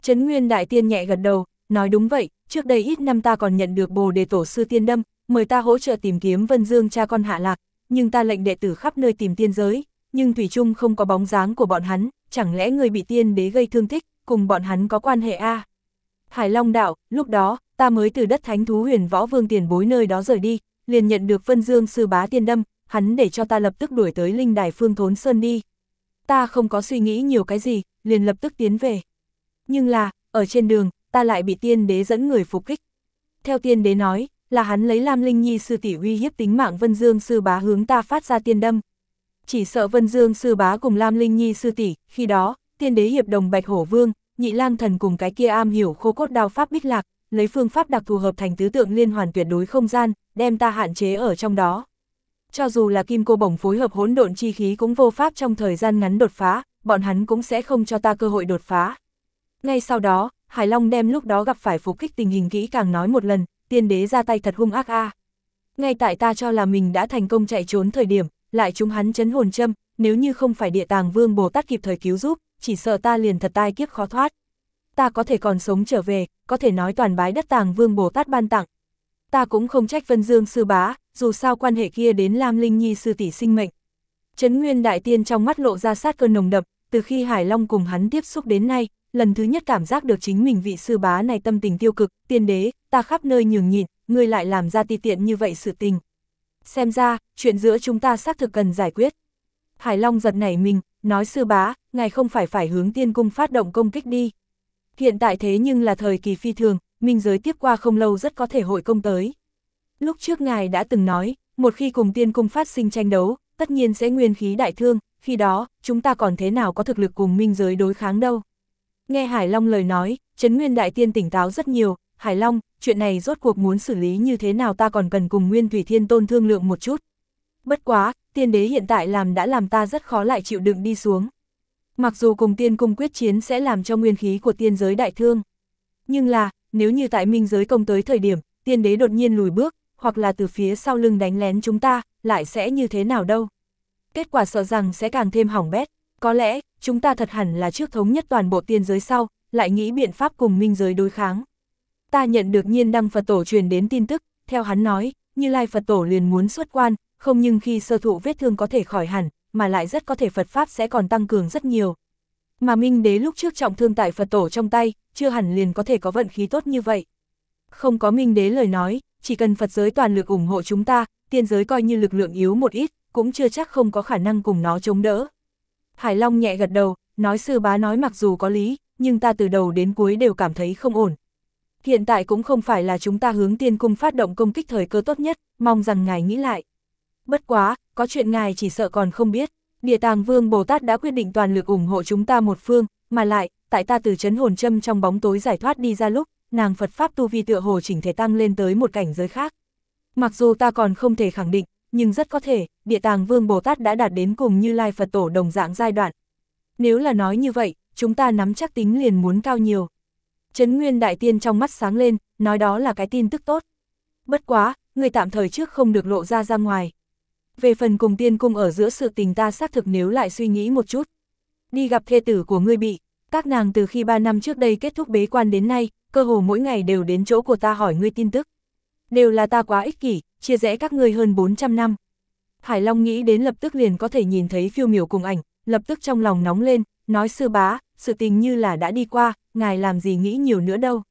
Trấn Nguyên Đại Tiên nhẹ gật đầu, nói đúng vậy, trước đây ít năm ta còn nhận được Bồ Đề Tổ sư tiên đâm, mời ta hỗ trợ tìm kiếm Vân Dương cha con hạ lạc, nhưng ta lệnh đệ tử khắp nơi tìm tiên giới, nhưng thủy chung không có bóng dáng của bọn hắn, chẳng lẽ người bị tiên đế gây thương tích, cùng bọn hắn có quan hệ a? Hải Long đạo, lúc đó, ta mới từ đất thánh thú Huyền Võ Vương tiền bối nơi đó rời đi, liền nhận được Vân Dương sư bá tiên đâm, hắn để cho ta lập tức đuổi tới linh đài Phương Thốn Sơn đi. Ta không có suy nghĩ nhiều cái gì, liền lập tức tiến về. Nhưng là, ở trên đường, ta lại bị tiên đế dẫn người phục kích. Theo tiên đế nói, là hắn lấy Lam Linh Nhi sư tỷ uy hiếp tính mạng Vân Dương sư bá hướng ta phát ra tiên đâm. Chỉ sợ Vân Dương sư bá cùng Lam Linh Nhi sư tỷ, khi đó, tiên đế hiệp đồng Bạch Hổ Vương, Nhị Lang Thần cùng cái kia am hiểu khô cốt đao pháp Bích Lạc, lấy phương pháp đặc thù hợp thành tứ tượng liên hoàn tuyệt đối không gian, đem ta hạn chế ở trong đó. Cho dù là Kim Cô Bổng phối hợp hỗn độn chi khí cũng vô pháp trong thời gian ngắn đột phá, bọn hắn cũng sẽ không cho ta cơ hội đột phá. Ngay sau đó, Hải Long đem lúc đó gặp phải phục kích tình hình kỹ càng nói một lần, tiên đế ra tay thật hung ác a. Ngay tại ta cho là mình đã thành công chạy trốn thời điểm, lại trúng hắn chấn hồn châm, nếu như không phải Địa Tàng Vương Bồ Tát kịp thời cứu giúp, chỉ sợ ta liền thật tai kiếp khó thoát. Ta có thể còn sống trở về, có thể nói toàn bái Đất Tàng Vương Bồ Tát ban tặng. Ta cũng không trách Vân Dương sư bá, dù sao quan hệ kia đến Lam Linh Nhi sư tỷ sinh mệnh. Trấn Nguyên Đại Tiên trong mắt lộ ra sát cơ nồng đậm, từ khi Hải Long cùng hắn tiếp xúc đến nay, lần thứ nhất cảm giác được chính mình vị sư bá này tâm tình tiêu cực, tiên đế, ta khắp nơi nhường nhịn, ngươi lại làm ra ti tiện như vậy sự tình. Xem ra, chuyện giữa chúng ta xác thực cần giải quyết. Hải Long giật nảy mình, nói sư bá, ngài không phải hướng tiên cung phát động công kích đi. Hiện tại thế nhưng là thời kỳ phi thường, minh giới tiếp qua không lâu rất có thể hội công tới. Lúc trước ngài đã từng nói, một khi cùng tiên cung phát sinh tranh đấu, tất nhiên sẽ nguyên khí đại thương, khi đó, chúng ta còn thế nào có thực lực cùng minh giới đối kháng đâu. Nghe Hải Long lời nói, Trấn Nguyên Đại Tiên tỉnh táo rất nhiều, Hải Long, chuyện này rốt cuộc muốn xử lý như thế nào ta còn cần cùng Nguyên Thủy Thiên Tôn thương lượng một chút. Bất quá, tiên đế hiện tại đã làm ta rất khó lại chịu đựng đi xuống. Mặc dù cùng tiên cung quyết chiến sẽ làm cho nguyên khí của tiên giới đại thương. Nhưng là, nếu như tại minh giới công tới thời điểm, tiên đế đột nhiên lùi bước, hoặc là từ phía sau lưng đánh lén chúng ta, lại sẽ như thế nào đâu. Kết quả sợ rằng sẽ càng thêm hỏng bét. Có lẽ, chúng ta thật hẳn là trước thống nhất toàn bộ tiên giới sau, lại nghĩ biện pháp cùng minh giới đối kháng. Ta nhận được Nhiên Đăng Phật Tổ truyền đến tin tức, theo hắn nói, Như Lai Phật Tổ liền muốn xuất quan, không nhưng khi sơ thụ vết thương có thể khỏi hẳn, mà lại rất có thể Phật Pháp sẽ còn tăng cường rất nhiều. Mà Minh Đế lúc trước trọng thương tại Phật Tổ trong tay, chưa hẳn liền có thể có vận khí tốt như vậy. Không có Minh Đế lời nói, chỉ cần Phật giới toàn lực ủng hộ chúng ta, tiên giới coi như lực lượng yếu một ít, cũng chưa chắc không có khả năng cùng nó chống đỡ. Hải Long nhẹ gật đầu, nói sư bá nói mặc dù có lý, nhưng ta từ đầu đến cuối đều cảm thấy không ổn. Hiện tại cũng không phải là chúng ta hướng tiên cung phát động công kích thời cơ tốt nhất, mong rằng ngài nghĩ lại. Bất quá, có chuyện ngài chỉ sợ còn không biết, Địa Tàng Vương Bồ Tát đã quyết định toàn lực ủng hộ chúng ta một phương, mà lại, tại ta từ chấn hồn châm trong bóng tối giải thoát đi ra lúc, nàng Phật Pháp tu vi tựa hồ chỉnh thể tăng lên tới một cảnh giới khác. Mặc dù ta còn không thể khẳng định, nhưng rất có thể, Địa Tàng Vương Bồ Tát đã đạt đến cùng Như Lai Phật Tổ đồng dạng giai đoạn. Nếu là nói như vậy, chúng ta nắm chắc tính liền muốn cao nhiều. Trấn Nguyên Đại Tiên trong mắt sáng lên, nói đó là cái tin tức tốt. Bất quá, người tạm thời trước không được lộ ra ngoài. Về phần cùng tiên cung ở giữa sự tình ta xác thực nếu lại suy nghĩ một chút. Đi gặp thê tử của ngươi bị, các nàng từ khi 3 năm trước đây kết thúc bế quan đến nay, cơ hồ mỗi ngày đều đến chỗ của ta hỏi ngươi tin tức. Đều là ta quá ích kỷ, chia rẽ các ngươi hơn 400 năm. Hải Long nghĩ đến lập tức liền có thể nhìn thấy phiêu miểu cùng ảnh, lập tức trong lòng nóng lên, nói sư bá, sự tình như là đã đi qua, ngài làm gì nghĩ nhiều nữa đâu.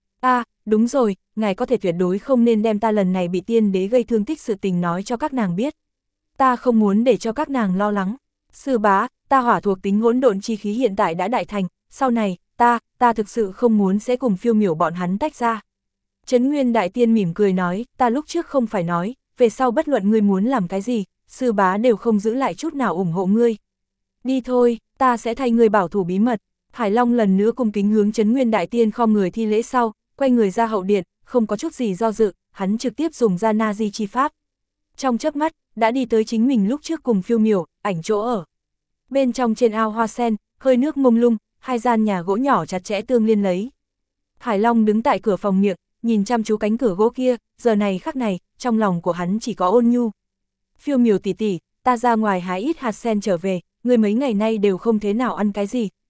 Đúng rồi, ngài có thể tuyệt đối không nên đem ta lần này bị tiên đế gây thương tích sự tình nói cho các nàng biết. Ta không muốn để cho các nàng lo lắng. Sư bá, ta hỏa thuộc tính hỗn độn chi khí hiện tại đã đại thành, sau này, ta thực sự không muốn sẽ cùng phiêu miểu bọn hắn tách ra. Trấn Nguyên Đại Tiên mỉm cười nói, ta lúc trước không phải nói, về sau bất luận ngươi muốn làm cái gì, sư bá đều không giữ lại chút nào ủng hộ ngươi. Đi thôi, ta sẽ thay ngươi bảo thủ bí mật. Hải Long lần nữa cung kính hướng Trấn Nguyên Đại Tiên khom người thi lễ sau, quay người ra hậu điện, không có chút gì do dự, hắn trực tiếp dùng ra na di chi pháp. Trong chớp mắt, đã đi tới chính mình lúc trước cùng phiêu miểu, ảnh chỗ ở. Bên trong trên ao hoa sen, hơi nước mông lung, hai gian nhà gỗ nhỏ chặt chẽ tương liên lấy. Hải Long đứng tại cửa phòng miệng, nhìn chăm chú cánh cửa gỗ kia, giờ này khắc này, trong lòng của hắn chỉ có ôn nhu. Phiêu miểu tỷ tỷ, ta ra ngoài hái ít hạt sen trở về, người mấy ngày nay đều không thế nào ăn cái gì,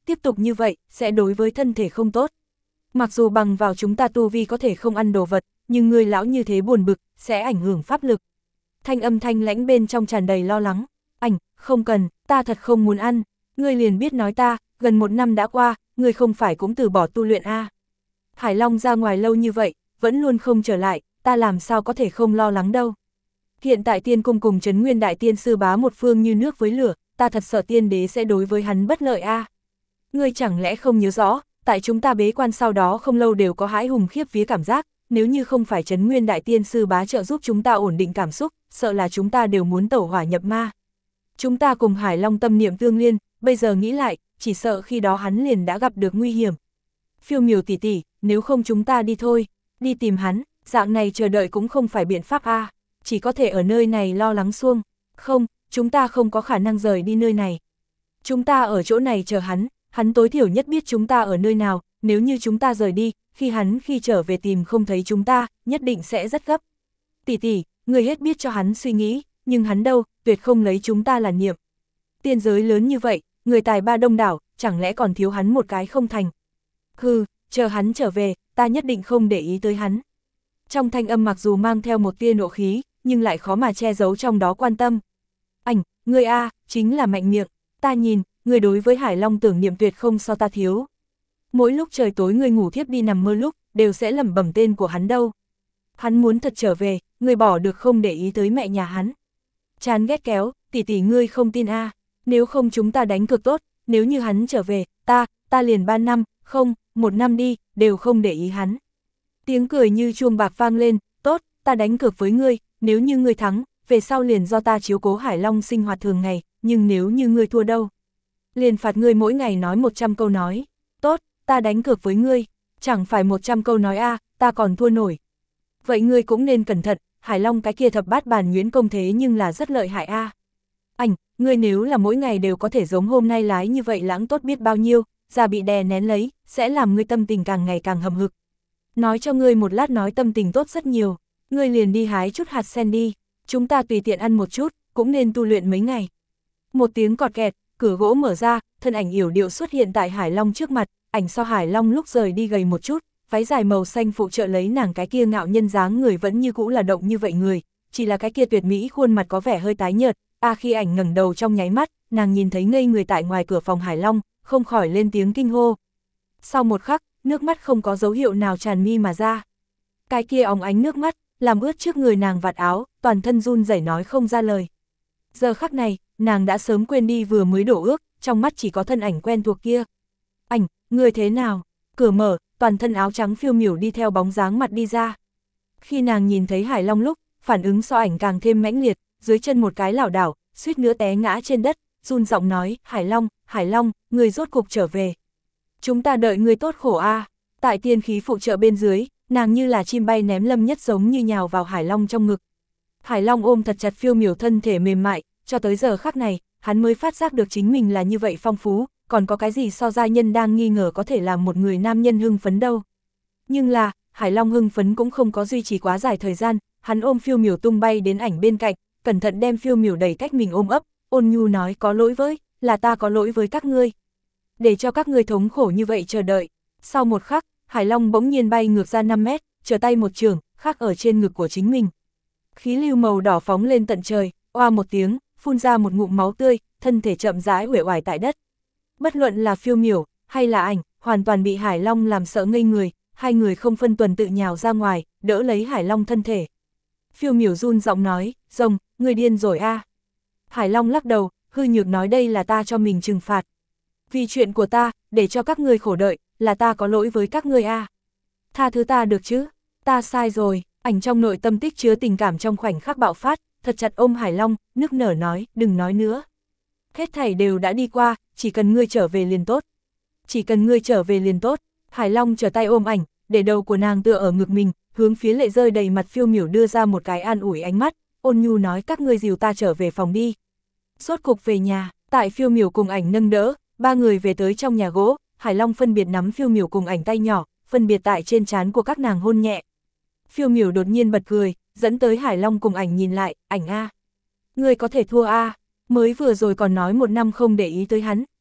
tiếp tục như vậy, sẽ đối với thân thể không tốt. Mặc dù bằng vào chúng ta tu vi có thể không ăn đồ vật, nhưng ngươi lão như thế buồn bực, sẽ ảnh hưởng pháp lực. Thanh âm thanh lãnh bên trong tràn đầy lo lắng. Không cần, ta thật không muốn ăn. Ngươi liền biết nói ta, gần 1 năm đã qua, ngươi không phải cũng từ bỏ tu luyện a? Hải Long ra ngoài lâu như vậy, vẫn luôn không trở lại, ta làm sao có thể không lo lắng đâu. Hiện tại tiên cung cùng Trấn Nguyên Đại Tiên Sư bá một phương như nước với lửa, ta thật sợ tiên đế sẽ đối với hắn bất lợi a. Ngươi chẳng lẽ không nhớ rõ, tại chúng ta bế quan sau đó không lâu đều có hãi hùng khiếp vía cảm giác, nếu như không phải Trấn Nguyên Đại Tiên Sư bá trợ giúp chúng ta ổn định cảm xúc, sợ là chúng ta đều muốn tẩu hỏa nhập ma. Chúng ta cùng Hải Long tâm niệm tương liên, bây giờ nghĩ lại, chỉ sợ khi đó hắn liền đã gặp được nguy hiểm. Phiêu Miểu tỷ tỷ, nếu không chúng ta đi thôi, đi tìm hắn, dạng này chờ đợi cũng không phải biện pháp a, chỉ có thể ở nơi này lo lắng suông. Không, chúng ta không có khả năng rời đi nơi này. Chúng ta ở chỗ này chờ hắn, hắn tối thiểu nhất biết chúng ta ở nơi nào, nếu như chúng ta rời đi, khi trở về tìm không thấy chúng ta, nhất định sẽ rất gấp. Tỷ tỷ, người hết biết cho hắn suy nghĩ, nhưng hắn đâu, tuyệt không lấy chúng ta là niệm. Tiên giới lớn như vậy, người tài ba đông đảo, chẳng lẽ còn thiếu hắn một cái không thành. Hừ, chờ hắn trở về, ta nhất định không để ý tới hắn. Trong thanh âm mặc dù mang theo một tia nộ khí, nhưng lại khó mà che giấu trong đó quan tâm. Người a, chính là mạnh miệng, ta nhìn, người đối với Hải Long tưởng niệm tuyệt không so ta thiếu. Mỗi lúc trời tối người ngủ thiếp đi nằm mơ lúc, đều sẽ lẩm bẩm tên của hắn đâu. Hắn muốn thật trở về, người bỏ được không để ý tới mẹ nhà hắn. Chán ghét kéo, tỷ tỷ ngươi không tin a, nếu không chúng ta đánh cược tốt, nếu như hắn trở về, ta liền 3 năm, không, 1 năm đi, đều không để ý hắn. Tiếng cười như chuông bạc vang lên, tốt, ta đánh cược với ngươi, nếu như ngươi thắng, về sau liền do ta chiếu cố Hải Long sinh hoạt thường ngày, nhưng nếu như ngươi thua đâu, liền phạt ngươi mỗi ngày nói 100 câu nói. Tốt, ta đánh cược với ngươi, chẳng phải 100 câu nói a, ta còn thua nổi. Vậy ngươi cũng nên cẩn thận, Hải Long cái kia thập bát bản Nguyễn công thế nhưng là rất lợi hại a. Ngươi nếu là mỗi ngày đều có thể giống hôm nay lái như vậy lãng tốt biết bao nhiêu, già bị đè nén lấy, sẽ làm ngươi tâm tình càng ngày càng hầm hực. Nói cho ngươi một lát nói tâm tình tốt rất nhiều, ngươi liền đi hái chút hạt sen đi, chúng ta tùy tiện ăn một chút, cũng nên tu luyện mấy ngày. Một tiếng cọt kẹt, cửa gỗ mở ra, thân ảnh yểu điệu xuất hiện tại Hải Long trước mặt, ảnh so Hải Long lúc rời đi gầy một chút, váy dài màu xanh phụ trợ lấy nàng cái kia ngạo nhân dáng người vẫn như cũ là động như vậy người, chỉ là cái kia tuyệt mỹ khuôn mặt có vẻ hơi tái nhợt. Khi ảnh ngẩng đầu trong nháy mắt, nàng nhìn thấy ngây người tại ngoài cửa phòng Hải Long, không khỏi lên tiếng kinh hô. Sau một khắc, nước mắt không có dấu hiệu nào tràn mi mà ra. Cái kia óng ánh nước mắt, làm ướt trước người nàng vạt áo, toàn thân run rẩy nói không ra lời. Giờ khắc này, nàng đã sớm quên đi vừa mới đổ ước, trong mắt chỉ có thân ảnh quen thuộc kia. Người thế nào? Cửa mở, toàn thân áo trắng Phiêu Miểu đi theo bóng dáng mặt đi ra. Khi nàng nhìn thấy Hải Long lúc, phản ứng so ảnh càng thêm mãnh liệt, dưới chân một cái lảo đảo, suýt nữa té ngã trên đất, run giọng nói, Hải Long, người rốt cục trở về. Chúng ta đợi người tốt khổ a. Tại tiên khí phụ trợ bên dưới, nàng như là chim bay ném lâm nhất giống như nhào vào Hải Long trong ngực. Hải Long ôm thật chặt Phiêu Miểu thân thể mềm mại, cho tới giờ khắc này, hắn mới phát giác được chính mình là như vậy phong phú, còn có cái gì so gia nhân đang nghi ngờ có thể làm một người nam nhân hưng phấn đâu. Nhưng là, Hải Long hưng phấn cũng không có duy trì quá dài thời gian, hắn ôm Phiêu Miểu tung bay đến ảnh bên cạnh, cẩn thận đem Phiêu Miểu đẩy cách mình ôm ấp, ôn nhu nói có lỗi với, là ta có lỗi với các ngươi. Để cho các ngươi thống khổ như vậy chờ đợi. Sau một khắc, Hải Long bỗng nhiên bay ngược ra 5 mét, trở tay một chưởng, khắc ở trên ngực của chính mình. Khí lưu màu đỏ phóng lên tận trời, oa một tiếng, phun ra một ngụm máu tươi, thân thể chậm rãi uể oải tại đất. Bất luận là Phiêu Miểu, hay là ảnh, hoàn toàn bị Hải Long làm sợ ngây người, hai người không phân tuần tự nhào ra ngoài, đỡ lấy Hải Long thân thể. Phiêu Miểu run giọng nói, rồng, người điên rồi a. Hải Long lắc đầu, hư nhược nói đây là ta cho mình trừng phạt. Vì chuyện của ta, để cho các ngươi khổ đợi, là ta có lỗi với các ngươi a. Tha thứ ta được chứ, ta sai rồi, ảnh trong nội tâm tích chứa tình cảm trong khoảnh khắc bạo phát, thật chặt ôm Hải Long, nức nở nói, đừng nói nữa. Hết thảy đều đã đi qua, chỉ cần ngươi trở về liền tốt. Chỉ cần ngươi trở về liền tốt. Hải Long trở tay ôm ảnh, để đầu của nàng tựa ở ngực mình, hướng phía lệ rơi đầy mặt Phiêu Miểu đưa ra một cái an ủi ánh mắt, ôn nhu nói các ngươi dìu ta trở về phòng đi. Rốt cục về nhà, tại Phiêu Miểu cùng ảnh nâng đỡ, ba người về tới trong nhà gỗ, Hải Long phân biệt nắm Phiêu Miểu cùng ảnh tay nhỏ, phân biệt tại trên trán của các nàng hôn nhẹ. Phiêu Miểu đột nhiên bật cười, dẫn tới Hải Long cùng ảnh nhìn lại, ảnh a. Ngươi có thể thua a, mới vừa rồi còn nói 1 năm không để ý tới hắn,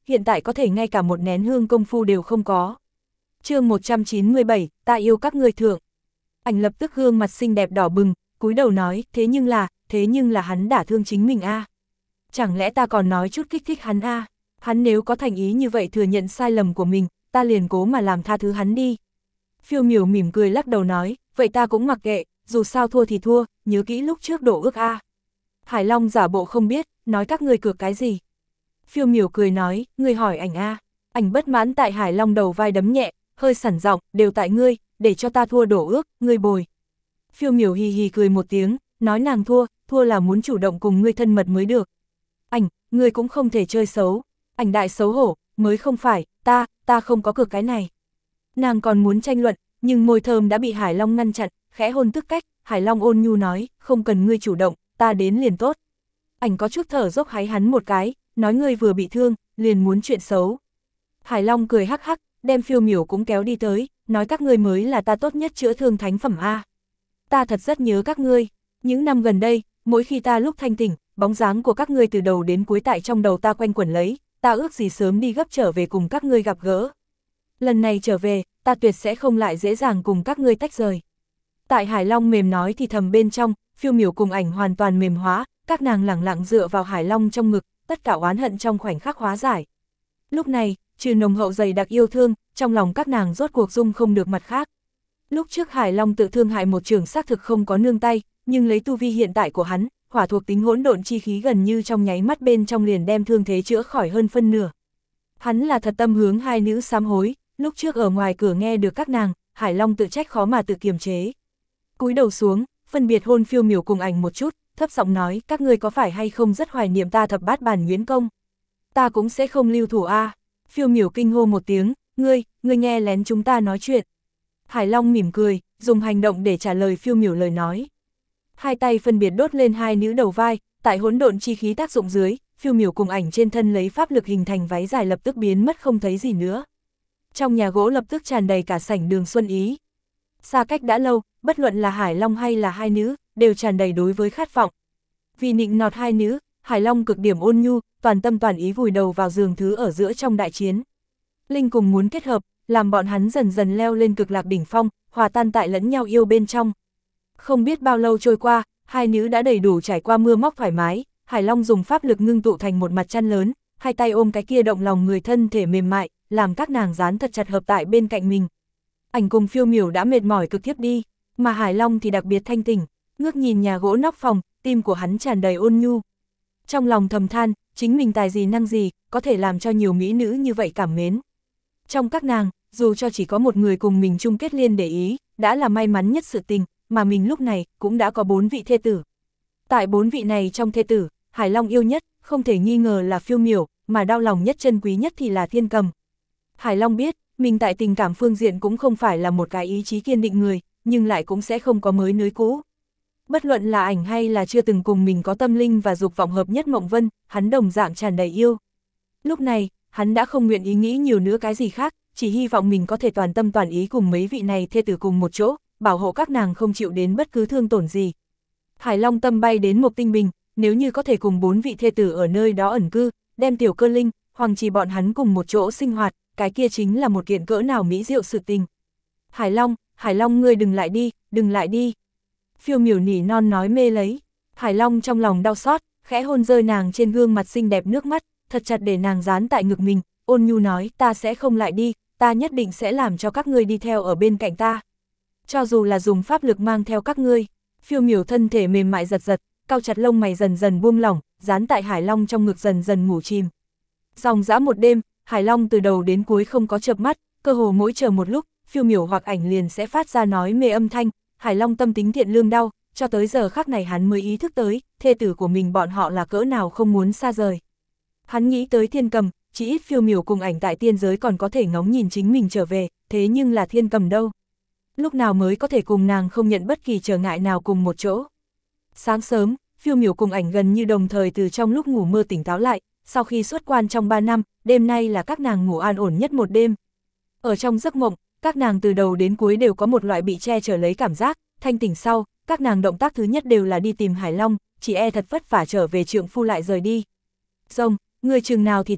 hiện tại có thể ngay cả một nén hương công phu đều không có. Chương 197, ta yêu các ngươi thượng. Ảnh lập tức gương mặt xinh đẹp đỏ bừng, cúi đầu nói, thế nhưng là hắn đả thương chính mình a. Chẳng lẽ ta còn nói chút kích thích hắn a? Hắn nếu có thành ý như vậy thừa nhận sai lầm của mình, ta liền cố mà làm tha thứ hắn đi. Phiêu Miểu mỉm cười lắc đầu nói, vậy ta cũng mặc kệ, dù sao thua thì thua, nhớ kỹ lúc trước đổ ước a. Hải Long giả bộ không biết, nói các ngươi cược cái gì. Phiêu Miểu cười nói, ngươi hỏi ảnh a. Ảnh bất mãn tại Hải Long đầu vai đấm nhẹ, hơi sẵn giọng, đều tại ngươi, để cho ta thua đổ ước, ngươi bồi. Phiêu Miểu hì hì cười một tiếng, nói nàng thua là muốn chủ động cùng ngươi thân mật mới được. Ảnh, ngươi cũng không thể chơi xấu. Ảnh đại xấu hổ, mới không phải, ta không có cược cái này. Nàng còn muốn tranh luận, nhưng môi thơm đã bị Hải Long ngăn chặn, khẽ hôn tức cách, Hải Long ôn nhu nói, không cần ngươi chủ động, ta đến liền tốt. Ảnh có chút thở dốc háy hắn một cái, nói ngươi vừa bị thương, liền muốn chuyện xấu. Hải Long cười hắc hắc, đem Phiêu Miểu cũng kéo đi tới, nói các ngươi mới là ta tốt nhất chữa thương thánh phẩm a. Ta thật rất nhớ các ngươi, những năm gần đây, mỗi khi ta lúc thanh tỉnh, bóng dáng của các ngươi từ đầu đến cuối tại trong đầu ta quanh quẩn lấy, ta ước gì sớm đi gấp trở về cùng các ngươi gặp gỡ. Lần này trở về, ta tuyệt sẽ không lại dễ dàng cùng các ngươi tách rời. Tại Hải Long mềm nói thì thầm bên trong, Phiêu Miểu cùng Ảnh hoàn toàn mềm hóa, các nàng lẳng lặng dựa vào Hải Long trong ngực, tất cả oán hận trong khoảnh khắc hóa giải. Lúc này, trừ nồng hậu dày đặc yêu thương, trong lòng các nàng rốt cuộc dung không được mặt khác. Lúc trước Hải Long tự thương hại một trường xác thực không có nương tay, nhưng lấy tu vi hiện tại của hắn, hỏa thuộc tính hỗn độn chi khí gần như trong nháy mắt bên trong liền đem thương thế chữa khỏi hơn phân nửa. Hắn là thật tâm hướng hai nữ sám hối, lúc trước ở ngoài cửa nghe được các nàng, Hải Long tự trách khó mà tự kiềm chế. Cúi đầu xuống, phân biệt hôn Phiêu Miểu cùng Ảnh một chút, thấp giọng nói, các ngươi có phải hay không rất hoài niệm ta thập bát bản nguyên công? Ta cũng sẽ không lưu thủ a. Phiêu Miểu kinh hô một tiếng, ngươi nghe lén chúng ta nói chuyện. Hải Long mỉm cười, dùng hành động để trả lời Phiêu Miểu lời nói. Hai tay phân biệt đốt lên hai nữ đầu vai, tại hỗn độn chi khí tác dụng dưới, Phiêu Miểu cùng Ảnh trên thân lấy pháp lực hình thành váy dài lập tức biến mất không thấy gì nữa. Trong nhà gỗ lập tức tràn đầy cả sảnh Đường Xuân Ý. Xa cách đã lâu, bất luận là Hải Long hay là hai nữ, đều tràn đầy đối với khát vọng. Vì nịnh nọt hai nữ, Hải Long cực điểm ôn nhu, toàn tâm toàn ý vùi đầu vào giường thứ ở giữa trong đại chiến. Linh cùng muốn kết hợp, làm bọn hắn dần dần leo lên cực lạc đỉnh phong, hòa tan tại lẫn nhau yêu bên trong. Không biết bao lâu trôi qua, hai nữ đã đầy đủ trải qua mưa móc thoải mái, Hải Long dùng pháp lực ngưng tụ thành một mặt chăn lớn, hai tay ôm cái kia động lòng người thân thể mềm mại, làm các nàng dán thật chặt hợp tại bên cạnh mình. Ảnh cùng Phiêu Miểu đã mệt mỏi cực thiếp đi, mà Hải Long thì đặc biệt thanh tỉnh, ngước nhìn nhà gỗ nóc phòng, tim của hắn tràn đầy ôn nhu. Trong lòng thầm than, chính mình tài gì năng gì, có thể làm cho nhiều mỹ nữ như vậy cảm mến. Trong các nàng, dù cho chỉ có một người cùng mình chung kết liên để ý, đã là may mắn nhất sự tình, mà mình lúc này cũng đã có 4 vị thê tử. Tại 4 vị này trong thê tử, Hải Long yêu nhất, không thể nghi ngờ là Phiêu Miểu, mà đau lòng nhất chân quý nhất thì là Thiên Cầm. Hải Long biết, mình tại tình cảm phương diện cũng không phải là một cái ý chí kiên định người, nhưng lại cũng sẽ không có mới nới cũ. Bất luận là Ảnh hay là chưa từng cùng mình có tâm linh và dục vọng hợp nhất Mộng Vân, hắn đồng dạng tràn đầy yêu. Lúc này, hắn đã không nguyện ý nghĩ nhiều nữa cái gì khác, chỉ hy vọng mình có thể toàn tâm toàn ý cùng mấy vị này thê tử cùng một chỗ, bảo hộ các nàng không chịu đến bất cứ thương tổn gì. Hải Long tâm bay đến Mộc Tinh Bình, nếu như có thể cùng 4 vị thê tử ở nơi đó ẩn cư, đem Tiểu Cơ Linh, Hoàng Trì bọn hắn cùng một chỗ sinh hoạt, cái kia chính là một kiện cỡ nào mỹ diệu sự tình. Hải Long ngươi đừng lại đi. Phiêu Miểu nỉ non nói mê lấy. Hải Long trong lòng đau xót, khẽ hôn rơi nàng trên gương mặt xinh đẹp nước mắt, thật chặt để nàng dán tại ngực mình, ôn nhu nói, ta sẽ không lại đi, ta nhất định sẽ làm cho các ngươi đi theo ở bên cạnh ta. Cho dù là dùng pháp lực mang theo các ngươi. Phiêu Miểu thân thể mềm mại giật giật, cau chặt lông mày dần dần buông lỏng, dán tại Hải Long trong ngực dần dần ngủ chìm. Dòng dã một đêm, Hải Long từ đầu đến cuối không có chợp mắt, cơ hồ mỗi chờ một lúc, Phiêu Miểu hoặc Ảnh liền sẽ phát ra nói mê âm thanh. Hải Long tâm tính thiện lương đau, cho tới giờ khắc này hắn mới ý thức tới, thê tử của mình bọn họ là cỡ nào không muốn xa rời. Hắn nghĩ tới Thiên Cầm, chỉ ít Phiêu Miểu cùng Ảnh tại tiên giới còn có thể ngóng nhìn chính mình trở về, thế nhưng là Thiên Cầm đâu? Lúc nào mới có thể cùng nàng không nhận bất kỳ trở ngại nào cùng một chỗ? Sáng sớm, Phiêu Miểu cùng Ảnh gần như đồng thời từ trong lúc ngủ mơ tỉnh táo lại, sau khi xuất quan trong 3 năm, đêm nay là các nàng ngủ an ổn nhất một đêm. Ở trong giấc mộng, các nàng từ đầu đến cuối đều có một loại bị che chở lấy cảm giác, thanh tỉnh sau, các nàng động tác thứ nhất đều là đi tìm Hải Long, chỉ e thật vất vả trở về trượng phu lại rời đi. Rồng, người chừng nào thì tỉnh,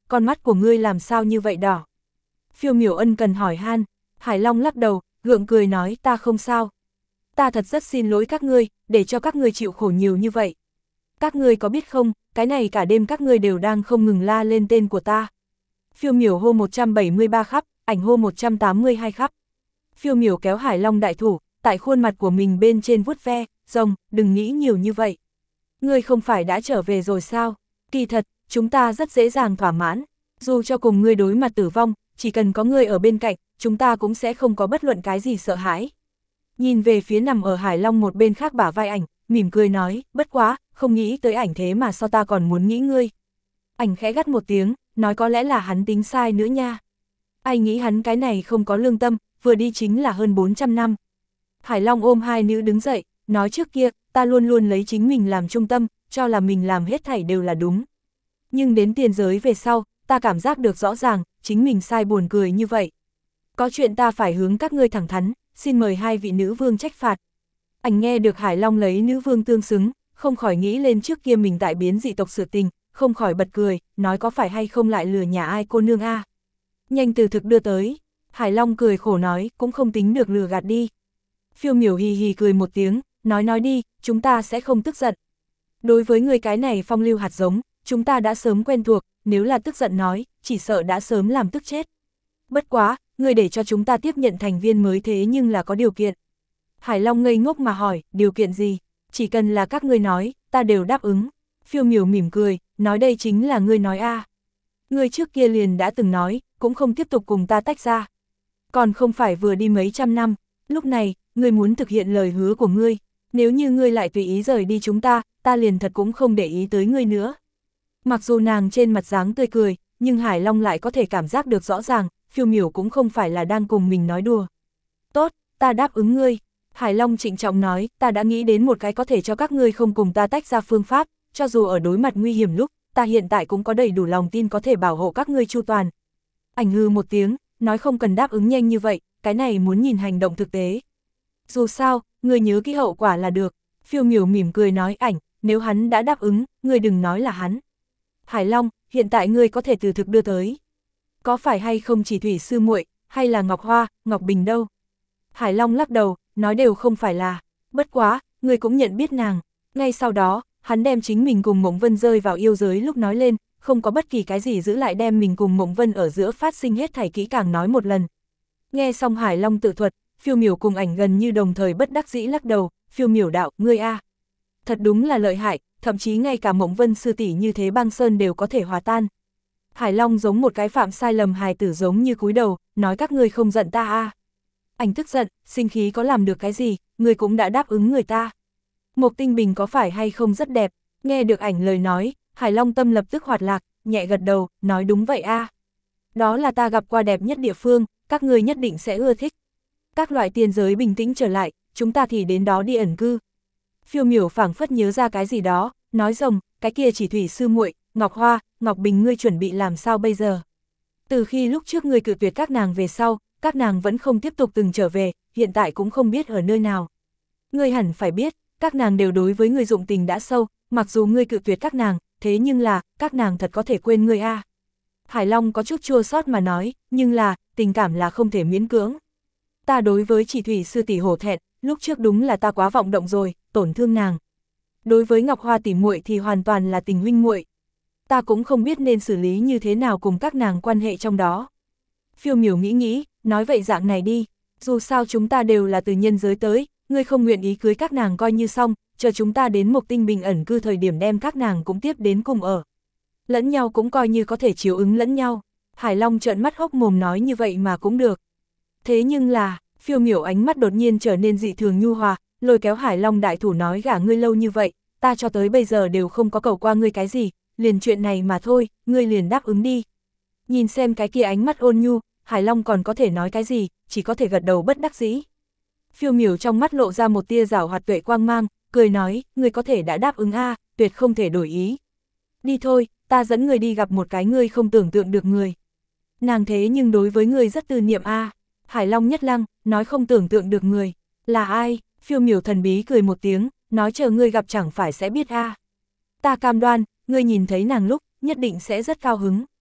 con mắt của ngươi làm sao như vậy đỏ? Phiêu Miểu ân cần hỏi han. Hải Long lắc đầu, gượng cười nói ta không sao. Ta thật rất xin lỗi các ngươi, để cho các ngươi chịu khổ nhiều như vậy. Các ngươi có biết không, cái này cả đêm các ngươi đều đang không ngừng la lên tên của ta. Phiêu Miểu hô 173 khắp, ảnh hô 182 khắp. Phiêu Miểu kéo Hải Long đại thủ, tại khuôn mặt của mình bên trên vuốt ve, rồng, đừng nghĩ nhiều như vậy. Ngươi không phải đã trở về rồi sao? Kỳ thật, chúng ta rất dễ dàng thỏa mãn. Dù cho cùng ngươi đối mặt tử vong, chỉ cần có ngươi ở bên cạnh, chúng ta cũng sẽ không có bất luận cái gì sợ hãi. Nhìn về phía nằm ở Hải Long một bên khác bả vai ảnh, mỉm cười nói, bất quá, không nghĩ tới ảnh thế mà sao ta còn muốn nghĩ ngươi. Ảnh khẽ gắt một tiếng, nói có lẽ là hắn tính sai nữa nha. Ai nghĩ hắn cái này không có lương tâm, vừa đi chính là hơn 400 năm. Hải Long ôm hai nữ đứng dậy, nói trước kia, ta luôn luôn lấy chính mình làm trung tâm, cho là mình làm hết thảy đều là đúng. Nhưng đến tiền giới về sau, ta cảm giác được rõ ràng, chính mình sai buồn cười như vậy. Có chuyện ta phải hướng các ngươi thẳng thắn, xin mời hai vị nữ vương trách phạt. Ảnh nghe được Hải Long lấy nữ vương tương xứng, không khỏi nghĩ lên trước kia mình tại biến dị tộc sự tình, không khỏi bật cười, nói có phải hay không lại lừa nhà ai cô nương a? Nhanh từ thực đưa tới. Hải Long cười khổ nói, cũng không tính được lừa gạt đi. Phiêu Miểu hì hì cười một tiếng, nói đi, chúng ta sẽ không tức giận. Đối với người cái này phong lưu hạt giống, chúng ta đã sớm quen thuộc, nếu là tức giận nói, chỉ sợ đã sớm làm tức chết. Bất quá, người để cho chúng ta tiếp nhận thành viên mới thế nhưng là có điều kiện. Hải Long ngây ngốc mà hỏi, điều kiện gì? Chỉ cần là các ngươi nói, ta đều đáp ứng. Phiêu Miểu mỉm cười, nói đây chính là ngươi nói a. Ngươi trước kia liền đã từng nói, cũng không tiếp tục cùng ta tách ra. Còn không phải vừa đi mấy trăm năm, lúc này, ngươi muốn thực hiện lời hứa của ngươi. Nếu như ngươi lại tùy ý rời đi chúng ta liền thật cũng không để ý tới ngươi nữa. Mặc dù nàng trên mặt dáng tươi cười, nhưng Hải Long lại có thể cảm giác được rõ ràng, Phiêu Miểu cũng không phải là đang cùng mình nói đùa. Tốt, ta đáp ứng ngươi. Hải Long trịnh trọng nói, ta đã nghĩ đến một cái có thể cho các ngươi không cùng ta tách ra phương pháp, cho dù ở đối mặt nguy hiểm lúc, ta hiện tại cũng có đầy đủ lòng tin có thể bảo hộ các ngươi chu toàn. Ảnh hư một tiếng, nói không cần đáp ứng nhanh như vậy, cái này muốn nhìn hành động thực tế. Dù sao, ngươi nhớ kỹ hậu quả là được. Phiêu Miểu mỉm cười nói ảnh, nếu hắn đã đáp ứng, ngươi đừng nói là hắn. Hải Long, hiện tại ngươi có thể từ thực đưa tới. Có phải hay không chỉ Thủy Sư muội, hay là Ngọc Hoa, Ngọc Bình đâu? Hải Long lắc đầu, nói đều không phải là. Bất quá, ngươi cũng nhận biết nàng. Ngay sau đó, hắn đem chính mình cùng Mộng Vân rơi vào yêu giới lúc nói lên, không có bất kỳ cái gì giữ lại đem mình cùng Mộng Vân ở giữa phát sinh hết thảy kỹ càng nói một lần. Nghe xong Hải Long tự thuật, Phiêu Miểu cùng ảnh gần như đồng thời bất đắc dĩ lắc đầu, Phiêu Miểu đạo, ngươi a, thật đúng là lợi hại, thậm chí ngay cả Mộng Vân sư tỷ như thế băng sơn đều có thể hòa tan. Hải Long giống một cái phạm sai lầm hài tử giống như cúi đầu, nói các ngươi không giận ta a. Ảnh tức giận, sinh khí có làm được cái gì, ngươi cũng đã đáp ứng người ta. Mộc Tinh Bình có phải hay không rất đẹp, nghe được ảnh lời nói, Hải Long tâm lập tức hoạt lạc, nhẹ gật đầu, nói đúng vậy a. Đó là ta gặp qua đẹp nhất địa phương, các ngươi nhất định sẽ ưa thích. Các loại tiền giới bình tĩnh trở lại, chúng ta thì đến đó đi ẩn cư. Phiêu Miểu phảng phất nhớ ra cái gì đó, nói rồng, cái kia chỉ Thủy Sư muội, Ngọc Hoa, Ngọc Bình ngươi chuẩn bị làm sao bây giờ? Từ khi lúc trước ngươi cự tuyệt các nàng về sau, các nàng vẫn không tiếp tục từng trở về, hiện tại cũng không biết ở nơi nào. Ngươi hẳn phải biết, các nàng đều đối với ngươi dụng tình đã sâu, mặc dù ngươi cự tuyệt các nàng, thế nhưng là, các nàng thật có thể quên ngươi a. Hải Long có chút chua xót mà nói, nhưng là, tình cảm là không thể miễn cưỡng. Ta đối với chỉ Thủy sư tỷ hổ thẹn, lúc trước đúng là ta quá vọng động rồi, tổn thương nàng. Đối với Ngọc Hoa tỷ muội thì hoàn toàn là tình huynh muội. Ta cũng không biết nên xử lý như thế nào cùng các nàng quan hệ trong đó. Phiêu Miểu nghĩ, nói vậy dạng này đi, dù sao chúng ta đều là từ nhân giới tới, ngươi không nguyện ý cưới các nàng coi như xong, chờ chúng ta đến Mộc Tinh Bình ẩn cư thời điểm đem các nàng cũng tiếp đến cùng ở. Lẫn nhau cũng coi như có thể chiếu ứng lẫn nhau. Hải Long trợn mắt hốc mồm nói như vậy mà cũng được. Thế nhưng là, Phiêu Miểu ánh mắt đột nhiên trở nên dị thường nhu hòa, lôi kéo Hải Long đại thủ nói gả ngươi lâu như vậy, ta cho tới bây giờ đều không có cầu qua ngươi cái gì, liền chuyện này mà thôi, ngươi liền đáp ứng đi. Nhìn xem cái kia ánh mắt ôn nhu, Hải Long còn có thể nói cái gì, chỉ có thể gật đầu bất đắc dĩ. Phiêu Miểu trong mắt lộ ra một tia giảo hoạt tuệ quang mang, cười nói, ngươi có thể đã đáp ứng a, tuyệt không thể đổi ý. Đi thôi, ta dẫn ngươi đi gặp một cái ngươi không tưởng tượng được người. Nàng thế nhưng đối với ngươi rất tư niệm a. Hải Long nhất lăng, nói không tưởng tượng được người. Là ai? Phiêu Miểu thần bí cười một tiếng, nói chờ ngươi gặp chẳng phải sẽ biết a. Ta cam đoan, ngươi nhìn thấy nàng lúc, nhất định sẽ rất cao hứng.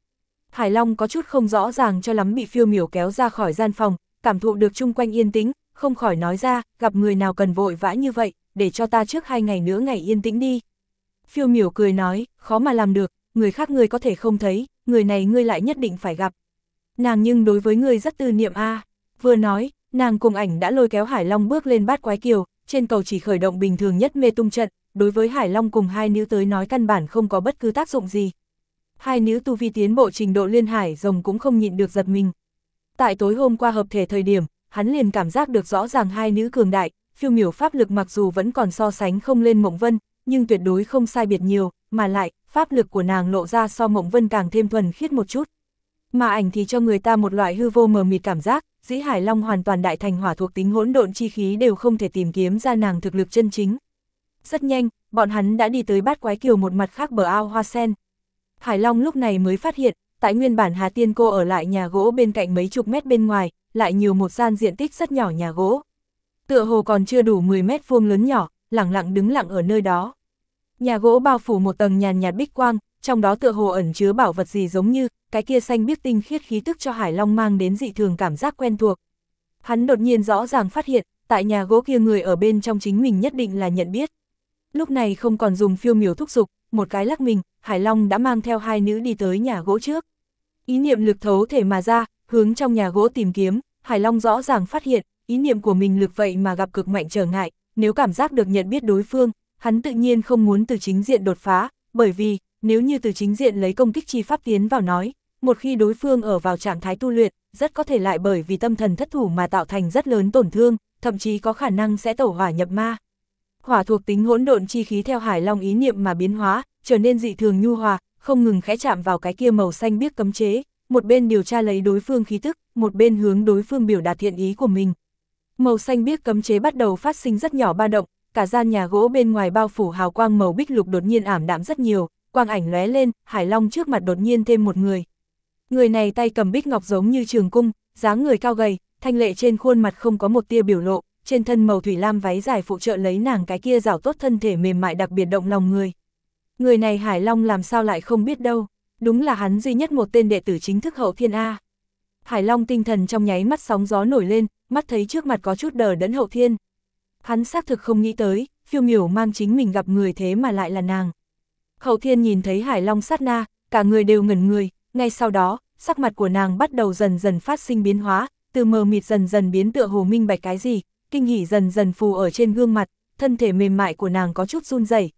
Hải Long có chút không rõ ràng cho lắm bị Phiêu Miểu kéo ra khỏi gian phòng, cảm thụ được chung quanh yên tĩnh, không khỏi nói ra, gặp người nào cần vội vã như vậy, để cho ta trước 2 ngày nữa ngày yên tĩnh đi. Phiêu Miểu cười nói, khó mà làm được, người khác ngươi có thể không thấy, người này ngươi lại nhất định phải gặp. Nàng nhưng đối với ngươi rất tư niệm a. Vừa nói, nàng cùng ảnh đã lôi kéo Hải Long bước lên Bát Quái Kiều, trên cầu chỉ khởi động bình thường nhất mê tung trận, đối với Hải Long cùng hai nữ tới nói căn bản không có bất cứ tác dụng gì. Hai nữ tu vi tiến bộ trình độ liên hải rồng cũng không nhịn được giật mình. Tại tối hôm qua hợp thể thời điểm, hắn liền cảm giác được rõ ràng hai nữ cường đại, Phiêu Miểu pháp lực mặc dù vẫn còn so sánh không lên Mộng Vân, nhưng tuyệt đối không sai biệt nhiều, mà lại, pháp lực của nàng lộ ra so Mộng Vân càng thêm thuần khiết một chút. Mà ảnh thì cho người ta một loại hư vô mờ mịt cảm giác, dĩ Hải Long hoàn toàn đại thành hỏa thuộc tính hỗn độn chi khí đều không thể tìm kiếm ra nàng thực lực chân chính. Rất nhanh, bọn hắn đã đi tới Bát Quái Kiều một mặt khác bờ ao hoa sen. Hải Long lúc này mới phát hiện, tại nguyên bản Hà Tiên Cô ở lại nhà gỗ bên cạnh mấy chục mét bên ngoài, lại nhiều một gian diện tích rất nhỏ nhà gỗ. Tựa hồ còn chưa đủ 10 mét vuông lớn nhỏ, lẳng lặng đứng lặng ở nơi đó. Nhà gỗ bao phủ một tầng nhàn nhạt bích quang, trong đó tựa hồ ẩn chứa bảo vật gì giống như, cái kia xanh biếc tinh khiết khí tức cho Hải Long mang đến dị thường cảm giác quen thuộc. Hắn đột nhiên rõ ràng phát hiện, tại nhà gỗ kia người ở bên trong chính mình nhất định là nhận biết. Lúc này không còn dùng Phiêu Miểu thúc giục, một cái lắc mình, Hải Long đã mang theo hai nữ đi tới nhà gỗ trước. Ý niệm lực thấu thể mà ra, hướng trong nhà gỗ tìm kiếm, Hải Long rõ ràng phát hiện, ý niệm của mình lực vậy mà gặp cực mạnh trở ngại, nếu cảm giác được nhận biết đối phương, hắn tự nhiên không muốn từ chính diện đột phá, bởi vì, nếu như từ chính diện lấy công kích chi pháp tiến vào nói, một khi đối phương ở vào trạng thái tu luyện, rất có thể lại bởi vì tâm thần thất thủ mà tạo thành rất lớn tổn thương, thậm chí có khả năng sẽ tẩu hỏa nhập ma. Hỏa thuộc tính hỗn độn chi khí theo Hải Long ý niệm mà biến hóa, trở nên dị thường nhu hòa, không ngừng khẽ chạm vào cái kia màu xanh biếc cấm chế, một bên điều tra lấy đối phương khí tức, một bên hướng đối phương biểu đạt thiện ý của mình. Màu xanh biếc cấm chế bắt đầu phát sinh rất nhỏ ba động, cả gian nhà gỗ bên ngoài bao phủ hào quang màu bích lục đột nhiên ảm đạm rất nhiều, quang ảnh lóe lên, Hải Long trước mặt đột nhiên thêm một người. Người này tay cầm bích ngọc giống như trường cung, dáng người cao gầy, thanh lệ trên khuôn mặt không có một tia biểu lộ, trên thân màu thủy lam váy dài phụ trợ lấy nàng cái kia rảo tốt thân thể mềm mại đặc biệt động lòng người. Người này Hải Long làm sao lại không biết đâu, đúng là hắn duy nhất một tên đệ tử chính thức Hậu Thiên A. Hải Long tinh thần trong nháy mắt sóng gió nổi lên, mắt thấy trước mặt có chút đờ đẫn Hậu Thiên. Hắn xác thực không nghĩ tới, Phiêu Miểu mang chính mình gặp người thế mà lại là nàng. Hậu Thiên nhìn thấy Hải Long sát na, cả người đều ngẩn người, ngay sau đó, sắc mặt của nàng bắt đầu dần dần phát sinh biến hóa, từ mờ mịt dần dần biến tựa hồ minh bạch cái gì, kinh hỉ dần dần phù ở trên gương mặt, thân thể mềm mại của nàng có chút run rẩy.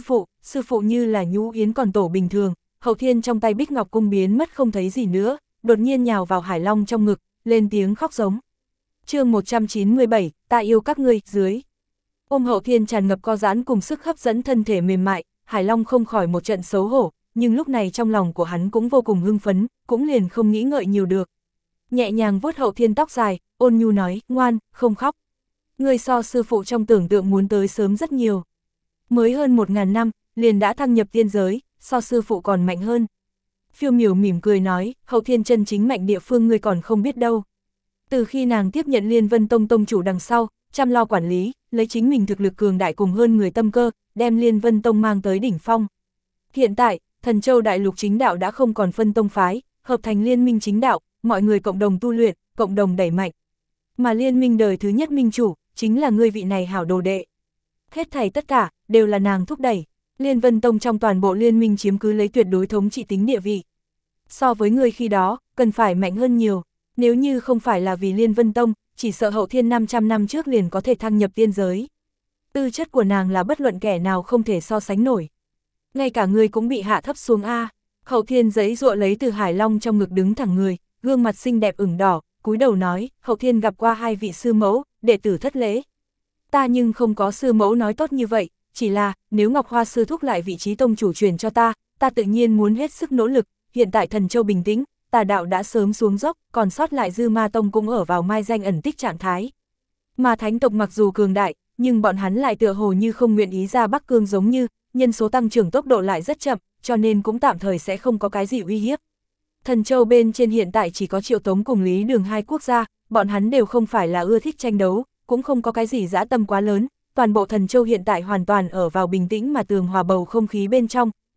Sư phụ như là nhũ yến còn tổ bình thường. Hậu Thiên trong tay bích ngọc cung biến mất không thấy gì nữa, đột nhiên nhào vào Hải Long trong ngực, lên tiếng khóc giống. Chương 197, ta yêu các ngươi, dưới. Ôm Hậu Thiên tràn ngập co giãn cùng sức hấp dẫn thân thể mềm mại, Hải Long không khỏi một trận xấu hổ, nhưng lúc này trong lòng của hắn cũng vô cùng hưng phấn, cũng liền không nghĩ ngợi nhiều được. Nhẹ nhàng vuốt Hậu Thiên tóc dài, ôn nhu nói, ngoan, không khóc. Ngươi so sư phụ trong tưởng tượng muốn tới sớm rất nhiều. Mới hơn 1000 năm, liền đã thăng nhập tiên giới, so sư phụ còn mạnh hơn. Phiêu Miểu mỉm cười nói, Hậu Thiên chân chính mạnh địa phương ngươi còn không biết đâu. Từ khi nàng tiếp nhận Liên Vân Tông tông chủ đằng sau, chăm lo quản lý, lấy chính mình thực lực cường đại cùng hơn người tâm cơ, đem Liên Vân Tông mang tới đỉnh phong. Hiện tại, Thần Châu Đại Lục chính đạo đã không còn phân tông phái, hợp thành liên minh chính đạo, mọi người cộng đồng tu luyện, cộng đồng đẩy mạnh. Mà liên minh đời thứ nhất minh chủ, chính là ngươi vị này hảo đồ đệ. Hết thảy tất cả, đều là nàng thúc đẩy. Liên Vân Tông trong toàn bộ liên minh chiếm cứ lấy tuyệt đối thống trị tính địa vị. So với người khi đó, cần phải mạnh hơn nhiều. Nếu như không phải là vì Liên Vân Tông, chỉ sợ Hậu Thiên 500 năm trước liền có thể thăng nhập tiên giới. Tư chất của nàng là bất luận kẻ nào không thể so sánh nổi. Ngay cả người cũng bị hạ thấp xuống A. Hậu Thiên giãy giụa lấy từ Hải Long trong ngực đứng thẳng người, gương mặt xinh đẹp ửng đỏ, cúi đầu nói, Hậu Thiên gặp qua hai vị sư mẫu, đệ tử thất lễ. Ta nhưng không có sư mẫu nói tốt như vậy, chỉ là, nếu Ngọc Hoa sư thúc lại vị trí tông chủ truyền cho ta tự nhiên muốn hết sức nỗ lực, hiện tại Thần Châu bình tĩnh, tà đạo đã sớm xuống dốc, còn sót lại Dư Ma Tông cũng ở vào mai danh ẩn tích trạng thái. Mà thánh tộc mặc dù cường đại, nhưng bọn hắn lại tựa hồ như không nguyện ý ra Bắc Cương giống như, nhân số tăng trưởng tốc độ lại rất chậm, cho nên cũng tạm thời sẽ không có cái gì uy hiếp. Thần Châu bên trên hiện tại chỉ có Triệu Tống cùng Lý Đường hai quốc gia, bọn hắn đều không phải là ưa thích tranh đấu, cũng không có cái gì dã tâm quá lớn, toàn bộ Thần Châu hiện tại hoàn toàn ở vào bình tĩnh mà tường hòa bầu không khí bên trong,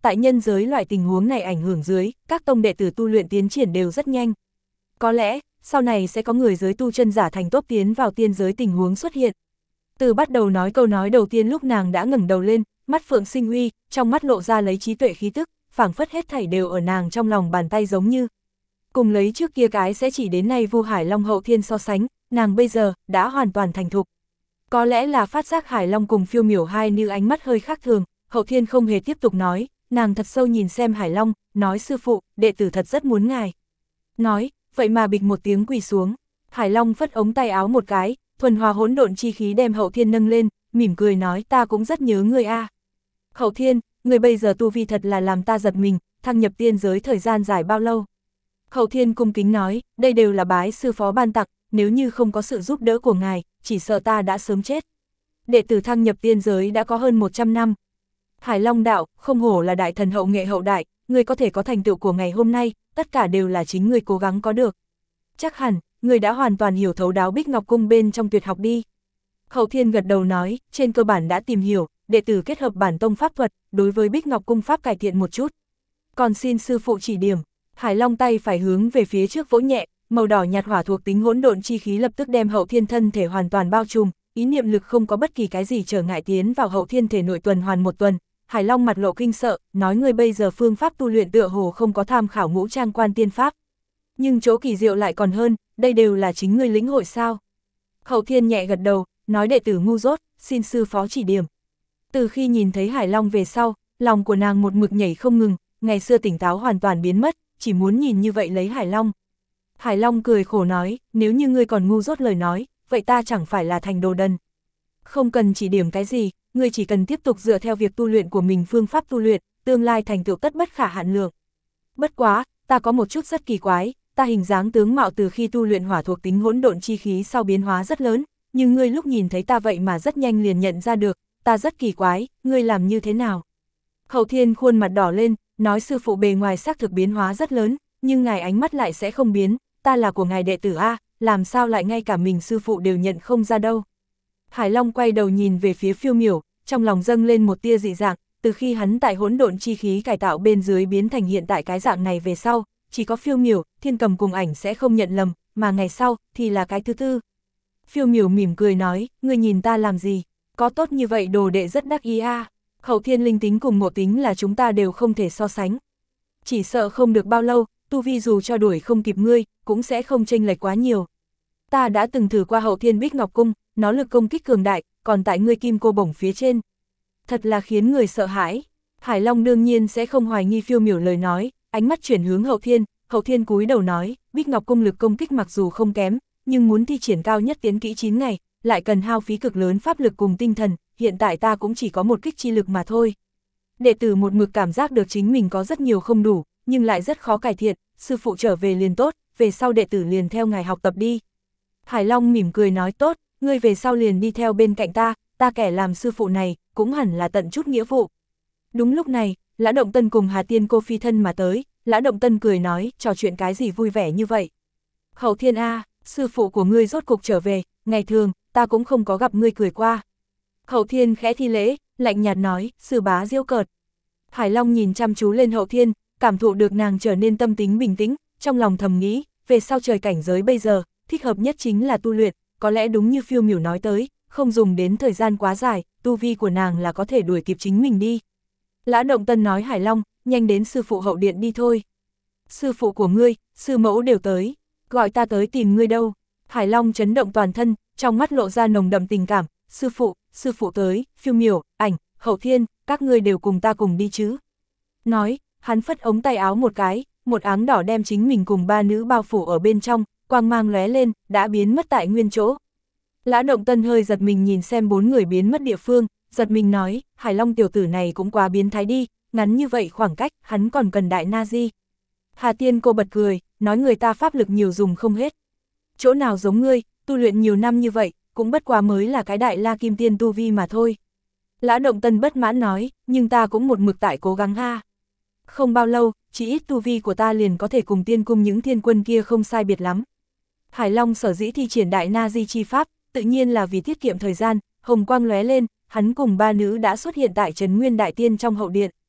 tại nhân giới loại tình huống này ảnh hưởng dưới, các tông đệ tử tu luyện tiến triển đều rất nhanh. Có lẽ, sau này sẽ có người giới tu chân giả thành tốt tiến vào tiên giới tình huống xuất hiện. Từ bắt đầu nói câu nói đầu tiên lúc nàng đã ngẩng đầu lên, mắt phượng sinh uy, trong mắt lộ ra lấy trí tuệ khí tức, phảng phất hết thảy đều ở nàng trong lòng bàn tay giống như. Cùng lấy trước kia cái sẽ chỉ đến nay Vu Hải Long Hậu Thiên so sánh, nàng bây giờ đã hoàn toàn thành thục. Có lẽ là phát giác Hải Long cùng Phiêu Miểu hai nữ ánh mắt hơi khác thường, Hậu Thiên không hề tiếp tục nói, nàng thật sâu nhìn xem Hải Long, nói sư phụ, đệ tử thật rất muốn ngài. Nói, vậy mà bịch một tiếng quỳ xuống, Hải Long phất ống tay áo một cái, thuần hòa hỗn độn chi khí đem Hậu Thiên nâng lên, mỉm cười nói ta cũng rất nhớ người a. Hậu Thiên, người bây giờ tu vi thật là làm ta giật mình, thăng nhập tiên giới thời gian dài bao lâu? Hậu Thiên cung kính nói, đây đều là bái sư phó ban tặng, nếu như không có sự giúp đỡ của ngài, chỉ sợ ta đã sớm chết. Đệ tử thăng nhập tiên giới đã có hơn 100 năm. Hải Long đạo, không hổ là đại thần hậu nghệ hậu đại, người có thể có thành tựu của ngày hôm nay, tất cả đều là chính người cố gắng có được. Chắc hẳn, người đã hoàn toàn hiểu thấu đáo Bích Ngọc Cung bên trong tuyệt học đi. Hậu Thiên gật đầu nói, trên cơ bản đã tìm hiểu, đệ tử kết hợp bản tông pháp thuật, đối với Bích Ngọc Cung pháp cải thiện một chút. Còn xin sư phụ chỉ điểm. Hải Long tay phải hướng về phía trước vỗ nhẹ, màu đỏ nhạt hỏa thuộc tính hỗn độn chi khí lập tức đem Hậu Thiên thân thể hoàn toàn bao trùm, ý niệm lực không có bất kỳ cái gì trở ngại tiến vào Hậu Thiên thể nội tuần hoàn một tuần. Hải Long mặt lộ kinh sợ, nói người bây giờ phương pháp tu luyện tựa hồ không có tham khảo ngũ trang quan tiên pháp. Nhưng chỗ kỳ diệu lại còn hơn, đây đều là chính người lĩnh hội sao. Hậu Thiên nhẹ gật đầu, nói đệ tử ngu dốt, xin sư phó chỉ điểm. Từ khi nhìn thấy Hải Long về sau, lòng của nàng một mực nhảy không ngừng, ngày xưa tỉnh táo hoàn toàn biến mất, chỉ muốn nhìn như vậy lấy Hải Long. Hải Long cười khổ nói, nếu như ngươi còn ngu dốt lời nói, vậy ta chẳng phải là thành đồ đần. Không cần chỉ điểm cái gì, ngươi chỉ cần tiếp tục dựa theo việc tu luyện của mình phương pháp tu luyện, tương lai thành tựu tất bất khả hạn lượng. Bất quá, ta có một chút rất kỳ quái, ta hình dáng tướng mạo từ khi tu luyện hỏa thuộc tính hỗn độn chi khí sau biến hóa rất lớn, nhưng ngươi lúc nhìn thấy ta vậy mà rất nhanh liền nhận ra được, ta rất kỳ quái, ngươi làm như thế nào? Hậu Thiên khuôn mặt đỏ lên, nói sư phụ bề ngoài xác thực biến hóa rất lớn, nhưng ngài ánh mắt lại sẽ không biến, ta là của ngài đệ tử A, làm sao lại ngay cả mình sư phụ đều nhận không ra đâu. Hải Long quay đầu nhìn về phía Phiêu Miểu, trong lòng dâng lên một tia dị dạng, từ khi hắn tại hỗn độn chi khí cải tạo bên dưới biến thành hiện tại cái dạng này về sau, chỉ có Phiêu Miểu, Thiên Cầm cùng ảnh sẽ không nhận lầm, mà ngày sau thì là cái thứ tư. Phiêu Miểu mỉm cười nói, ngươi nhìn ta làm gì, có tốt như vậy đồ đệ rất đắc ý a. Hậu Thiên linh tính cùng Ngộ tính là chúng ta đều không thể so sánh. Chỉ sợ không được bao lâu, tu vi dù cho đuổi không kịp ngươi, cũng sẽ không chênh lệch quá nhiều. Ta đã từng thử qua Hậu Thiên Bích Ngọc Cung, nó lực công kích cường đại, còn tại ngươi kim cô bổng phía trên. Thật là khiến người sợ hãi. Hải Long đương nhiên sẽ không hoài nghi Phiêu Miểu lời nói, ánh mắt chuyển hướng Hậu Thiên cúi đầu nói, Bích Ngọc Cung lực công kích mặc dù không kém, nhưng muốn thi triển cao nhất tiến kỹ 9 ngày, lại cần hao phí cực lớn pháp lực cùng tinh thần, hiện tại ta cũng chỉ có một kích chi lực mà thôi. Đệ tử một mực cảm giác được chính mình có rất nhiều không đủ, nhưng lại rất khó cải thiện, sư phụ trở về liền tốt, về sau đệ tử liền theo ngài học tập đi. Hải Long mỉm cười nói tốt, ngươi về sau liền đi theo bên cạnh ta kẻ làm sư phụ này, cũng hẳn là tận chút nghĩa vụ. Đúng lúc này, Lã Động Tân cùng Hà Tiên cô phi thân mà tới, Lã Động Tân cười nói, trò chuyện cái gì vui vẻ như vậy. Hậu Thiên A, sư phụ của ngươi rốt cục trở về, ngày thường, ta cũng không có gặp ngươi cười qua. Hậu Thiên khẽ thi lễ, lạnh nhạt nói, sư bá diêu cợt. Hải Long nhìn chăm chú lên Hậu Thiên, cảm thụ được nàng trở nên tâm tính bình tĩnh, trong lòng thầm nghĩ, về sau trời cảnh giới bây giờ, thích hợp nhất chính là tu luyện, có lẽ đúng như Phiêu Miểu nói tới, không dùng đến thời gian quá dài, tu vi của nàng là có thể đuổi kịp chính mình đi. Lã Động Tân nói Hải Long, nhanh đến sư phụ hậu điện đi thôi. Sư phụ của ngươi, sư mẫu đều tới, gọi ta tới tìm ngươi đâu. Hải Long chấn động toàn thân, trong mắt lộ ra nồng đậm tình cảm, sư phụ tới, Phiêu Miểu, ảnh, Hậu Thiên, các ngươi đều cùng ta cùng đi chứ. Nói, hắn phất ống tay áo một cái, một áng đỏ đem chính mình cùng ba nữ bao phủ ở bên trong, quang mang lóe lên, đã biến mất tại nguyên chỗ. Lã Động Tân hơi giật mình nhìn xem 4 người biến mất địa phương, giật mình nói, Hải Long tiểu tử này cũng quá biến thái đi, ngắn như vậy khoảng cách, hắn còn cần đại na di. Hà Tiên cô bật cười, nói người ta pháp lực nhiều dùng không hết. Chỗ nào giống ngươi, tu luyện nhiều năm như vậy, cũng bất quá mới là cái đại la kim tiên tu vi mà thôi. Lã Động Tân bất mãn nói, nhưng ta cũng một mực tại cố gắng ha. Không bao lâu, chỉ ít tu vi của ta liền có thể cùng tiên cung những thiên quân kia không sai biệt lắm. Hải Long sở dĩ thi triển đại na di chi pháp, tự nhiên là vì tiết kiệm thời gian, hồng quang lóe lên, hắn cùng ba nữ đã xuất hiện tại Trấn Nguyên Đại Tiên trong hậu điện.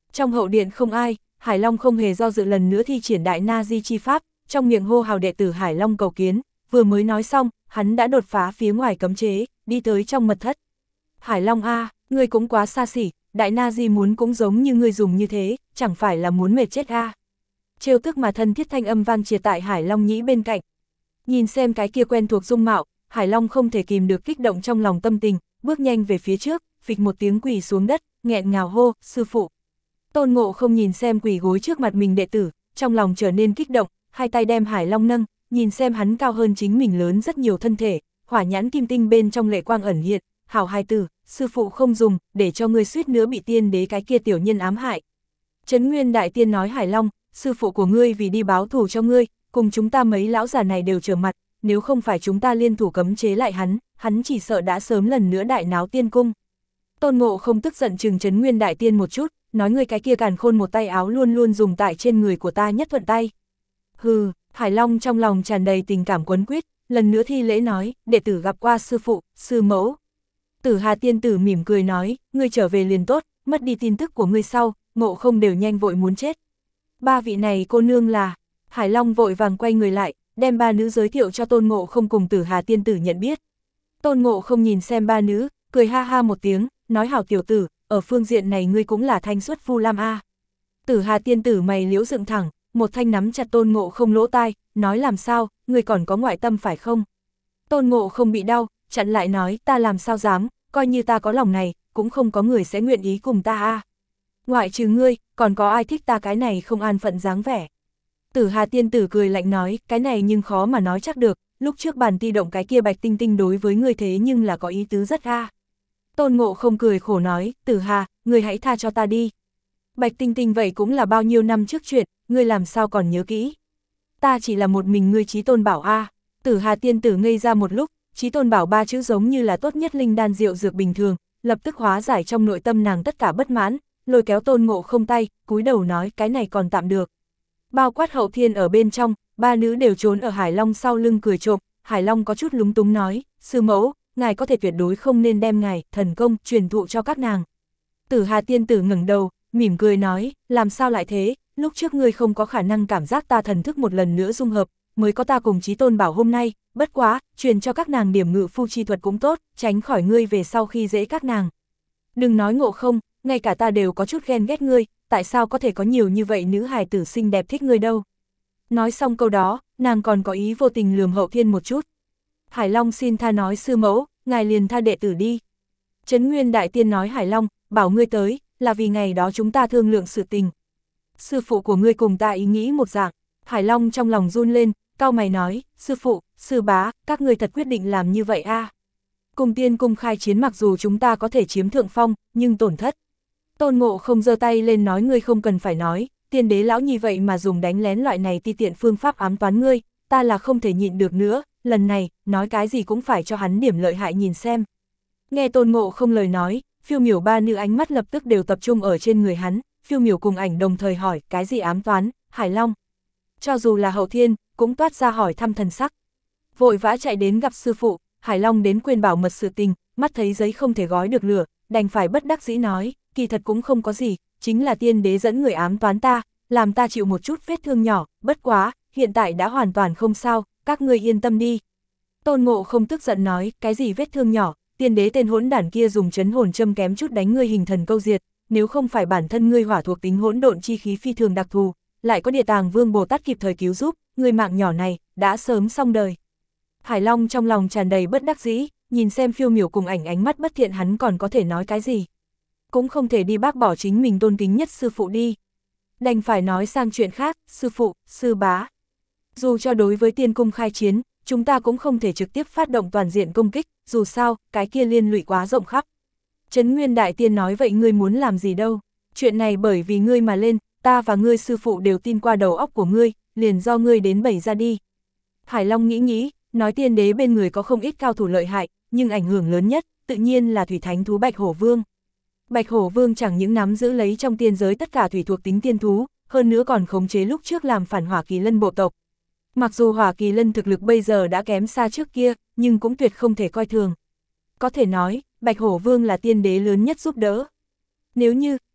Trong hậu điện không ai, Hải Long không hề do dự lần nữa thi triển đại na di chi pháp, trong miệng hô hào đệ tử Hải Long cầu kiến, vừa mới nói xong, hắn đã đột phá phía ngoài cấm chế, đi tới trong mật thất. Hải Long a, ngươi cũng quá xa xỉ, đại na di muốn cũng giống như ngươi dùng như thế, chẳng phải là muốn mệt chết a. Trêu tức mà thân thiết thanh âm vang triệt tại Hải Long nhĩ bên cạnh. Nhìn xem cái kia quen thuộc dung mạo, Hải Long không thể kìm được kích động trong lòng tâm tình, bước nhanh về phía trước, phịch một tiếng quỳ xuống đất, nghẹn ngào hô, sư phụ. Tôn Ngộ không nhìn xem quỳ gối trước mặt mình đệ tử, trong lòng trở nên kích động, hai tay đem Hải Long nâng, nhìn xem hắn cao hơn chính mình lớn rất nhiều thân thể, hỏa nhãn kim tinh bên trong lệ quang ẩn hiện, hảo hài tử, sư phụ không dùng, để cho ngươi suýt nữa bị tiên đế cái kia tiểu nhân ám hại. Trấn Nguyên Đại Tiên nói Hải Long, sư phụ của ngươi vì đi báo thù cho ngươi, cùng chúng ta mấy lão già này đều trở mặt, nếu không phải chúng ta liên thủ cấm chế lại hắn chỉ sợ đã sớm lần nữa đại náo tiên cung. Tôn Ngộ không tức giận chừng Trấn Nguyên Đại Tiên một chút, nói ngươi cái kia càn khôn một tay áo luôn luôn dùng tại trên người của ta nhất thuận tay. Hừ, Hải Long trong lòng tràn đầy tình cảm quấn quýt, lần nữa thi lễ nói, đệ tử gặp qua sư phụ, sư mẫu. Tử Hà tiên tử mỉm cười nói, ngươi trở về liền tốt, mất đi tin tức của ngươi sau, Ngộ không đều nhanh vội muốn chết. Ba vị này cô nương là, Hải Long vội vàng quay người lại, đem ba nữ giới thiệu cho Tôn Ngộ không cùng Tử Hà tiên tử nhận biết. Tôn Ngộ không nhìn xem ba nữ, cười ha ha một tiếng, nói hảo tiểu tử, ở phương diện này ngươi cũng là thanh xuất Vu Lam a. Tử Hà tiên tử mày liễu dựng thẳng, một thanh nắm chặt Tôn Ngộ không lỗ tai, nói làm sao, ngươi còn có ngoại tâm phải không? Tôn Ngộ không bị đau, chặn lại nói, ta làm sao dám, coi như ta có lòng này, cũng không có người sẽ nguyện ý cùng ta a. Ngoại trừ ngươi, còn có ai thích ta cái này không an phận dáng vẻ. Tử Hà tiên tử cười lạnh nói, cái này nhưng khó mà nói chắc được, lúc trước bàn ti động cái kia bạch tinh tinh đối với ngươi thế nhưng là có ý tứ rất a. Tôn Ngộ không cười khổ nói, Tử Hà, ngươi hãy tha cho ta đi. Bạch tinh tinh vậy cũng là bao nhiêu năm trước chuyện, ngươi làm sao còn nhớ kỹ. Ta chỉ là một mình ngươi Chí Tôn Bảo a. Tử Hà tiên tử ngây ra một lúc, Chí Tôn Bảo ba chữ giống như là tốt nhất linh đan rượu dược bình thường, lập tức hóa giải trong nội tâm nàng tất cả bất mãn, lôi kéo Tôn Ngộ không tay, cúi đầu nói cái này còn tạm được. Bao quát Hậu Thiên ở bên trong, ba nữ đều trốn ở Hải Long sau lưng cười trộm, Hải Long có chút lúng túng nói, sư mẫu, ngài có thể tuyệt đối không nên đem ngài thần công truyền thụ cho các nàng. Tử Hà tiên tử ngẩng đầu, mỉm cười nói, làm sao lại thế, lúc trước ngươi không có khả năng cảm giác ta thần thức một lần nữa dung hợp, mới có ta cùng Chí Tôn Bảo hôm nay, bất quá, truyền cho các nàng điểm ngự phu chi thuật cũng tốt, tránh khỏi ngươi về sau khi dễ các nàng. Đừng nói Ngộ không, ngay cả ta đều có chút ghen ghét ngươi, tại sao có thể có nhiều như vậy nữ hài tử xinh đẹp thích ngươi đâu. Nói xong câu đó, nàng còn có ý vô tình lườm Hậu Thiên một chút. Hải Long xin tha nói sư mẫu, ngài liền tha đệ tử đi. Trấn Nguyên Đại Tiên nói Hải Long, bảo ngươi tới, là vì ngày đó chúng ta thương lượng sự tình. Sư phụ của ngươi cùng ta ý nghĩ một dạng. Hải Long trong lòng run lên, cau mày nói, sư phụ, sư bá, các ngươi thật quyết định làm như vậy a? Cùng tiên cung khai chiến mặc dù chúng ta có thể chiếm thượng phong, nhưng tổn thất. Tôn Ngộ không giơ tay lên nói ngươi không cần phải nói, tiên đế lão nhi vậy mà dùng đánh lén loại này ti tiện phương pháp ám toán ngươi, ta là không thể nhịn được nữa, lần này, nói cái gì cũng phải cho hắn điểm lợi hại nhìn xem. Nghe Tôn Ngộ không lời nói, Phiêu Miểu ba nữ ánh mắt lập tức đều tập trung ở trên người hắn, Phiêu Miểu cùng Ảnh đồng thời hỏi, cái gì ám toán, Hải Long. Cho dù là Hậu Thiên, cũng toát ra hỏi thăm thần sắc. Vội vã chạy đến gặp sư phụ, Hải Long đến quên bảo mật sự tình, mắt thấy giấy không thể gói được lửa, đành phải bất đắc dĩ nói, kỳ thật cũng không có gì, chính là tiên đế dẫn người ám toán ta, làm ta chịu một chút vết thương nhỏ, bất quá, hiện tại đã hoàn toàn không sao, các ngươi yên tâm đi. Tôn Ngộ không tức giận nói, cái gì vết thương nhỏ, tiên đế tên hỗn đản kia dùng chấn hồn châm kém chút đánh ngươi hình thần câu diệt, nếu không phải bản thân ngươi hỏa thuộc tính hỗn độn chi khí phi thường đặc thù, lại có Địa Tàng Vương Bồ Tát kịp thời cứu giúp, ngươi mạng nhỏ này đã sớm xong đời. Hải Long trong lòng tràn đầy bất đắc dĩ, nhìn xem Phiêu Miểu cùng Ảnh ánh mắt bất thiện hắn còn có thể nói cái gì. Cũng không thể đi bác bỏ chính mình tôn kính nhất sư phụ đi. Đành phải nói sang chuyện khác, sư phụ, sư bá. Dù cho đối với tiên cung khai chiến, chúng ta cũng không thể trực tiếp phát động toàn diện công kích, dù sao, cái kia liên lụy quá rộng khắp. Trấn Nguyên Đại Tiên nói vậy ngươi muốn làm gì đâu, chuyện này bởi vì ngươi mà lên, ta và ngươi sư phụ đều tin qua đầu óc của ngươi, liền do ngươi đến bày ra đi. Hải Long nghĩ, nói tiên đế bên người có không ít cao thủ lợi hại, nhưng ảnh hưởng lớn nhất, tự nhiên là thủy thánh thú Bạch Hổ Vương. Bạch Hổ Vương chẳng những nắm giữ lấy trong tiên giới tất cả thủy thuộc tính tiên thú, hơn nữa còn khống chế lúc trước làm phản Hỏa Kỳ Lân bộ tộc. Mặc dù Hỏa Kỳ Lân thực lực bây giờ đã kém xa trước kia, nhưng cũng tuyệt không thể coi thường. Có thể nói, Bạch Hổ Vương là tiên đế lớn nhất giúp đỡ. Nếu như,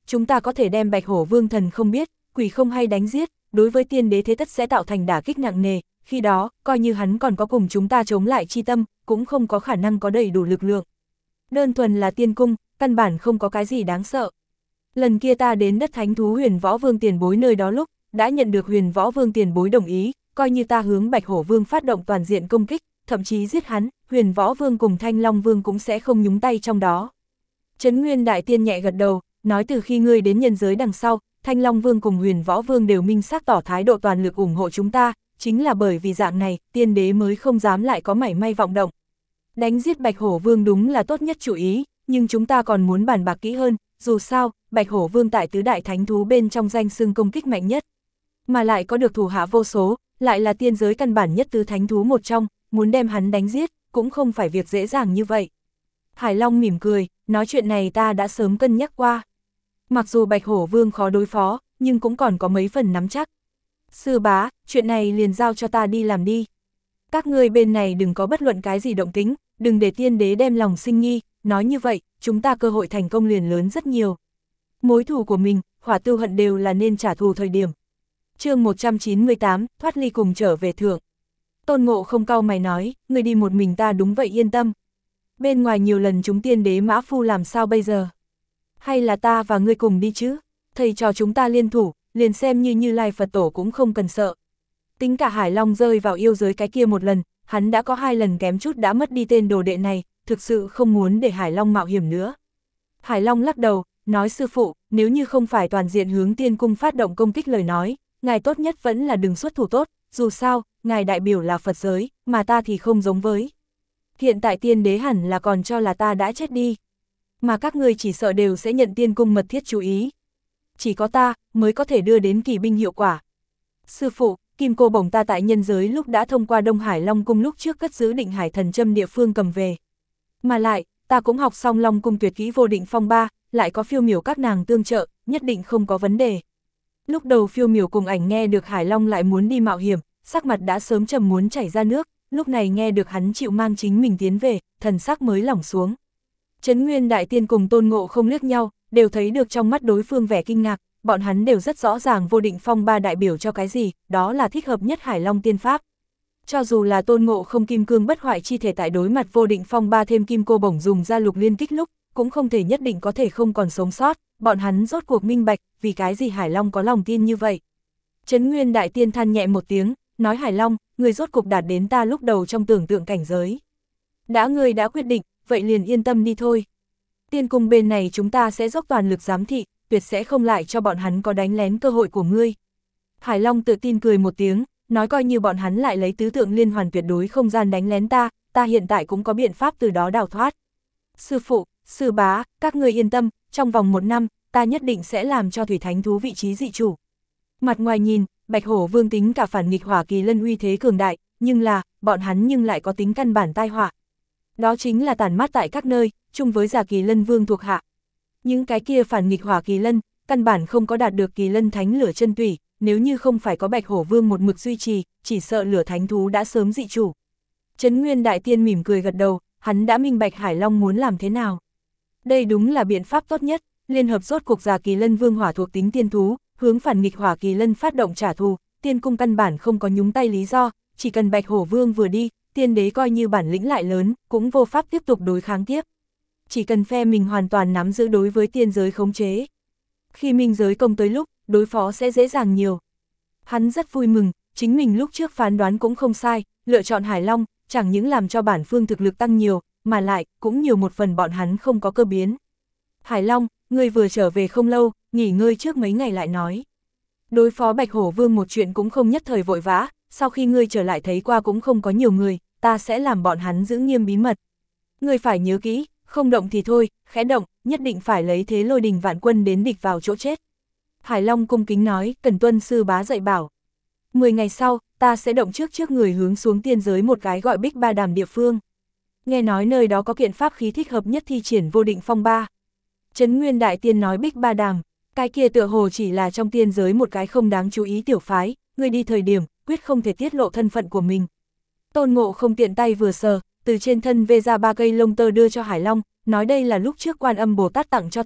chúng ta có thể đem Bạch Hổ Vương thần không biết, quỷ không hay đánh giết, đối với tiên đế thế tất sẽ tạo thành đả kích nặng nề, khi đó, coi như hắn còn có cùng chúng ta chống lại chi tâm, cũng không có khả năng có đầy đủ lực lượng. Đơn thuần là tiên cung, căn bản không có cái gì đáng sợ. Lần kia ta đến đất thánh thú Huyền Võ Vương tiền bối nơi đó lúc, đã nhận được Huyền Võ Vương tiền bối đồng ý, coi như ta hướng Bạch Hổ Vương phát động toàn diện công kích, thậm chí giết hắn, Huyền Võ Vương cùng Thanh Long Vương cũng sẽ không nhúng tay trong đó. Trấn Nguyên Đại Tiên nhẹ gật đầu, nói từ khi ngươi đến nhân giới đằng sau, Thanh Long Vương cùng Huyền Võ Vương đều minh xác tỏ thái độ toàn lực ủng hộ chúng ta, chính là bởi vì dạng này, tiên đế mới không dám lại có mảy may vọng động. Đánh giết Bạch Hổ Vương đúng là tốt nhất chủ ý, nhưng chúng ta còn muốn bàn bạc kỹ hơn, dù sao, Bạch Hổ Vương tại tứ đại thánh thú bên trong danh xưng công kích mạnh nhất, mà lại có được thủ hạ vô số, lại là tiên giới căn bản nhất tứ thánh thú một trong, muốn đem hắn đánh giết, cũng không phải việc dễ dàng như vậy. Hải Long mỉm cười, nói chuyện này ta đã sớm cân nhắc qua. Mặc dù Bạch Hổ Vương khó đối phó, nhưng cũng còn có mấy phần nắm chắc. Sư bá, chuyện này liền giao cho ta đi làm đi. Các ngươi bên này đừng có bất luận cái gì động tĩnh, đừng để tiên đế đem lòng sinh nghi, nói như vậy, chúng ta cơ hội thành công liền lớn rất nhiều. Mối thù của mình, Hỏa Tiêu Hận đều là nên trả thù thời điểm. Chương 198, thoát ly cùng trở về thượng. Tôn Ngộ không cau mày nói, người đi một mình ta đúng vậy yên tâm. Bên ngoài nhiều lần chúng tiên đế mã phu làm sao bây giờ? Hay là ta và ngươi cùng đi chứ? Thầy trò chúng ta liên thủ, liền xem như Như Lai Phật Tổ cũng không cần sợ. Tính cả Hải Long rơi vào yêu giới cái kia một lần, hắn đã có 2 lần kém chút đã mất đi tên đồ đệ này, thực sự không muốn để Hải Long mạo hiểm nữa. Hải Long lắc đầu, nói sư phụ, nếu như không phải toàn diện hướng tiên cung phát động công kích lời nói, ngài tốt nhất vẫn là đừng xuất thủ tốt, dù sao, ngài đại biểu là Phật giới, mà ta thì không giống với. Hiện tại tiên đế hẳn là còn cho là ta đã chết đi, mà các ngươi chỉ sợ đều sẽ nhận tiên cung mật thiết chú ý. Chỉ có ta mới có thể đưa đến kỳ binh hiệu quả. Sư phụ, kim cô bổng ta tại nhân giới lúc đã thông qua Đông Hải Long cung lúc trước cất giữ Định Hải thần châm địa phương cầm về. Mà lại, ta cũng học xong Long cung tuyệt kỹ Vô Định Phong Ba, lại có Phiêu Miểu các nàng tương trợ, nhất định không có vấn đề. Lúc đầu Phiêu Miểu cùng Ảnh nghe được Hải Long lại muốn đi mạo hiểm, sắc mặt đã sớm trầm muốn chảy ra nước, lúc này nghe được hắn chịu mang chính mình tiến về, thần sắc mới lỏng xuống. Trấn Nguyên Đại Tiên cùng Tôn Ngộ không liếc nhau, đều thấy được trong mắt đối phương vẻ kinh ngạc, bọn hắn đều rất rõ ràng Vô Định Phong Ba đại biểu cho cái gì, đó là thích hợp nhất Hải Long tiên pháp. Cho dù là Tôn Ngộ không kim cương bất hoại chi thể tại đối mặt Vô Định Phong Ba thêm kim cô bổng dùng ra lục liên kích lúc, cũng không thể nhất định có thể không còn sống sót, bọn hắn rốt cuộc minh bạch, vì cái gì Hải Long có lòng tin như vậy. Trấn Nguyên Đại Tiên than nhẹ một tiếng, nói Hải Long, người rốt cuộc đạt đến ta lúc đầu trong tưởng tượng cảnh giới. Ngươi đã quyết định, vậy liền yên tâm đi thôi. Tiên cung bên này chúng ta sẽ dốc toàn lực giám thị, tuyệt sẽ không lại cho bọn hắn có đánh lén cơ hội của ngươi. Hải Long tự tin cười một tiếng, nói coi như bọn hắn lại lấy tứ tượng liên hoàn tuyệt đối không gian đánh lén ta hiện tại cũng có biện pháp từ đó đào thoát. Sư phụ, sư bá, các ngươi yên tâm, trong vòng 1 năm, ta nhất định sẽ làm cho Thủy Thánh thú vị trí dị chủ. Mặt ngoài nhìn, Bạch Hổ Vương tính cả phản nghịch Hỏa Kỳ Lân uy thế cường đại, nhưng là, bọn hắn nhưng lại có tính căn bản tai họa. Đó chính là tản mát tại các nơi, chung với Giả Kỳ Lân Vương thuộc hạ. Những cái kia phản nghịch Hỏa Kỳ Lân, căn bản không có đạt được Kỳ Lân Thánh lửa chân tủy, nếu như không phải có Bạch Hổ Vương một mực duy trì, chỉ sợ lửa thánh thú đã sớm dị chủ. Trấn Nguyên Đại Tiên mỉm cười gật đầu, hắn đã minh bạch Hải Long muốn làm thế nào. Đây đúng là biện pháp tốt nhất, liên hợp rốt cuộc Giả Kỳ Lân Vương hỏa thuộc tính tiên thú, hướng phản nghịch Hỏa Kỳ Lân phát động trả thù, tiên cung căn bản không có nhúng tay lý do, chỉ cần Bạch Hổ Vương vừa đi, tiên đế coi như bản lĩnh lại lớn, cũng vô pháp tiếp tục đối kháng tiếp. Chỉ cần phe mình hoàn toàn nắm giữ đối với tiên giới khống chế. Khi minh giới công tới lúc, đối phó sẽ dễ dàng nhiều. Hắn rất vui mừng, chính mình lúc trước phán đoán cũng không sai, lựa chọn Hải Long, chẳng những làm cho bản phương thực lực tăng nhiều, mà lại, cũng nhiều một phần bọn hắn không có cơ biến. Hải Long, ngươi vừa trở về không lâu, nghỉ ngơi trước mấy ngày lại nói. Đối phó Bạch Hổ Vương một chuyện cũng không nhất thời vội vã, sau khi ngươi trở lại thấy qua cũng không có nhiều người, ta sẽ làm bọn hắn giữ nghiêm bí mật. Ngươi phải nhớ kỹ, không động thì thôi, khẽ động, nhất định phải lấy thế lôi đình vạn quân đến địch vào chỗ chết. Hải Long cung kính nói, cần tuân sư bá dạy bảo. 10 ngày sau, ta sẽ động trước người hướng xuống tiên giới một cái gọi Bích Ba Đàm địa phương. Nghe nói nơi đó có kiện pháp khí thích hợp nhất thi triển Vô Định Phong Ba. Trấn Nguyên Đại Tiên nói Bích Ba Đàm, cái kia tựa hồ chỉ là trong tiên giới một cái không đáng chú ý tiểu phái, người đi thời điểm, quyết không thể tiết lộ thân phận của mình. Tôn Ngộ không tiện tay vừa sờ, từ trên thân vê ra 3 cây lông tơ đưa cho Hải Long, nói đây là lúc trước Quan Âm Bồ Tát tặng cho ta,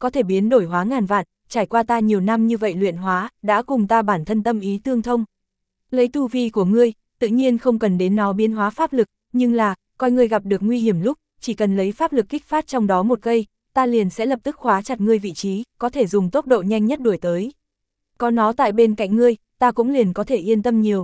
có thể biến đổi hóa ngàn vạn, trải qua ta nhiều năm như vậy luyện hóa, đã cùng ta bản thân tâm ý tương thông. Lấy tu vi của ngươi, tự nhiên không cần đến nó biến hóa pháp lực, nhưng là, coi ngươi gặp được nguy hiểm lúc, chỉ cần lấy pháp lực kích phát trong đó một cây, ta liền sẽ lập tức khóa chặt ngươi vị trí, có thể dùng tốc độ nhanh nhất đuổi tới. Có nó tại bên cạnh ngươi, ta cũng liền có thể yên tâm nhiều.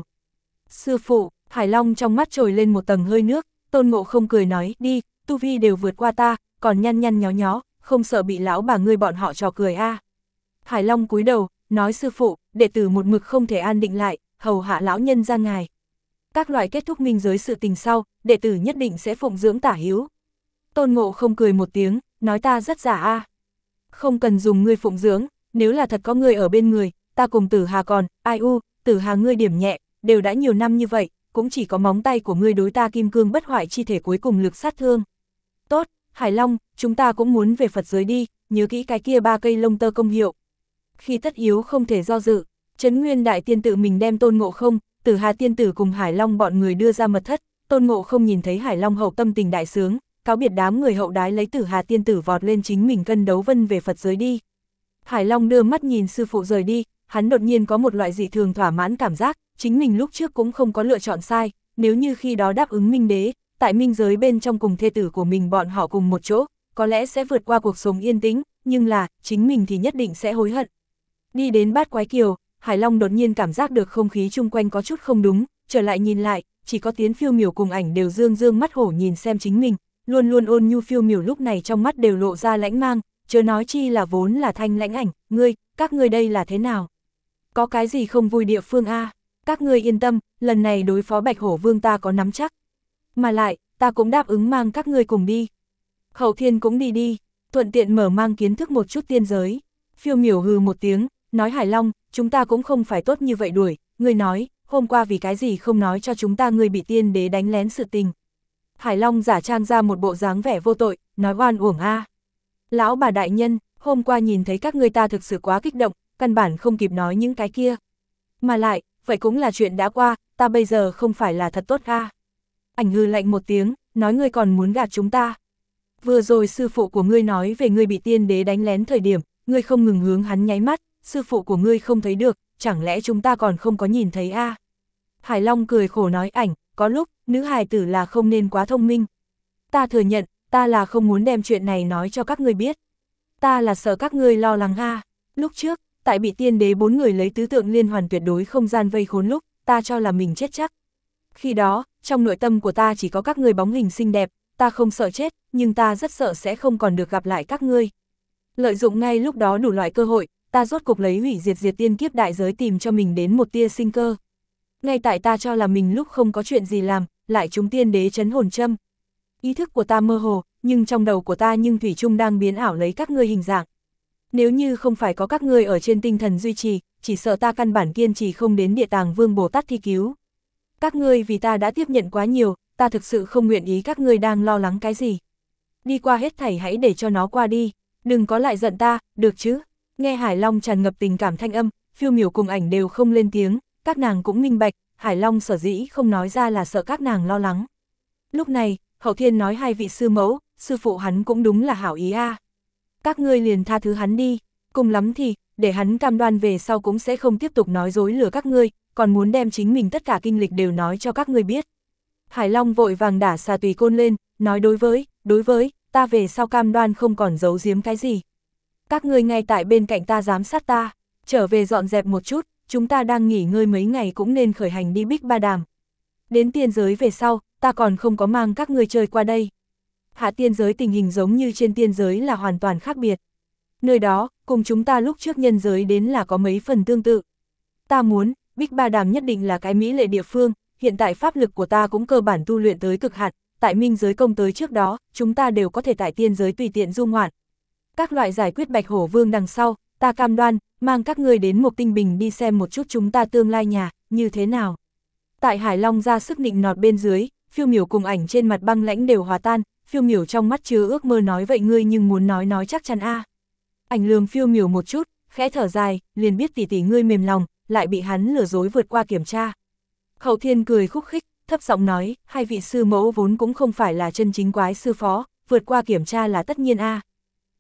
Sư phụ, Hải Long trong mắt trồi lên một tầng hơi nước, Tôn Ngộ Không cười nói, đi, tu vi đều vượt qua ta, còn nhăn nhăn nhó nhó, không sợ bị lão bà ngươi bọn họ trò cười a. Hải Long cúi đầu, nói sư phụ, đệ tử một mực không thể an định lại, hầu hạ lão nhân ra ngài. Các loại kết thúc minh giới sự tình sau, đệ tử nhất định sẽ phụng dưỡng tả hiếu. Tôn Ngộ Không cười một tiếng, nói ta rất giả a. Không cần dùng ngươi phụng dưỡng, nếu là thật có ngươi ở bên người, ta cùng Tử Hà còn, ai u, Tử Hà ngươi điểm nhẹ, đều đã nhiều năm như vậy, cũng chỉ có móng tay của ngươi đối ta kim cương bất hoại chi thể cuối cùng lực sát thương. Tốt, Hải Long, chúng ta cũng muốn về Phật giới đi, nhớ kỹ cái kia 3 cây lông tơ công hiệu. Khi tất yếu không thể do dự, Trấn Nguyên Đại Tiên tự mình đem Tôn Ngộ Không, Tử Hà Tiên tử cùng Hải Long bọn người đưa ra mật thất. Tôn Ngộ Không nhìn thấy Hải Long hậu tâm tình đại sướng, cáo biệt đám người hậu đái lấy Tử Hà Tiên tử vọt lên chính mình cân đấu vân về Phật giới đi. Hải Long đưa mắt nhìn sư phụ rời đi, hắn đột nhiên có một loại dị thường thỏa mãn cảm giác, chính mình lúc trước cũng không có lựa chọn sai, nếu như khi đó đáp ứng Minh Đế, tại minh giới bên trong cùng thê tử của mình bọn họ cùng một chỗ, có lẽ sẽ vượt qua cuộc sống yên tĩnh, nhưng là, chính mình thì nhất định sẽ hối hận. Đi đến Bát Quái Kiều, Hải Long đột nhiên cảm giác được không khí chung quanh có chút không đúng, trở lại nhìn lại, chỉ có Tiến Phiêu Miểu cùng Ảnh đều dương dương mắt hổ nhìn xem chính mình, luôn luôn ôn nhu Phiêu Miểu lúc này trong mắt đều lộ ra lãnh mang, chớ nói chi là vốn là thanh lãnh Ảnh, các ngươi đây là thế nào? Có cái gì không vui địa phương a? Các ngươi yên tâm, lần này đối phó Bạch Hổ Vương ta có nắm chắc. Mà lại, ta cũng đáp ứng mang các ngươi cùng đi. Hậu Thiên cũng đi, thuận tiện mở mang kiến thức một chút tiên giới. Phiêu Miểu hừ một tiếng, nói Hải Long, chúng ta cũng không phải tốt như vậy đuổi, ngươi nói, hôm qua vì cái gì không nói cho chúng ta ngươi bị tiên đế đánh lén sự tình. Hải Long giả trang ra một bộ dáng vẻ vô tội, nói oan uổng a. Lão bà đại nhân, hôm qua nhìn thấy các ngươi ta thực sự quá kích động, căn bản không kịp nói những cái kia. Mà lại, vậy cũng là chuyện đã qua, ta bây giờ không phải là thật tốt a. Ảnh hừ lạnh một tiếng, nói ngươi còn muốn gạt chúng ta. Vừa rồi sư phụ của ngươi nói về ngươi bị tiên đế đánh lén thời điểm, ngươi không ngừng hướng hắn nháy mắt, sư phụ của ngươi không thấy được, chẳng lẽ chúng ta còn không có nhìn thấy a? Hải Long cười khổ nói Ảnh, có lúc, nữ hài tử là không nên quá thông minh. Ta thừa nhận, ta là không muốn đem chuyện này nói cho các ngươi biết. Ta là sợ các ngươi lo lắng a. Lúc trước, tại bị tiên đế 4 người lấy tứ tượng liên hoàn tuyệt đối không gian vây khốn lúc, ta cho là mình chết chắc. Khi đó, trong nội tâm của ta chỉ có các ngươi bóng hình xinh đẹp, ta không sợ chết, nhưng ta rất sợ sẽ không còn được gặp lại các ngươi. Lợi dụng ngay lúc đó đủ loại cơ hội, ta rốt cục lấy hủy diệt tiên kiếp đại giới tìm cho mình đến một tia sinh cơ. Ngay tại ta cho là mình lúc không có chuyện gì làm, lại trúng tiên đế trấn hồn châm. Ý thức của ta mơ hồ, nhưng trong đầu của ta nhưng thủy chung đang biến ảo lấy các ngươi hình dạng. Nếu như không phải có các ngươi ở trên tinh thần duy trì, chỉ sợ ta căn bản kiên trì không đến Địa Tàng Vương Bồ Tát thi cứu. Các ngươi vì ta đã tiếp nhận quá nhiều, ta thực sự không nguyện ý các ngươi đang lo lắng cái gì. Đi qua hết thảy hãy để cho nó qua đi, đừng có lại giận ta, được chứ? Nghe Hải Long tràn ngập tình cảm thanh âm, Phiêu Miểu cùng Ảnh đều không lên tiếng, các nàng cũng minh bạch, Hải Long sở dĩ không nói ra là sợ các nàng lo lắng. Lúc này, Hậu Thiên nói hai vị sư mẫu, sư phụ hắn cũng đúng là hảo ý a. Các ngươi liền tha thứ hắn đi, cùng lắm thì, để hắn cam đoan về sau cũng sẽ không tiếp tục nói dối lừa các ngươi, còn muốn đem chính mình tất cả kinh lịch đều nói cho các ngươi biết. Hải Long vội vàng đả xà tùy côn lên, nói đối với, ta về sau cam đoan không còn giấu giếm cái gì. Các ngươi ngay tại bên cạnh ta giám sát ta, trở về dọn dẹp một chút, chúng ta đang nghỉ ngơi mấy ngày cũng nên khởi hành đi Bích Ba Đàm. Đến tiên giới về sau, ta còn không có mang các ngươi chơi qua đây. Hạ tiên giới tình hình giống như trên tiên giới là hoàn toàn khác biệt. Nơi đó, cùng chúng ta lúc trước nhân giới đến là có mấy phần tương tự. Ta muốn, Bích Ba Đàm nhất định là cái mỹ lệ địa phương, hiện tại pháp lực của ta cũng cơ bản tu luyện tới cực hạn, tại minh giới công tới trước đó, chúng ta đều có thể tại tiên giới tùy tiện du ngoạn. Các loại giải quyết Bạch Hổ Vương đằng sau, ta cam đoan, mang các ngươi đến một tinh bình đi xem một chút chúng ta tương lai nhà, như thế nào. Tại Hải Long ra sức nịnh nọt bên dưới, Phiêu Miểu cùng Ảnh trên mặt băng lãnh đều hòa tan, Phiêu Miểu trong mắt chứa ước mơ nói vậy ngươi nhưng muốn nói chắc chắn a. Ảnh lườm Phiêu Miểu một chút, khẽ thở dài, liền biết tỷ tỷ ngươi mềm lòng, lại bị hắn lừa dối vượt qua kiểm tra. Hậu Thiên cười khúc khích, thấp giọng nói, hai vị sư mẫu vốn cũng không phải là chân chính quái sư phó, vượt qua kiểm tra là tất nhiên a.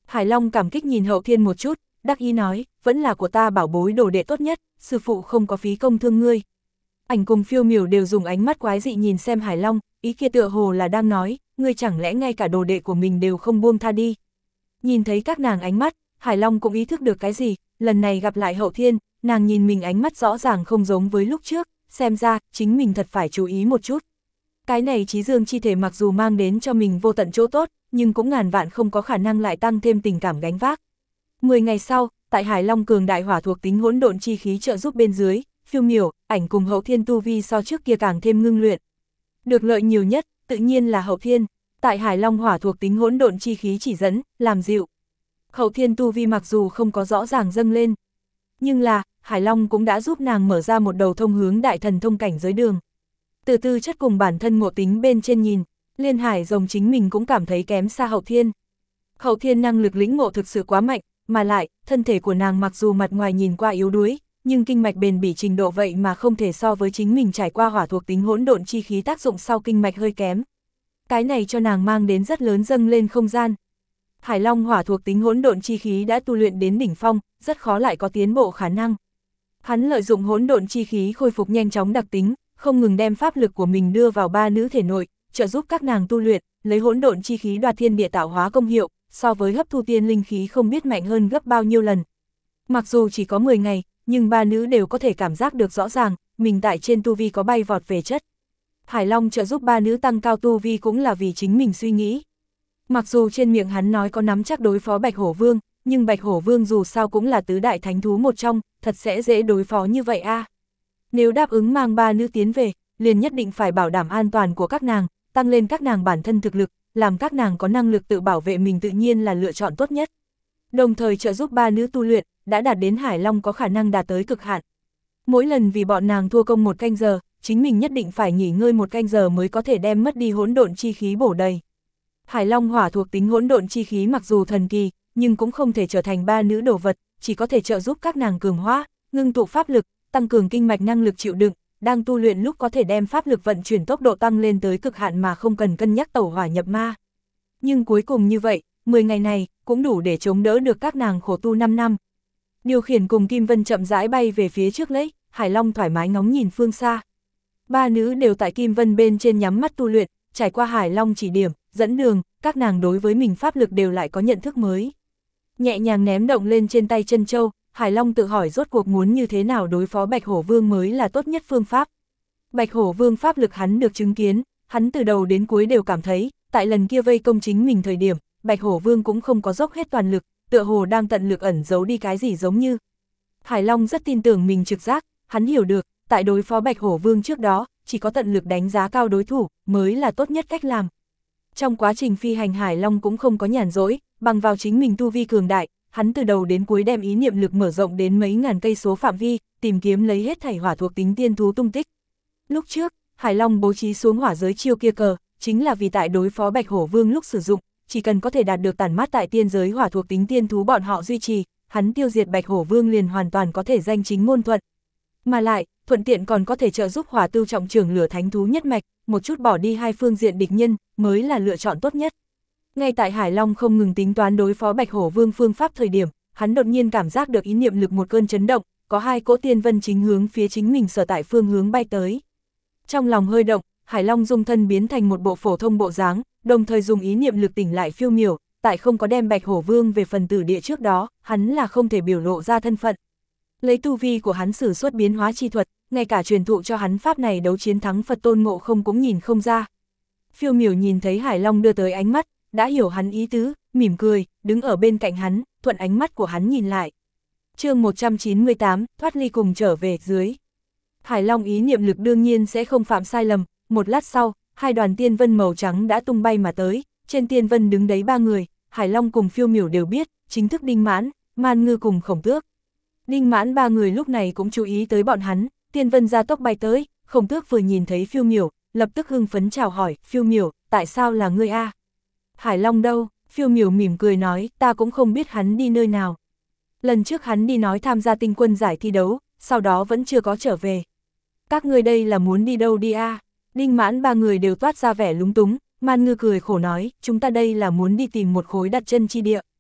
Hải Long cảm kích nhìn Hậu Thiên một chút, đắc ý nói, vẫn là của ta bảo bối đồ đệ tốt nhất, sư phụ không có phí công thương ngươi. Ảnh cùng Phiêu Miểu đều dùng ánh mắt quái dị nhìn xem Hải Long, ý kia tựa hồ là đang nói, ngươi chẳng lẽ ngay cả đồ đệ của mình đều không buông tha đi. Nhìn thấy các nàng ánh mắt, Hải Long cũng ý thức được cái gì, lần này gặp lại Hậu Thiên, nàng nhìn mình ánh mắt rõ ràng không giống với lúc trước, xem ra, chính mình thật phải chú ý một chút. Cái này trí dương chi thể mặc dù mang đến cho mình vô tận chỗ tốt, nhưng cũng ngàn vạn không có khả năng lại tăng thêm tình cảm gánh vác. 10 ngày sau, tại Hải Long cường đại hỏa thuộc tính hỗn độn chi khí trợ giúp bên dưới, Phiêu Miểu, Ảnh cùng Hậu Thiên tu vi so trước kia càng thêm ngưng luyện. Được lợi nhiều nhất, tự nhiên là Hậu Thiên, tại Hải Long hỏa thuộc tính hỗn độn chi khí chỉ dẫn, làm dịu. Hậu Thiên tu vi mặc dù không có rõ ràng dâng lên, nhưng là, Hải Long cũng đã giúp nàng mở ra một đầu thông hướng đại thần thông cảnh giới đường. Từ tư chất cùng bản thân ngộ tính bên trên nhìn, Liên Hải rồng chính mình cũng cảm thấy kém xa Hậu Thiên. Hậu Thiên năng lực lĩnh ngộ thực sự quá mạnh, mà lại, thân thể của nàng mặc dù mặt ngoài nhìn qua yếu đuối, nhưng kinh mạch bền bỉ trình độ vậy mà không thể so với chính mình trải qua hỏa thuộc tính hỗn độn chi khí tác dụng sau kinh mạch hơi kém. Cái này cho nàng mang đến rất lớn dâng lên không gian. Hải Long hỏa thuộc tính hỗn độn chi khí đã tu luyện đến đỉnh phong, rất khó lại có tiến bộ khả năng. Hắn lợi dụng hỗn độn chi khí khôi phục nhanh chóng đặc tính, không ngừng đem pháp lực của mình đưa vào ba nữ thể nội, trợ giúp các nàng tu luyện, lấy hỗn độn chi khí đoạt thiên địa tạo hóa công hiệu, so với hấp thu tiên linh khí không biết mạnh hơn gấp bao nhiêu lần. Mặc dù chỉ có 10 ngày, nhưng ba nữ đều có thể cảm giác được rõ ràng, mình tại trên tu vi có bay vọt về chất. Hải Long trợ giúp ba nữ tăng cao tu vi cũng là vì chính mình suy nghĩ. Mặc dù trên miệng hắn nói có nắm chắc đối phó Bạch Hổ Vương, nhưng Bạch Hổ Vương dù sao cũng là tứ đại thánh thú một trong, thật sẽ dễ đối phó như vậy a. Nếu đáp ứng mang ba nữ tiến về, liền nhất định phải bảo đảm an toàn của các nàng, tăng lên các nàng bản thân thực lực, làm các nàng có năng lực tự bảo vệ mình tự nhiên là lựa chọn tốt nhất. Đồng thời trợ giúp ba nữ tu luyện, đã đạt đến Hải Long có khả năng đạt tới cực hạn. Mỗi lần vì bọn nàng thua công 1 canh giờ, chính mình nhất định phải nghỉ ngơi 1 canh giờ mới có thể đem mất đi hỗn độn chi khí bổ đầy. Hải Long hỏa thuộc tính hỗn độn chi khí mặc dù thần kỳ, nhưng cũng không thể trở thành ba nữ đồ vật, chỉ có thể trợ giúp các nàng cường hóa, ngưng tụ pháp lực, tăng cường kinh mạch năng lực chịu đựng, đang tu luyện lúc có thể đem pháp lực vận chuyển tốc độ tăng lên tới cực hạn mà không cần cân nhắc tẩu hỏa nhập ma. Nhưng cuối cùng như vậy, 10 ngày này cũng đủ để chống đỡ được các nàng khổ tu 5 năm. Điều khiển cùng Kim Vân chậm rãi bay về phía trước lấy, Hải Long thoải mái ngóng nhìn phương xa. Ba nữ đều tại Kim Vân bên trên nhắm mắt tu luyện, trải qua Hải Long chỉ điểm, dẫn đường, các nàng đối với mình pháp lực đều lại có nhận thức mới. Nhẹ nhàng ném động lên trên tay chân châu, Hải Long tự hỏi rốt cuộc muốn như thế nào đối phó Bạch Hổ Vương mới là tốt nhất phương pháp. Bạch Hổ Vương pháp lực hắn được chứng kiến, hắn từ đầu đến cuối đều cảm thấy, tại lần kia vây công chính mình thời điểm, Bạch Hổ Vương cũng không có dốc hết toàn lực, tựa hồ đang tận lực ẩn giấu đi cái gì giống như. Hải Long rất tin tưởng mình trực giác, hắn hiểu được, tại đối phó Bạch Hổ Vương trước đó, chỉ có tận lực đánh giá cao đối thủ, mới là tốt nhất cách làm. Trong quá trình phi hành Hải Long cũng không có nhàn rỗi, bằng vào chính mình tu vi cường đại, hắn từ đầu đến cuối đem ý niệm lực mở rộng đến mấy ngàn cây số phạm vi, tìm kiếm lấy hết thảy hỏa thuộc tính tiên thú tung tích. Lúc trước, Hải Long bố trí xuống hỏa giới chiêu kia cờ, chính là vì tại đối phó Bạch Hổ Vương lúc sử dụng, chỉ cần có thể đạt được tản mát tại tiên giới hỏa thuộc tính tiên thú bọn họ duy trì, hắn tiêu diệt Bạch Hổ Vương liền hoàn toàn có thể danh chính ngôn thuận. Mà lại, thuận tiện còn có thể trợ giúp hỏa tưu trọng trưởng lửa thánh thú nhất mạch, một chút bỏ đi hai phương diện địch nhân, mới là lựa chọn tốt nhất. Ngay tại Hải Long không ngừng tính toán đối phó Bạch Hổ Vương phương pháp thời điểm, hắn đột nhiên cảm giác được ý niệm lực một cơn chấn động, có hai cỗ tiên vân chính hướng phía chính mình sở tại phương hướng bay tới. Trong lòng hơi động, Hải Long dung thân biến thành một bộ phổ thông bộ dáng, đồng thời dùng ý niệm lực tỉnh lại Phiêu Miểu, tại không có đem Bạch Hổ Vương về phần tử địa trước đó, hắn là không thể biểu lộ ra thân phận. Lấy tu vi của hắn sử xuất biến hóa chi thuật, ngay cả truyền thụ cho hắn pháp này đấu chiến thắng Phật Tôn Ngộ Không cũng nhìn không ra. Phiêu Miểu nhìn thấy Hải Long đưa tới ánh mắt, đã hiểu hắn ý tứ, mỉm cười, đứng ở bên cạnh hắn, thuận ánh mắt của hắn nhìn lại. Chương 198, thoát ly cùng trở về dưới. Hải Long ý niệm lực đương nhiên sẽ không phạm sai lầm, một lát sau, hai đoàn tiên vân màu trắng đã tung bay mà tới, trên tiên vân đứng đấy 3 người, Hải Long cùng Phiêu Miểu đều biết, chính thức Đinh Mãn, Man Ngư cùng Khổng Tước. Đinh Mãn 3 người lúc này cũng chú ý tới bọn hắn, tiên vân ra tốc bay tới, Khổng Tước vừa nhìn thấy Phiêu Miểu, lập tức hưng phấn chào hỏi, Phiêu Miểu, tại sao là ngươi a? Hải Long đâu? Phiêu Miểu mỉm cười nói, ta cũng không biết hắn đi nơi nào. Lần trước hắn đi nói tham gia tinh quân giải thi đấu, sau đó vẫn chưa có trở về. Các ngươi đây là muốn đi đâu đi a? Đinh Mãn 3 người đều toát ra vẻ lúng túng, Man Ngư cười khổ nói, chúng ta đây là muốn đi tìm một khối đặt chân chi địa.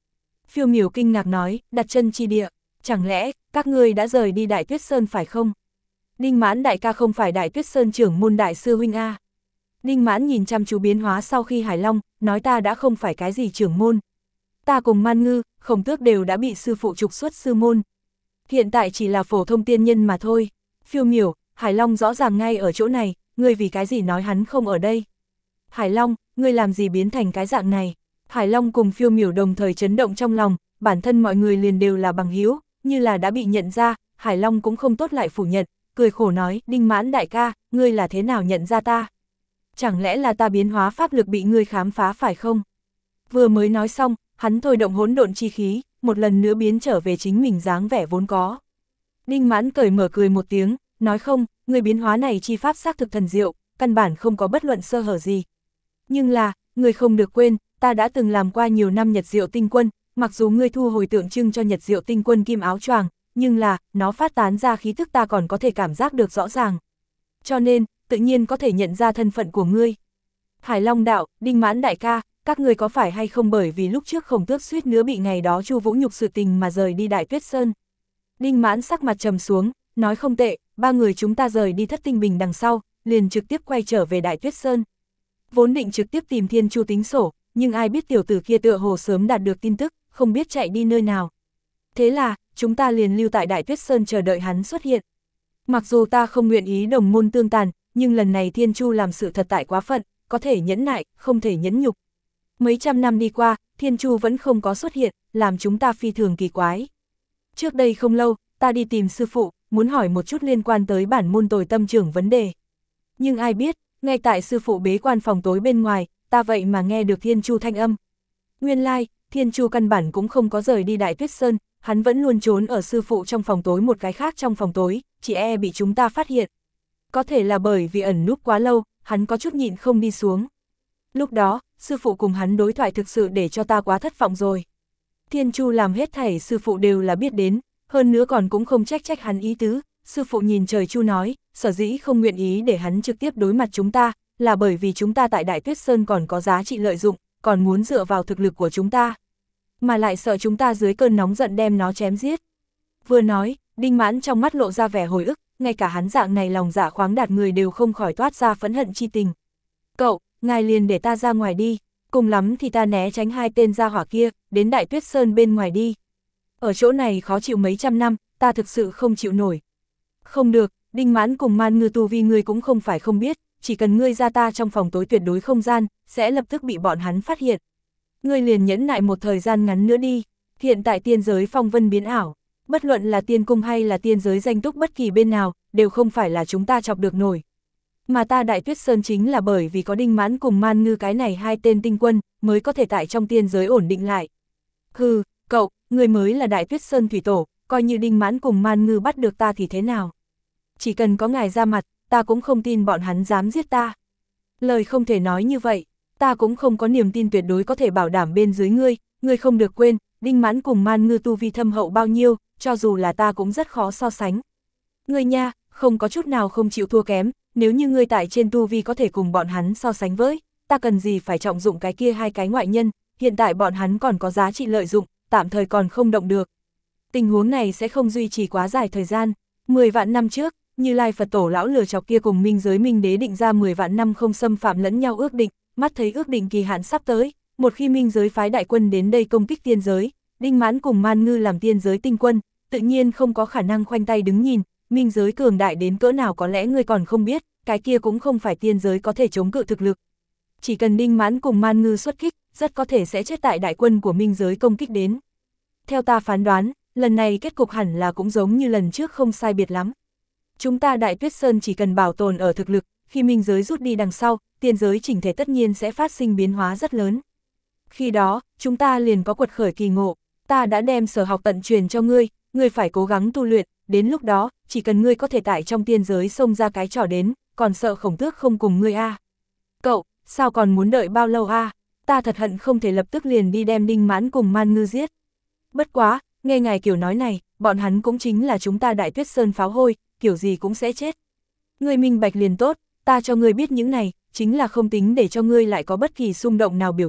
Phiêu Miểu kinh ngạc nói, đặt chân chi địa, chẳng lẽ các ngươi đã rời đi Đại Tuyết Sơn phải không? Đinh Mãn đại ca không phải Đại Tuyết Sơn trưởng môn đại sư huynh a? Đinh Mãn nhìn chăm chú biến hóa sau khi Hải Long, nói ta đã không phải cái gì trưởng môn. Ta cùng Man Ngư, Khổng Tước đều đã bị sư phụ trục xuất sư môn. Hiện tại chỉ là phổ thông tiên nhân mà thôi. Phiêu Miểu, Hải Long rõ ràng ngay ở chỗ này, ngươi vì cái gì nói hắn không ở đây? Hải Long, ngươi làm gì biến thành cái dạng này? Hải Long cùng Phiêu Miểu đồng thời chấn động trong lòng, bản thân mọi người liền đều là bằng hữu, như là đã bị nhận ra, Hải Long cũng không tốt lại phủ nhận, cười khổ nói, Đinh Mãn đại ca, ngươi là thế nào nhận ra ta? Chẳng lẽ là ta biến hóa pháp lực bị ngươi khám phá phải không? Vừa mới nói xong, hắn thôi động hỗn độn chi khí, một lần nữa biến trở về chính mình dáng vẻ vốn có. Đinh Mãn cởi mở cười một tiếng, nói không, ngươi biến hóa này chi pháp xác thực thần diệu, căn bản không có bất luận sơ hở gì. Nhưng là, ngươi không được quên, ta đã từng làm qua nhiều năm Nhật Diệu Tinh Quân, mặc dù ngươi thu hồi tượng trưng cho Nhật Diệu Tinh Quân kim áo choàng, nhưng là, nó phát tán ra khí thức ta còn có thể cảm giác được rõ ràng. Cho nên, tự nhiên có thể nhận ra thân phận của ngươi. Hải Long đạo, Đinh Mãn đại ca, các ngươi có phải hay không bởi vì lúc trước Khổng Tước suýt nữa bị ngày đó Chu Vũ nhục sự tình mà rời đi Đại Tuyết Sơn? Đinh Mãn sắc mặt trầm xuống, nói không tệ, ba người chúng ta rời đi Thất Tinh Bình đằng sau, liền trực tiếp quay trở về Đại Tuyết Sơn. Vốn định trực tiếp tìm Thiên Chu tính sổ, nhưng ai biết tiểu tử kia tựa hồ sớm đạt được tin tức, không biết chạy đi nơi nào. Thế là, chúng ta liền lưu tại Đại Tuyết Sơn chờ đợi hắn xuất hiện. Mặc dù ta không nguyện ý đồng môn tương tàn, nhưng lần này Thiên Chu làm sự thật tại quá phận, có thể nhẫn nại, không thể nhẫn nhục. Mấy trăm năm đi qua, Thiên Chu vẫn không có xuất hiện, làm chúng ta phi thường kỳ quái. Trước đây không lâu, ta đi tìm sư phụ, muốn hỏi một chút liên quan tới bản môn tồi tâm trưởng vấn đề. Nhưng ai biết, ngay tại sư phụ bế quan phòng tối bên ngoài, ta vậy mà nghe được Thiên Chu thanh âm. Nguyên lai, Thiên Chu căn bản cũng không có rời đi Đại Tuyết Sơn, hắn vẫn luôn trốn ở sư phụ trong phòng tối một cái khác trong phòng tối, chỉ bị chúng ta phát hiện. Có thể là bởi vì ẩn núp quá lâu, hắn có chút nhịn không đi xuống. Lúc đó, sư phụ cùng hắn đối thoại thực sự để cho ta quá thất vọng rồi. Thiên Chu làm hết thảy sư phụ đều là biết đến, hơn nữa còn cũng không trách hắn ý tứ. Sư phụ nhìn trời Chu nói, sở dĩ không nguyện ý để hắn trực tiếp đối mặt chúng ta, là bởi vì chúng ta tại Đại Tuyết Sơn còn có giá trị lợi dụng, còn muốn dựa vào thực lực của chúng ta. Mà lại sợ chúng ta dưới cơn nóng giận đem nó chém giết. Vừa nói, Đinh Mãn trong mắt lộ ra vẻ hồi ức, ngay cả hắn dạng này lòng dạ khoáng đạt người đều không khỏi toát ra phẫn hận chi tình. Cậu, ngài liền để ta ra ngoài đi, cùng lắm thì ta né tránh hai tên gia hỏa kia, đến Đại Tuyết Sơn bên ngoài đi. Ở chỗ này khó chịu mấy trăm năm, ta thực sự không chịu nổi. Không được, Đinh Mãn cùng Man Ngư tu vi ngươi cũng không phải không biết, chỉ cần ngươi ra ta trong phòng tối tuyệt đối không gian, sẽ lập tức bị bọn hắn phát hiện. Ngươi liền nhẫn nại một thời gian ngắn nữa đi, hiện tại tiên giới phong vân biến ảo, bất luận là tiên cung hay là tiên giới danh túc bất kỳ bên nào, đều không phải là chúng ta chọc được nổi. Mà ta Đại Tuyết Sơn chính là bởi vì có Đinh Mãn cùng Man Ngư cái này hai tên tinh quân, mới có thể tại trong tiên giới ổn định lại. Hừ, cậu, người mới là Đại Tuyết Sơn thủy tổ, coi như Đinh Mãn cùng Man Ngư bắt được ta thì thế nào? Chỉ cần có ngài ra mặt, ta cũng không tin bọn hắn dám giết ta. Lời không thể nói như vậy, ta cũng không có niềm tin tuyệt đối có thể bảo đảm bên dưới ngươi không được quên, Đinh Mãn cùng Man Ngư tu vi thâm hậu bao nhiêu, cho dù là ta cũng rất khó so sánh. Ngươi nha, không có chút nào không chịu thua kém, nếu như ngươi tại trên tu vi có thể cùng bọn hắn so sánh với, ta cần gì phải trọng dụng cái kia hai cái ngoại nhân, hiện tại bọn hắn còn có giá trị lợi dụng, tạm thời còn không động được. Tình huống này sẽ không duy trì quá dài thời gian, 10 vạn năm trước, Như Lai Phật Tổ lão lừa chọc kia cùng minh giới minh đế định ra 10 vạn năm không xâm phạm lẫn nhau ước định, mắt thấy ước định kỳ hạn sắp tới, một khi minh giới phái đại quân đến đây công kích tiên giới, Đinh Mãn cùng Man Ngư làm tiên giới tinh quân, tự nhiên không có khả năng khoanh tay đứng nhìn, minh giới cường đại đến cỡ nào có lẽ ngươi còn không biết, cái kia cũng không phải tiên giới có thể chống cự thực lực. Chỉ cần Đinh Mãn cùng Man Ngư xuất kích, rất có thể sẽ chết tại đại quân của minh giới công kích đến. Theo ta phán đoán, lần này kết cục hẳn là cũng giống như lần trước không sai biệt lắm. Chúng ta Đại Tuyết Sơn chỉ cần bảo tồn ở thực lực, khi minh giới rút đi đằng sau, tiên giới chỉnh thể tất nhiên sẽ phát sinh biến hóa rất lớn. Khi đó, chúng ta liền có quật khởi kỳ ngộ, ta đã đem sở học tận truyền cho ngươi, ngươi phải cố gắng tu luyện, đến lúc đó, chỉ cần ngươi có thể tại trong tiên giới xông ra cái trò đến, còn sợ Khổng Tước không cùng ngươi a? Cậu, sao còn muốn đợi bao lâu a? Ta thật hận không thể lập tức liền đi đem Đinh Mãn cùng Man Ngư giết. Bất quá, nghe ngài kiểu nói này, bọn hắn cũng chính là chúng ta Đại Tuyết Sơn pháo hôi, kiểu gì cũng sẽ chết. Ngươi minh bạch liền tốt, ta cho ngươi biết những này, chính là không tính để cho ngươi lại có bất kỳ xung động nào biểu hiện,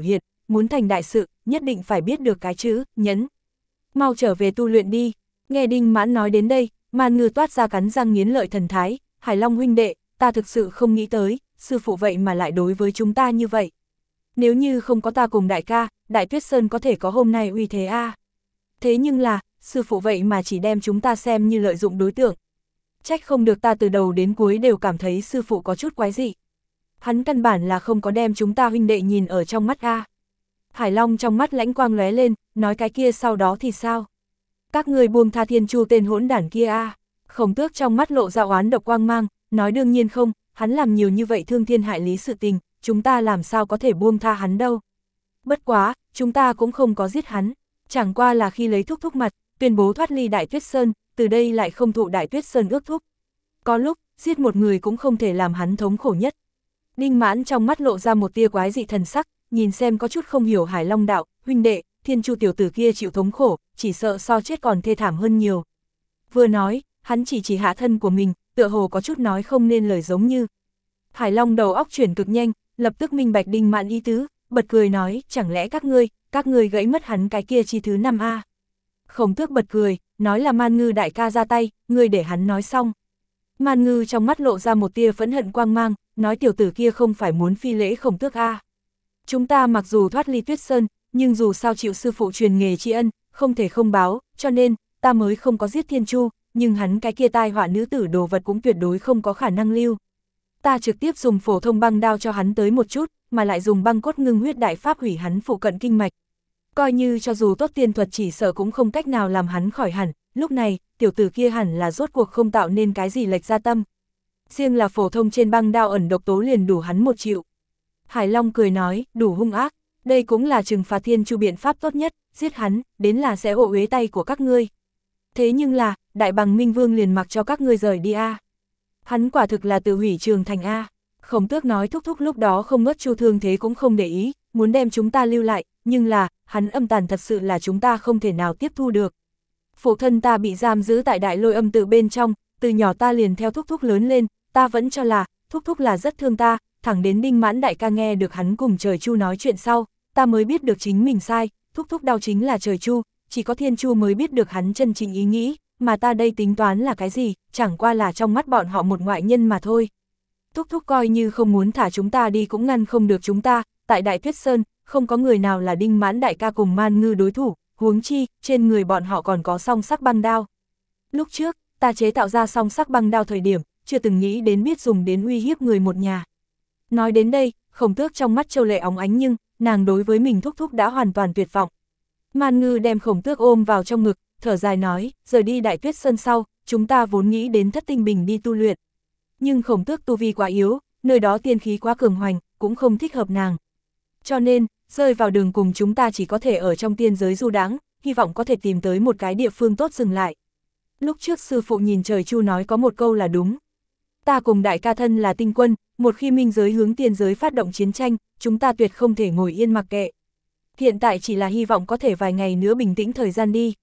muốn thành đại sự, nhất định phải biết được cái chữ, nhẫn. Mau trở về tu luyện đi. Nghe Đinh Mãn nói đến đây, Man Ngư toát ra cắn răng nghiến lợi thần thái, Hải Long huynh đệ, ta thực sự không nghĩ tới, sư phụ vậy mà lại đối với chúng ta như vậy. Nếu như không có ta cùng đại ca, Đại Tuyết Sơn có thể có hôm nay uy thế a. Thế nhưng là, sư phụ vậy mà chỉ đem chúng ta xem như lợi dụng đối tượng. Trách không được ta từ đầu đến cuối đều cảm thấy sư phụ có chút quái dị. Hắn căn bản là không có đem chúng ta huynh đệ nhìn ở trong mắt a. Hải Long trong mắt lãnh quang lóe lên, nói cái kia sau đó thì sao? Các người buông tha Thiên Chu tên hỗn đản kia a. Khổng Tước trong mắt lộ ra oán độc quang mang, nói đương nhiên không, hắn làm nhiều như vậy thương thiên hại lý sự tình, chúng ta làm sao có thể buông tha hắn đâu. Bất quá, chúng ta cũng không có giết hắn, chẳng qua là khi lấy thúc thúc mặt, tuyên bố thoát ly Đại Tuyết Sơn, từ đây lại không thụ Đại Tuyết Sơn ước thúc. Có lúc, giết một người cũng không thể làm hắn thống khổ nhất. Đinh Mãn trong mắt lộ ra một tia quái dị thần sắc, nhìn xem có chút không hiểu Hải Long đạo, huynh đệ, Thiên Chu tiểu tử kia chịu thống khổ, chỉ sợ so chết còn thê thảm hơn nhiều. Vừa nói, hắn chỉ hạ thân của mình, tựa hồ có chút nói không nên lời giống như. Hải Long đầu óc chuyển cực nhanh, lập tức minh bạch Đinh Mãn ý tứ, bật cười nói, chẳng lẽ các ngươi gãy mất hắn cái kia chi thứ 5A. Khổng Tước bật cười, nói là Man Ngư đại ca ra tay, ngươi để hắn nói xong. Man Ngư trong mắt lộ ra một tia phẫn hận quang mang, nói tiểu tử kia không phải muốn phi lễ Khổng Tước A. Chúng ta mặc dù thoát ly Tuyết Sơn, nhưng dù sao chịu sư phụ truyền nghề tri ân, không thể không báo, cho nên, ta mới không có giết Thiên Chu, nhưng hắn cái kia tai họa nữ tử đồ vật cũng tuyệt đối không có khả năng lưu. Ta trực tiếp dùng phổ thông băng đao cho hắn tới một chút, mà lại dùng băng cốt ngưng huyết đại pháp hủy hắn phụ cận kinh mạch. Coi như cho dù tốt tiên thuật chỉ sợ cũng không cách nào làm hắn khỏi hẳn, lúc này, tiểu tử kia hẳn là rốt cuộc không tạo nên cái gì lệch ra tâm. Riêng là phổ thông trên băng đao ẩn độc tố liền đủ hắn 1 triệu. Hải Long cười nói, đủ hung ác, đây cũng là trừng phạt Thiên Chu biện pháp tốt nhất, giết hắn, đến là sẽ ô uế tay của các ngươi. Thế nhưng là, Đại Bằng Minh Vương liền mặc cho các ngươi rời đi a. Hắn quả thực là tự hủy trường thành a. Khổng Tước nói thúc thúc lúc đó không ngớt Chu thương thế cũng không để ý, muốn đem chúng ta lưu lại, nhưng là, hắn âm tàn thật sự là chúng ta không thể nào tiếp thu được. Phụ thân ta bị giam giữ tại Đại Lôi Âm tự bên trong, từ nhỏ ta liền theo thúc thúc lớn lên, ta vẫn cho là, thúc thúc là rất thương ta, thẳng đến Đinh Mãn đại ca nghe được hắn cùng Trời Chu nói chuyện sau, ta mới biết được chính mình sai, thúc thúc đau chính là Trời Chu, chỉ có Thiên Chu mới biết được hắn chân chính ý nghĩ, mà ta đây tính toán là cái gì, chẳng qua là trong mắt bọn họ một ngoại nhân mà thôi. Thúc thúc coi như không muốn thả chúng ta đi cũng ngăn không được chúng ta, tại Đại Tuyết Sơn, không có người nào là Đinh Mãn đại ca cùng Man Ngư đối thủ, huống chi, trên người bọn họ còn có song sắc băng đao. Lúc trước, ta chế tạo ra song sắc băng đao thời điểm, chưa từng nghĩ đến biết dùng đến uy hiếp người một nhà. Nói đến đây, Khổng Tước trong mắt châu lệ óng ánh nhưng, nàng đối với mình thúc thúc đã hoàn toàn tuyệt vọng. Man Ngư đem Khổng Tước ôm vào trong ngực, thở dài nói, rời đi Đại Tuyết Sơn sau, chúng ta vốn nghĩ đến Thất Tinh Bình đi tu luyện. Nhưng Khổng Tước tu vi quá yếu, nơi đó tiên khí quá cường hoành, cũng không thích hợp nàng. Cho nên, rơi vào đường cùng chúng ta chỉ có thể ở trong tiên giới du đãng, hy vọng có thể tìm tới một cái địa phương tốt dừng lại. Lúc trước sư phụ nhìn Trời Chu nói có một câu là đúng. Ta cùng đại ca thân là tinh quân, một khi minh giới hướng tiên giới phát động chiến tranh, chúng ta tuyệt không thể ngồi yên mặc kệ. Hiện tại chỉ là hy vọng có thể vài ngày nữa bình tĩnh thời gian đi.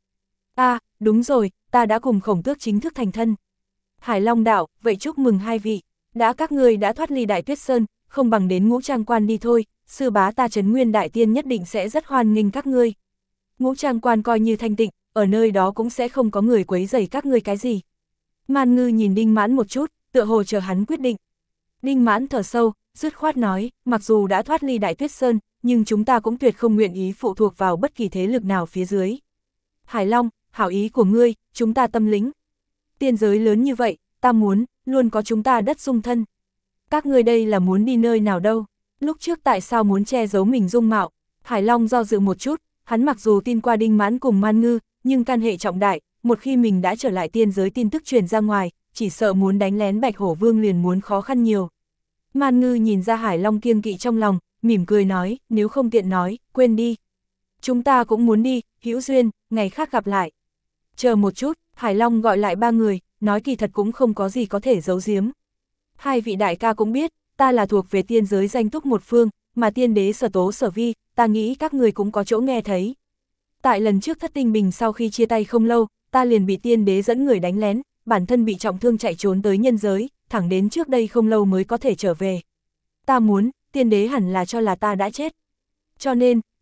Đúng rồi, ta đã cùng Khổng Tước chính thức thành thân. Hải Long đạo, vậy chúc mừng hai vị, các ngươi đã thoát ly Đại Tuyết Sơn, không bằng đến Ngũ Trang Quan đi thôi, sư bá ta Trấn Nguyên đại tiên nhất định sẽ rất hoan nghênh các ngươi. Ngũ Trang Quan coi như thanh tịnh, ở nơi đó cũng sẽ không có người quấy rầy các ngươi cái gì. Man Ngư nhìn Đinh Mãn một chút, tựa hồ chờ hắn quyết định. Đinh Mãn thở sâu, dứt khoát nói, mặc dù đã thoát ly Đại Tuyết Sơn, nhưng chúng ta cũng tuyệt không nguyện ý phụ thuộc vào bất kỳ thế lực nào phía dưới. Hải Long, hảo ý của ngươi, chúng ta tâm lĩnh. Tiên giới lớn như vậy, ta muốn, luôn có chúng ta đất dung thân. Các ngươi đây là muốn đi nơi nào đâu? Lúc trước tại sao muốn che giấu mình dung mạo? Hải Long do dự một chút, hắn mặc dù tin qua Đinh Mãn cùng Man Ngư, nhưng can hệ trọng đại, một khi mình đã trở lại tiên giới tin tức truyền ra ngoài, chỉ sợ muốn đánh lén Bạch Hổ Vương liền muốn khó khăn nhiều. Man Ngư nhìn ra Hải Long kiêng kỵ trong lòng, mỉm cười nói, nếu không tiện nói, quên đi. Chúng ta cũng muốn đi, hữu duyên, ngày khác gặp lại. Chờ một chút, Hải Long gọi lại 3 người, nói kỳ thật cũng không có gì có thể giấu giếm. Hai vị đại ca cũng biết, ta là thuộc về tiên giới danh túc một phương, mà tiên đế Sở Tố Sở Vi, ta nghĩ các người cũng có chỗ nghe thấy. Tại lần trước Thất Tinh Bình sau khi chia tay không lâu, ta liền bị tiên đế dẫn người đánh lén, bản thân bị trọng thương chạy trốn tới nhân giới, thẳng đến trước đây không lâu mới có thể trở về. Ta muốn, tiên đế hẳn là cho là ta đã chết. Cho nên,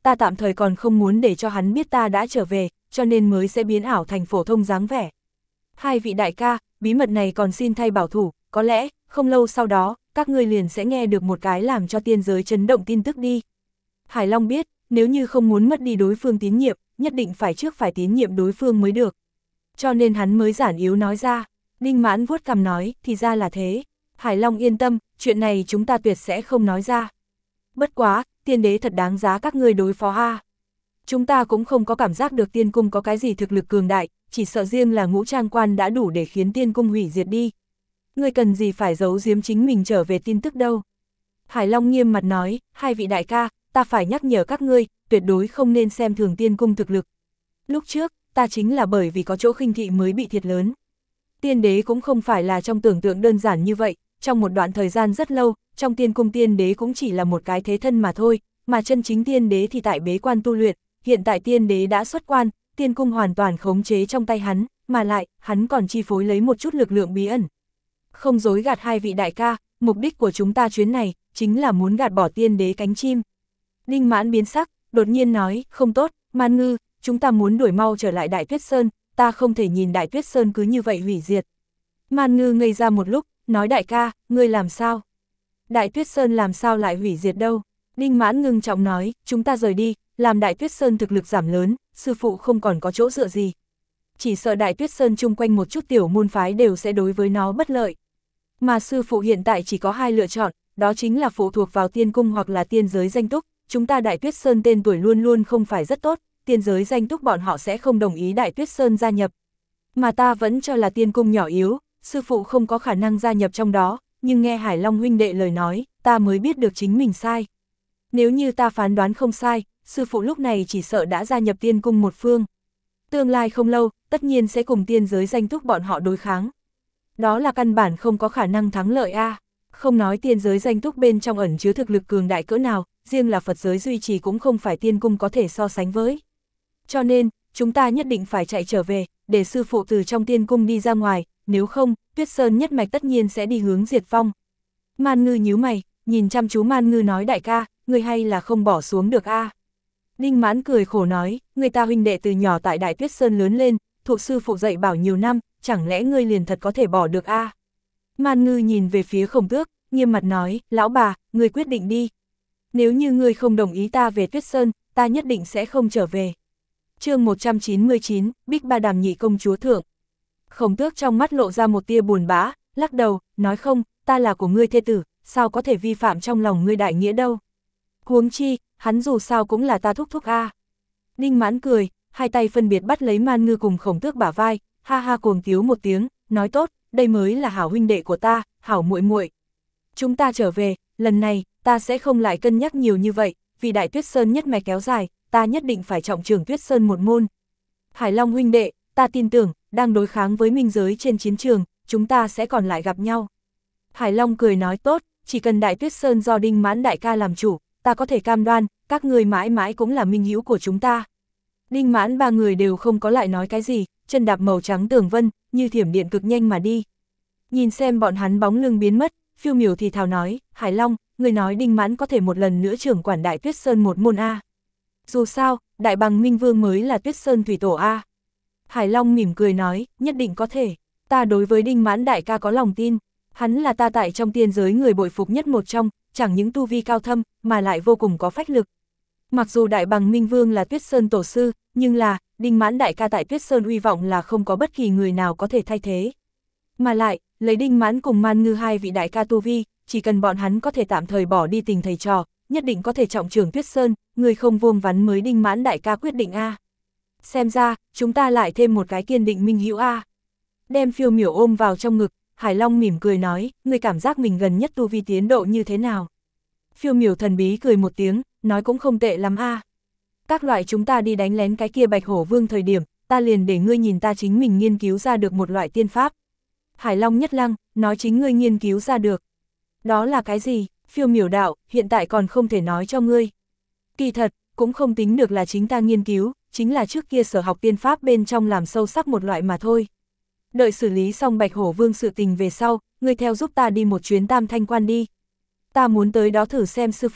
ta tạm thời còn không muốn để cho hắn biết ta đã trở về, cho nên mới sẽ biến ảo thành phổ thông dáng vẻ. Hai vị đại ca, bí mật này còn xin thay bảo thủ, có lẽ, không lâu sau đó, các ngươi liền sẽ nghe được một cái làm cho tiên giới chấn động tin tức đi. Hải Long biết, nếu như không muốn mất đi đối phương tín nhiệm, nhất định phải trước phải tín nhiệm đối phương mới được. Cho nên hắn mới giản yếu nói ra. Đinh Mãn vuốt cằm nói, thì ra là thế. Hải Long yên tâm, chuyện này chúng ta tuyệt sẽ không nói ra. Bất quá, tiên đế thật đáng giá các ngươi đối phó a. Chúng ta cũng không có cảm giác được tiên cung có cái gì thực lực cường đại, chỉ sợ riêng là ngũ trang quan đã đủ để khiến tiên cung hủy diệt đi. Ngươi cần gì phải giấu giếm chính mình trở về tin tức đâu. Hải Long nghiêm mặt nói, hai vị đại ca, ta phải nhắc nhở các ngươi, tuyệt đối không nên xem thường tiên cung thực lực. Lúc trước, ta chính là bởi vì có chỗ khinh thị mới bị thiệt lớn. Tiên đế cũng không phải là trong tưởng tượng đơn giản như vậy, trong một đoạn thời gian rất lâu, trong tiên cung tiên đế cũng chỉ là một cái thế thân mà thôi, mà chân chính tiên đế thì tại bế quan tu luyện, hiện tại tiên đế đã xuất quan, tiên cung hoàn toàn khống chế trong tay hắn, mà lại, hắn còn chi phối lấy một chút lực lượng bí ẩn. Không dối gạt hai vị đại ca, mục đích của chúng ta chuyến này, chính là muốn gạt bỏ tiên đế cánh chim. Đinh Mãn biến sắc, đột nhiên nói, không tốt, Man Ngư, chúng ta muốn đuổi mau trở lại Đại Tuyết Sơn, ta không thể nhìn Đại Tuyết Sơn cứ như vậy hủy diệt. Man Ngư ngây ra một lúc, nói đại ca, ngươi làm sao? Đại Tuyết Sơn làm sao lại hủy diệt đâu? Đinh Mãn ngưng trọng nói, chúng ta rời đi, làm Đại Tuyết Sơn thực lực giảm lớn, sư phụ không còn có chỗ dựa gì. Chỉ sợ Đại Tuyết Sơn chung quanh một chút tiểu môn phái đều sẽ đối với nó bất lợi. Mà sư phụ hiện tại chỉ có hai lựa chọn, đó chính là phụ thuộc vào tiên cung hoặc là tiên giới danh túc. Chúng ta Đại Tuyết Sơn tên tuổi luôn luôn không phải rất tốt, tiên giới danh túc bọn họ sẽ không đồng ý Đại Tuyết Sơn gia nhập. Mà ta vẫn cho là tiên cung nhỏ yếu, sư phụ không có khả năng gia nhập trong đó, nhưng nghe Hải Long huynh đệ lời nói, ta mới biết được chính mình sai. Nếu như ta phán đoán không sai, sư phụ lúc này chỉ sợ đã gia nhập tiên cung một phương. Tương lai không lâu, tất nhiên sẽ cùng tiên giới danh túc bọn họ đối kháng. Đó là căn bản không có khả năng thắng lợi a. Không nói tiên giới danh túc bên trong ẩn chứa thực lực cường đại cỡ nào, riêng là Phật giới duy trì cũng không phải tiên cung có thể so sánh với. Cho nên, chúng ta nhất định phải chạy trở về, để sư phụ từ trong tiên cung đi ra ngoài, nếu không, Tuyết Sơn nhất mạch tất nhiên sẽ đi hướng diệt vong. Man Ngư nhíu mày, nhìn chăm chú Man Ngư nói đại ca, ngươi hay là không bỏ xuống được a? Đinh Mãn cười khổ nói, người ta huynh đệ từ nhỏ tại Đại Tuyết Sơn lớn lên, thụ sư phụ dạy bảo nhiều năm, chẳng lẽ ngươi liền thật có thể bỏ được a? Man Ngư nhìn về phía Khổng Tước, nghiêm mặt nói, lão bà, ngươi quyết định đi. Nếu như ngươi không đồng ý ta về Tuyết Sơn, ta nhất định sẽ không trở về. Chương 199, Bích Ba Đàm nhị công chúa thượng. Khổng Tước trong mắt lộ ra một tia buồn bã, lắc đầu, nói không, ta là của ngươi thê tử, sao có thể vi phạm trong lòng ngươi đại nghĩa đâu. Huống chi, hắn dù sao cũng là ta thúc thúc a. Đinh Mãn cười, hai tay phân biệt bắt lấy Man Ngư cùng Khổng Tước bả vai, ha ha cuồng tiếu một tiếng, nói tốt, đây mới là hảo huynh đệ của ta, hảo muội muội. Chúng ta trở về, lần này, ta sẽ không lại cân nhắc nhiều như vậy, vì Đại Tuyết Sơn nhất mạch kéo dài, ta nhất định phải trọng trưởng Tuyết Sơn một môn. Hải Long huynh đệ, ta tin tưởng, đang đối kháng với minh giới trên chiến trường, chúng ta sẽ còn lại gặp nhau. Hải Long cười nói tốt, chỉ cần Đại Tuyết Sơn do Đinh Mãn đại ca làm chủ, ta có thể cam đoan, các người mãi mãi cũng là minh hữu của chúng ta. Đinh Mãn ba người đều không có lại nói cái gì, chân đạp màu trắng tường vân, như thiểm điện cực nhanh mà đi. Nhìn xem bọn hắn bóng lưng biến mất, Phiêu Miểu thì thào nói, Hải Long, người nói Đinh Mãn có thể một lần nữa trưởng quản Đại Tuyết Sơn một môn a. Dù sao, Đại Bằng Minh Vương mới là Tuyết Sơn thủy tổ a. Hải Long mỉm cười nói, nhất định có thể, ta đối với Đinh Mãn đại ca có lòng tin, hắn là ta tại trong tiên giới người bội phục nhất một trong, chẳng những tu vi cao thâm, mà lại vô cùng có phách lực. Mặc dù Đại Bằng Minh Vương là Tuyết Sơn tổ sư, nhưng là, Đinh Mãn đại ca tại Tuyết Sơn uy vọng là không có bất kỳ người nào có thể thay thế. Mà lại, lấy Đinh Mãn cùng Man Ngư hai vị đại ca tu vi, chỉ cần bọn hắn có thể tạm thời bỏ đi tình thầy trò, nhất định có thể trọng trưởng Tuyết Sơn, người không vuông vắn mới Đinh Mãn đại ca quyết định a. Xem ra, chúng ta lại thêm một cái kiên định minh hữu a. Đem Phiêu Miểu ôm vào trong ngực, Hải Long mỉm cười nói, người cảm giác mình gần nhất tu vi tiến độ như thế nào? Phiêu Miểu thần bí cười một tiếng, nói cũng không tệ lắm a. Các loại chúng ta đi đánh lén cái kia Bạch Hổ Vương thời điểm, ta liền để ngươi nhìn ta chính mình nghiên cứu ra được một loại tiên pháp. Hải Long nhất lăng, nói chính ngươi nghiên cứu ra được. Đó là cái gì? Phiêu Miểu đạo, hiện tại còn không thể nói cho ngươi. Kỳ thật, cũng không tính được là chính ta nghiên cứu, chính là trước kia sở học tiên pháp bên trong làm sâu sắc một loại mà thôi. Đợi xử lý xong Bạch Hổ Vương sự tình về sau, ngươi theo giúp ta đi một chuyến Tam Thanh Quan đi. Ta muốn tới đó thử xem sư phụ.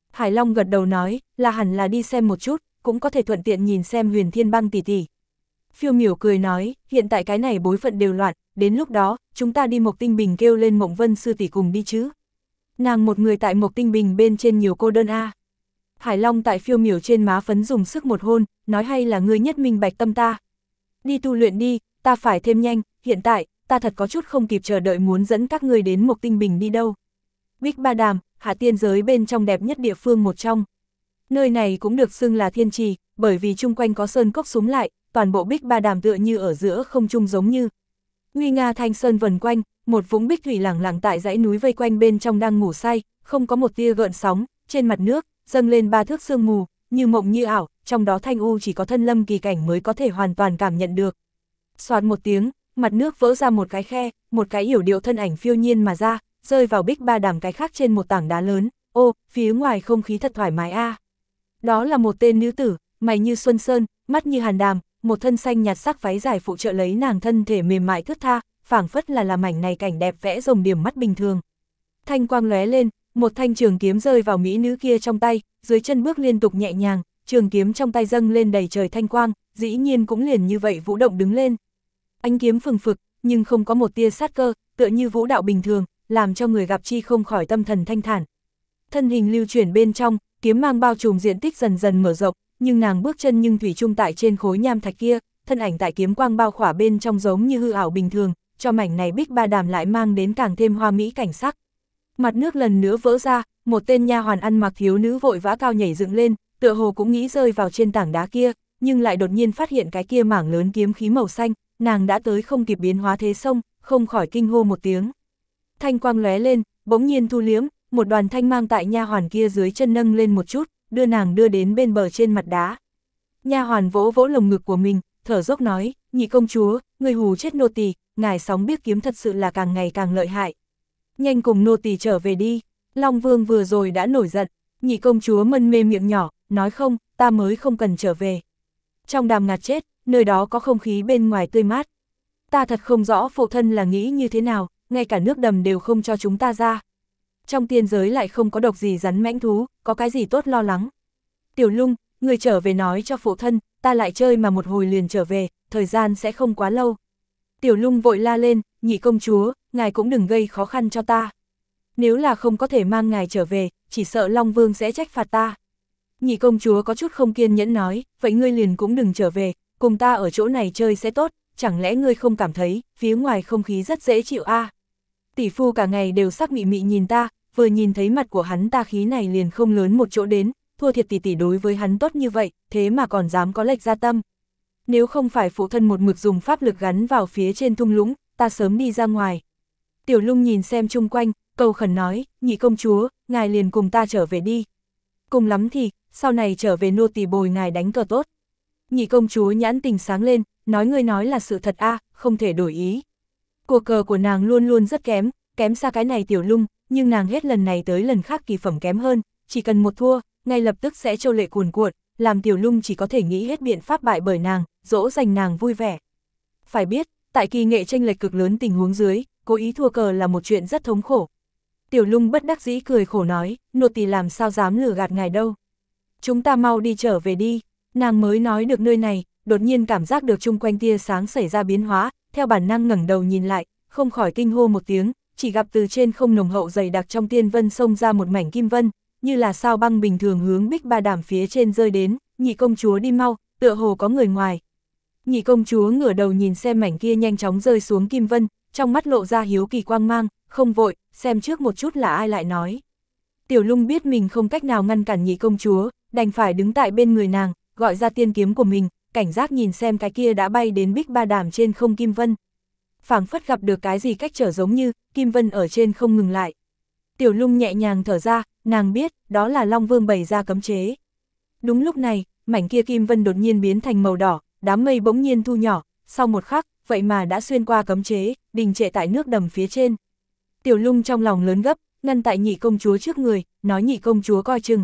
Hải Long gật đầu nói, là hẳn là đi xem một chút, cũng có thể thuận tiện nhìn xem Huyền Thiên Băng tỷ tỷ. Phiêu Miểu cười nói, hiện tại cái này bối phận đều loạn, đến lúc đó, chúng ta đi Mộc Tinh Bình kêu lên Mộng Vân sư tỷ cùng đi chứ. Nàng một người tại Mộc Tinh Bình bên trên nhiều cô đơn a. Hải Long tại Phiêu Miểu trên má phấn dùng sức một hôn, nói hay là ngươi nhất minh bạch tâm ta. Đi tu luyện đi, ta phải thêm nhanh, hiện tại, ta thật có chút không kịp chờ đợi muốn dẫn các ngươi đến Mộc Tinh Bình đi đâu. Bích Ba Đàm, hạ tiên giới bên trong đẹp nhất địa phương một trong. Nơi này cũng được xưng là thiên trì, bởi vì chung quanh có sơn cốc súm lại, toàn bộ Bích Ba Đàm tựa như ở giữa không trung giống như. Nguy nga thanh sơn vần quanh, một vũng bích thủy lẳng lặng tại dãy núi vây quanh bên trong đang ngủ say, không có một tia gợn sóng, trên mặt nước, dâng lên 3 thước sương mù, như mộng như ảo, trong đó thanh u chỉ có thân lâm kỳ cảnh mới có thể hoàn toàn cảm nhận được. Xoạt một tiếng, mặt nước vỡ ra một cái khe, một cái yểu điệu thân ảnh phiêu nhiên mà ra, rơi vào Bích Ba Đàm cái khác trên một tảng đá lớn, ô, phía ngoài không khí thật thoải mái a. Đó là một tên nữ tử, mày như xuân sơn, mắt như hàn đàm, một thân xanh nhạt sắc váy dài phụ trợ lấy nàng thân thể mềm mại thướt tha, phảng phất là làm mảnh này cảnh đẹp vẽ rồng điểm mắt bình thường. Thanh quang lóe lên, một thanh trường kiếm rơi vào mỹ nữ kia trong tay, dưới chân bước liên tục nhẹ nhàng, trường kiếm trong tay dâng lên đầy trời thanh quang, dĩ nhiên cũng liền như vậy vũ động đứng lên. Ánh kiếm phừng phực, nhưng không có một tia sát cơ, tựa như vũ đạo bình thường, làm cho người gặp chi không khỏi tâm thần thanh thản. Thân hình lưu chuyển bên trong, kiếm mang bao trùm diện tích dần dần mở rộng, nhưng nàng bước chân nhưng thủy chung tại trên khối nham thạch kia, thân ảnh tại kiếm quang bao khỏa bên trong giống như hư ảo bình thường, cho mảnh này Bích Ba Đàm lại mang đến càng thêm hoa mỹ cảnh sắc. Mặt nước lần nữa vỡ ra, một tên nha hoàn ăn mặc thiếu nữ vội vã cao nhảy dựng lên, tựa hồ cũng nghĩ rơi vào trên tảng đá kia, nhưng lại đột nhiên phát hiện cái kia mảng lớn kiếm khí màu xanh, nàng đã tới không kịp biến hóa thế sông, không khỏi kinh hô một tiếng. Thanh quang lóe lên, bỗng nhiên thu liếm, một đoàn thanh mang tại nha hoàn kia dưới chân nâng lên một chút, đưa nàng đưa đến bên bờ trên mặt đá. Nha hoàn vỗ vỗ lồng ngực của mình, thở dốc nói, nhị công chúa, người hù chết nô tỳ, ngài sóng biết kiếm thật sự là càng ngày càng lợi hại. Nhanh cùng nô tỳ trở về đi. Long Vương vừa rồi đã nổi giận, nhị công chúa mân mê miệng nhỏ, nói không, ta mới không cần trở về. Trong đàm ngạt chết, nơi đó có không khí bên ngoài tươi mát. Ta thật không rõ phụ thân là nghĩ như thế nào, ngay cả nước đầm đều không cho chúng ta ra. Trong tiên giới lại không có độc gì rắn mãnh thú, có cái gì tốt lo lắng. Tiểu Lung, người trở về nói cho phụ thân, ta lại chơi mà một hồi liền trở về, thời gian sẽ không quá lâu. Tiểu Lung vội la lên, nhị công chúa, ngài cũng đừng gây khó khăn cho ta. Nếu là không có thể mang ngài trở về, chỉ sợ Long Vương sẽ trách phạt ta. Nhị công chúa có chút không kiên nhẫn nói, vậy ngươi liền cũng đừng trở về, cùng ta ở chỗ này chơi sẽ tốt, chẳng lẽ ngươi không cảm thấy, phía ngoài không khí rất dễ chịu a? Tỷ phu cả ngày đều sắc mị mị nhìn ta, vừa nhìn thấy mặt của hắn ta khí này liền không lớn một chỗ đến, thua thiệt tỷ tỷ đối với hắn tốt như vậy, thế mà còn dám có lệch ra tâm. Nếu không phải phụ thân một mực dùng pháp lực gắn vào phía trên thung lũng, ta sớm đi ra ngoài. Tiểu Lung nhìn xem chung quanh, cầu khẩn nói, nhị công chúa, ngài liền cùng ta trở về đi. Cùng lắm thì, sau này trở về nô tỳ bồi ngài đánh cờ tốt. Nhị công chúa nhãn tình sáng lên, nói ngươi nói là sự thật a, không thể đổi ý. Cuộc cờ của nàng luôn luôn rất kém, kém xa cái này Tiểu Lung, nhưng nàng hết lần này tới lần khác kỳ phẩm kém hơn, chỉ cần một thua, ngay lập tức sẽ trâu lệ cuồn cuộn, làm Tiểu Lung chỉ có thể nghĩ hết biện pháp bại bởi nàng, dỗ dành nàng vui vẻ. Phải biết, tại kỳ nghệ chênh lệch cực lớn tình huống dưới, cố ý thua cờ là một chuyện rất thống khổ. Tiểu Lung bất đắc dĩ cười khổ nói, nô tỳ làm sao dám lừa gạt ngài đâu. Chúng ta mau đi trở về đi. Nàng mới nói được nơi này, đột nhiên cảm giác được chung quanh tia sáng xảy ra biến hóa, theo bản năng ngẩng đầu nhìn lại, không khỏi kinh hô một tiếng, chỉ gặp từ trên không nồng hậu dày đặc trong tiên vân xông ra một mảnh kim vân, như là sao băng bình thường hướng Bích Ba Đàm phía trên rơi đến, nhị công chúa đi mau, tựa hồ có người ngoài. Nhị công chúa ngửa đầu nhìn xem mảnh kia nhanh chóng rơi xuống kim vân, trong mắt lộ ra hiếu kỳ quang mang, không vội, xem trước một chút là ai lại nói. Tiểu Lung biết mình không cách nào ngăn cản nhị công chúa, đành phải đứng tại bên người nàng, gọi ra tiên kiếm của mình, cảnh giác nhìn xem cái kia đã bay đến Bích Ba Đàm trên không kim vân. Phảng phất gặp được cái gì cách trở giống như, kim vân ở trên không ngừng lại. Tiểu Lung nhẹ nhàng thở ra, nàng biết, đó là Long Vương bày ra cấm chế. Đúng lúc này, mảnh kia kim vân đột nhiên biến thành màu đỏ, đám mây bỗng nhiên thu nhỏ, sau một khắc, vậy mà đã xuyên qua cấm chế, đình trệ tại nước đầm phía trên. Tiểu Lung trong lòng lớn gấp, ngăn tại nhị công chúa trước người, nói nhị công chúa coi chừng.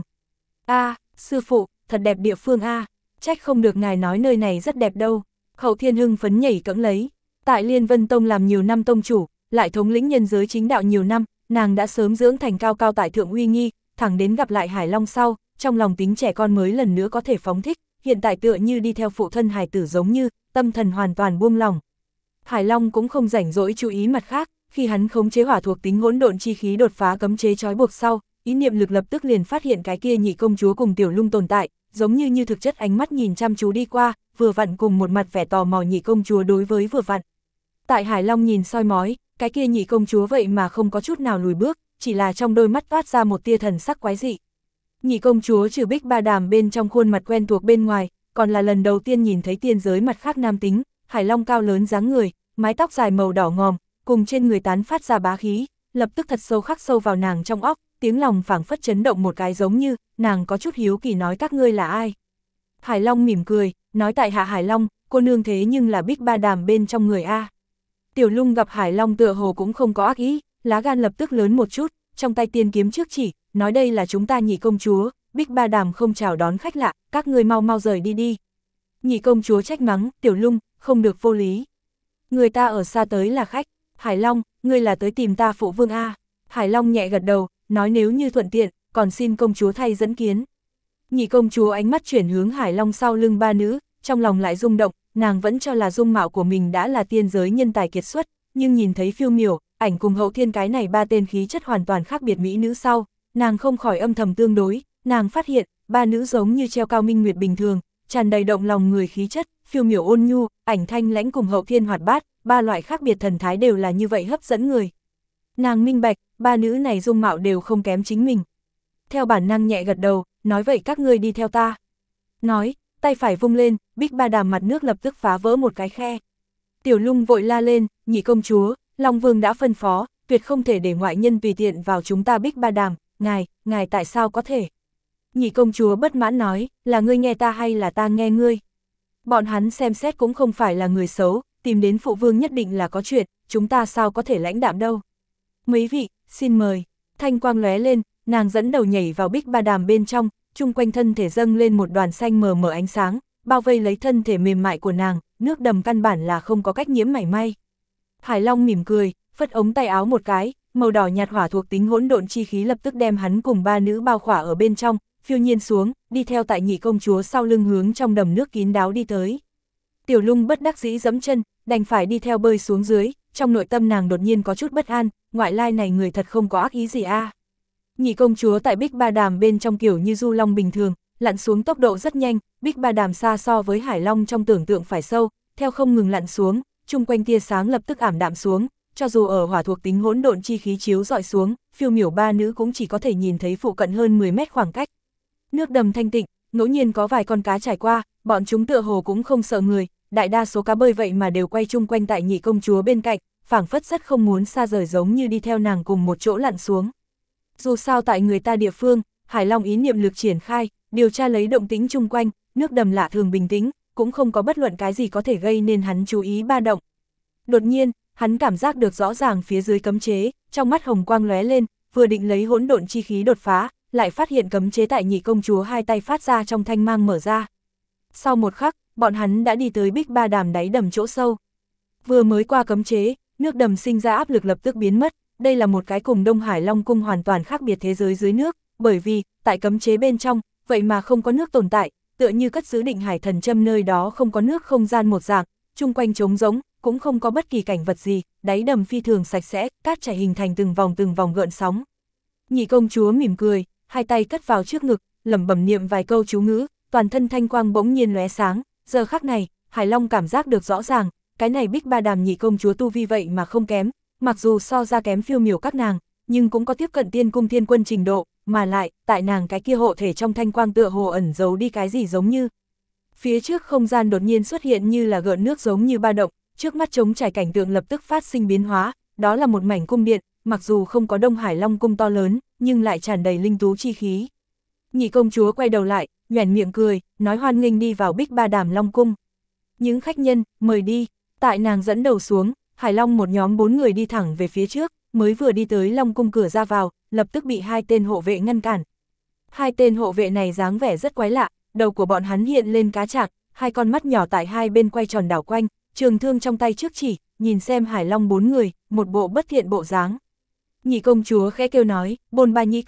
A, sư phụ, thật đẹp địa phương a, trách không được ngài nói nơi này rất đẹp đâu. Hậu Thiên hưng phấn nhảy cẫng lấy, tại Liên Vân Tông làm nhiều năm tông chủ, lại thống lĩnh nhân giới chính đạo nhiều năm, nàng đã sớm dưỡng thành cao cao tại thượng uy nghi, thẳng đến gặp lại Hải Long sau, trong lòng tính trẻ con mới lần nữa có thể phóng thích, hiện tại tựa như đi theo phụ thân hài tử giống như, tâm thần hoàn toàn buông lỏng. Hải Long cũng không rảnh rỗi chú ý mặt khác, khi hắn khống chế hỏa thuộc tính hỗn độn chi khí đột phá cấm chế trói buộc sau, ý niệm lực lập tức liền phát hiện cái kia nhị công chúa cùng Tiểu Lung tồn tại, giống như thực chất ánh mắt nhìn chăm chú đi qua, vừa vặn cùng một mặt vẻ tò mò nhị công chúa đối với vừa vặn. Tại Hải Long nhìn soi mói, cái kia nhị công chúa vậy mà không có chút nào lùi bước, chỉ là trong đôi mắt toát ra một tia thần sắc quái dị. Nhị công chúa trừ Bích Ba Đàm bên trong khuôn mặt quen thuộc bên ngoài, còn là lần đầu tiên nhìn thấy tiên giới mặt khác nam tính, Hải Long cao lớn dáng người, mái tóc dài màu đỏ ngòm, cùng trên người tán phát ra bá khí, lập tức thật sâu khắc sâu vào nàng trong óc, tiếng lòng phảng phất chấn động một cái giống như, nàng có chút hiếu kỳ nói các ngươi là ai. Hải Long mỉm cười, nói tại hạ Hải Long, cô nương thế nhưng là Bích Ba Đàm bên trong người A. Tiểu Lung gặp Hải Long tựa hồ cũng không có ác ý, lá gan lập tức lớn một chút, trong tay tiên kiếm trước chỉ, nói đây là chúng ta nhị công chúa, Bích Ba Đàm không chào đón khách lạ, các ngươi mau mau rời đi đi. Nhị công chúa trách mắng, Tiểu Lung, không được vô lý. Người ta ở xa tới là khách, Hải Long, ngươi là tới tìm ta phụ vương A. Hải Long nhẹ gật đầu, nói nếu như thuận tiện, còn xin công chúa thay dẫn kiến. Nhị công chúa ánh mắt chuyển hướng Hải Long sau lưng ba nữ, trong lòng lại rung động, nàng vẫn cho là dung mạo của mình đã là tiên giới nhân tài kiệt xuất, nhưng nhìn thấy Phiêu Miểu, ảnh cùng Hậu Thiên cái này ba tên khí chất hoàn toàn khác biệt mỹ nữ sau, nàng không khỏi âm thầm tương đối, nàng phát hiện, ba nữ giống như treo cao minh nguyệt bình thường, tràn đầy động lòng người khí chất, Phiêu Miểu ôn nhu, ảnh thanh lãnh cùng Hậu Thiên hoạt bát, ba loại khác biệt thần thái đều là như vậy hấp dẫn người. Nàng minh bạch, ba nữ này dung mạo đều không kém chính mình. Theo bản năng nhẹ gật đầu, nói vậy các ngươi đi theo ta. Nói, tay phải vung lên, Bích Ba Đàm mặt nước lập tức phá vỡ một cái khe. Tiểu Lung vội la lên, nhị công chúa, Long Vương đã phân phó, tuyệt không thể để ngoại nhân tùy tiện vào chúng ta Bích Ba Đàm, ngài tại sao có thể? Nhị công chúa bất mãn nói, là ngươi nghe ta hay là ta nghe ngươi? Bọn hắn xem xét cũng không phải là người xấu, tìm đến phụ vương nhất định là có chuyện, chúng ta sao có thể lãnh đạm đâu. Mấy vị, xin mời. Thanh quang lóe lên, nàng dẫn đầu nhảy vào Bích Ba Đàm bên trong, chung quanh thân thể dâng lên một đoàn xanh mờ mờ ánh sáng, bao vây lấy thân thể mềm mại của nàng, nước đầm căn bản là không có cách nhiễm mảy may. Hải Long mỉm cười, phất ống tay áo một cái, màu đỏ nhạt hỏa thuộc tính hỗn độn chi khí lập tức đem hắn cùng ba nữ bao khỏa ở bên trong, phiêu nhiên xuống, đi theo tại nhị công chúa sau lưng hướng trong đầm nước kín đáo đi tới. Tiểu Lung bất đắc dĩ giẫm chân, đành phải đi theo bơi xuống dưới, trong nội tâm nàng đột nhiên có chút bất an, ngoại lai này người thật không có ác ý gì a. Nhị công chúa tại Bích Ba Đàm bên trong kiểu như du long bình thường, lặn xuống tốc độ rất nhanh, Bích Ba Đàm xa so với Hải Long trong tưởng tượng phải sâu, theo không ngừng lặn xuống, chung quanh tia sáng lập tức ảm đạm xuống, cho dù ở hỏa thuộc tính hỗn độn chi khí chiếu dọi xuống, Phiêu Miểu ba nữ cũng chỉ có thể nhìn thấy phụ cận hơn 10 mét khoảng cách. Nước đầm thanh tịnh, ngẫu nhiên có vài con cá trải qua, bọn chúng tựa hồ cũng không sợ người, đại đa số cá bơi vậy mà đều quay chung quanh tại nhị công chúa bên cạnh, phảng phất rất không muốn xa rời giống như đi theo nàng cùng một chỗ lặn xuống. Dù sao tại người ta địa phương, Hải Long ý niệm lực triển khai, điều tra lấy động tĩnh chung quanh, nước đầm lạ thường bình tĩnh, cũng không có bất luận cái gì có thể gây nên hắn chú ý ba động. Đột nhiên, hắn cảm giác được rõ ràng phía dưới cấm chế, trong mắt hồng quang lóe lên, vừa định lấy hỗn độn chi khí đột phá, lại phát hiện cấm chế tại nhị công chúa hai tay phát ra trong thanh mang mở ra. Sau một khắc, bọn hắn đã đi tới Bích Ba Đàm đáy đầm chỗ sâu. Vừa mới qua cấm chế, nước đầm sinh ra áp lực lập tức biến mất, đây là một cái cùng Đông Hải Long Cung hoàn toàn khác biệt thế giới dưới nước, bởi vì, tại cấm chế bên trong, vậy mà không có nước tồn tại, tựa như cất giữ Định Hải Thần Châm nơi đó không có nước không gian một dạng, chung quanh trống rỗng, cũng không có bất kỳ cảnh vật gì, đáy đầm phi thường sạch sẽ, cát chảy hình thành từng vòng gợn sóng. Nhị công chúa mỉm cười, hai tay cất vào trước ngực, lẩm bẩm niệm vài câu chú ngữ, toàn thân thanh quang bỗng nhiên lóe sáng, giờ khắc này, Hải Long cảm giác được rõ ràng, cái này Bích Ba Đàm nhị công chúa tu vi vậy mà không kém, mặc dù so ra kém Phiêu Miểu các nàng, nhưng cũng có tiếp cận tiên cung thiên quân trình độ, mà lại, tại nàng cái kia hộ thể trong thanh quang tựa hồ ẩn giấu đi cái gì giống như. Phía trước không gian đột nhiên xuất hiện như là gợn nước giống như ba động, trước mắt trống trải cảnh tượng lập tức phát sinh biến hóa, đó là một mảnh cung điện, mặc dù không có Đông Hải Long Cung to lớn, nhưng lại tràn đầy linh tú chi khí. Nhị công chúa quay đầu lại, nhoẻn miệng cười, nói hoan nghênh đi vào Bích Ba Đàm Long Cung. Những khách nhân, mời đi, tại nàng dẫn đầu xuống, Hải Long một nhóm 4 người đi thẳng về phía trước, mới vừa đi tới Long Cung cửa ra vào, lập tức bị hai tên hộ vệ ngăn cản. Hai tên hộ vệ này dáng vẻ rất quái lạ, đầu của bọn hắn hiện lên cá chạc, hai con mắt nhỏ tại hai bên quay tròn đảo quanh, trường thương trong tay trước chỉ, nhìn xem Hải Long 4 người, một bộ bất thiện bộ dáng. Nhị công chúa khẽ kêu nói, Bôn Ba Nhĩ cười,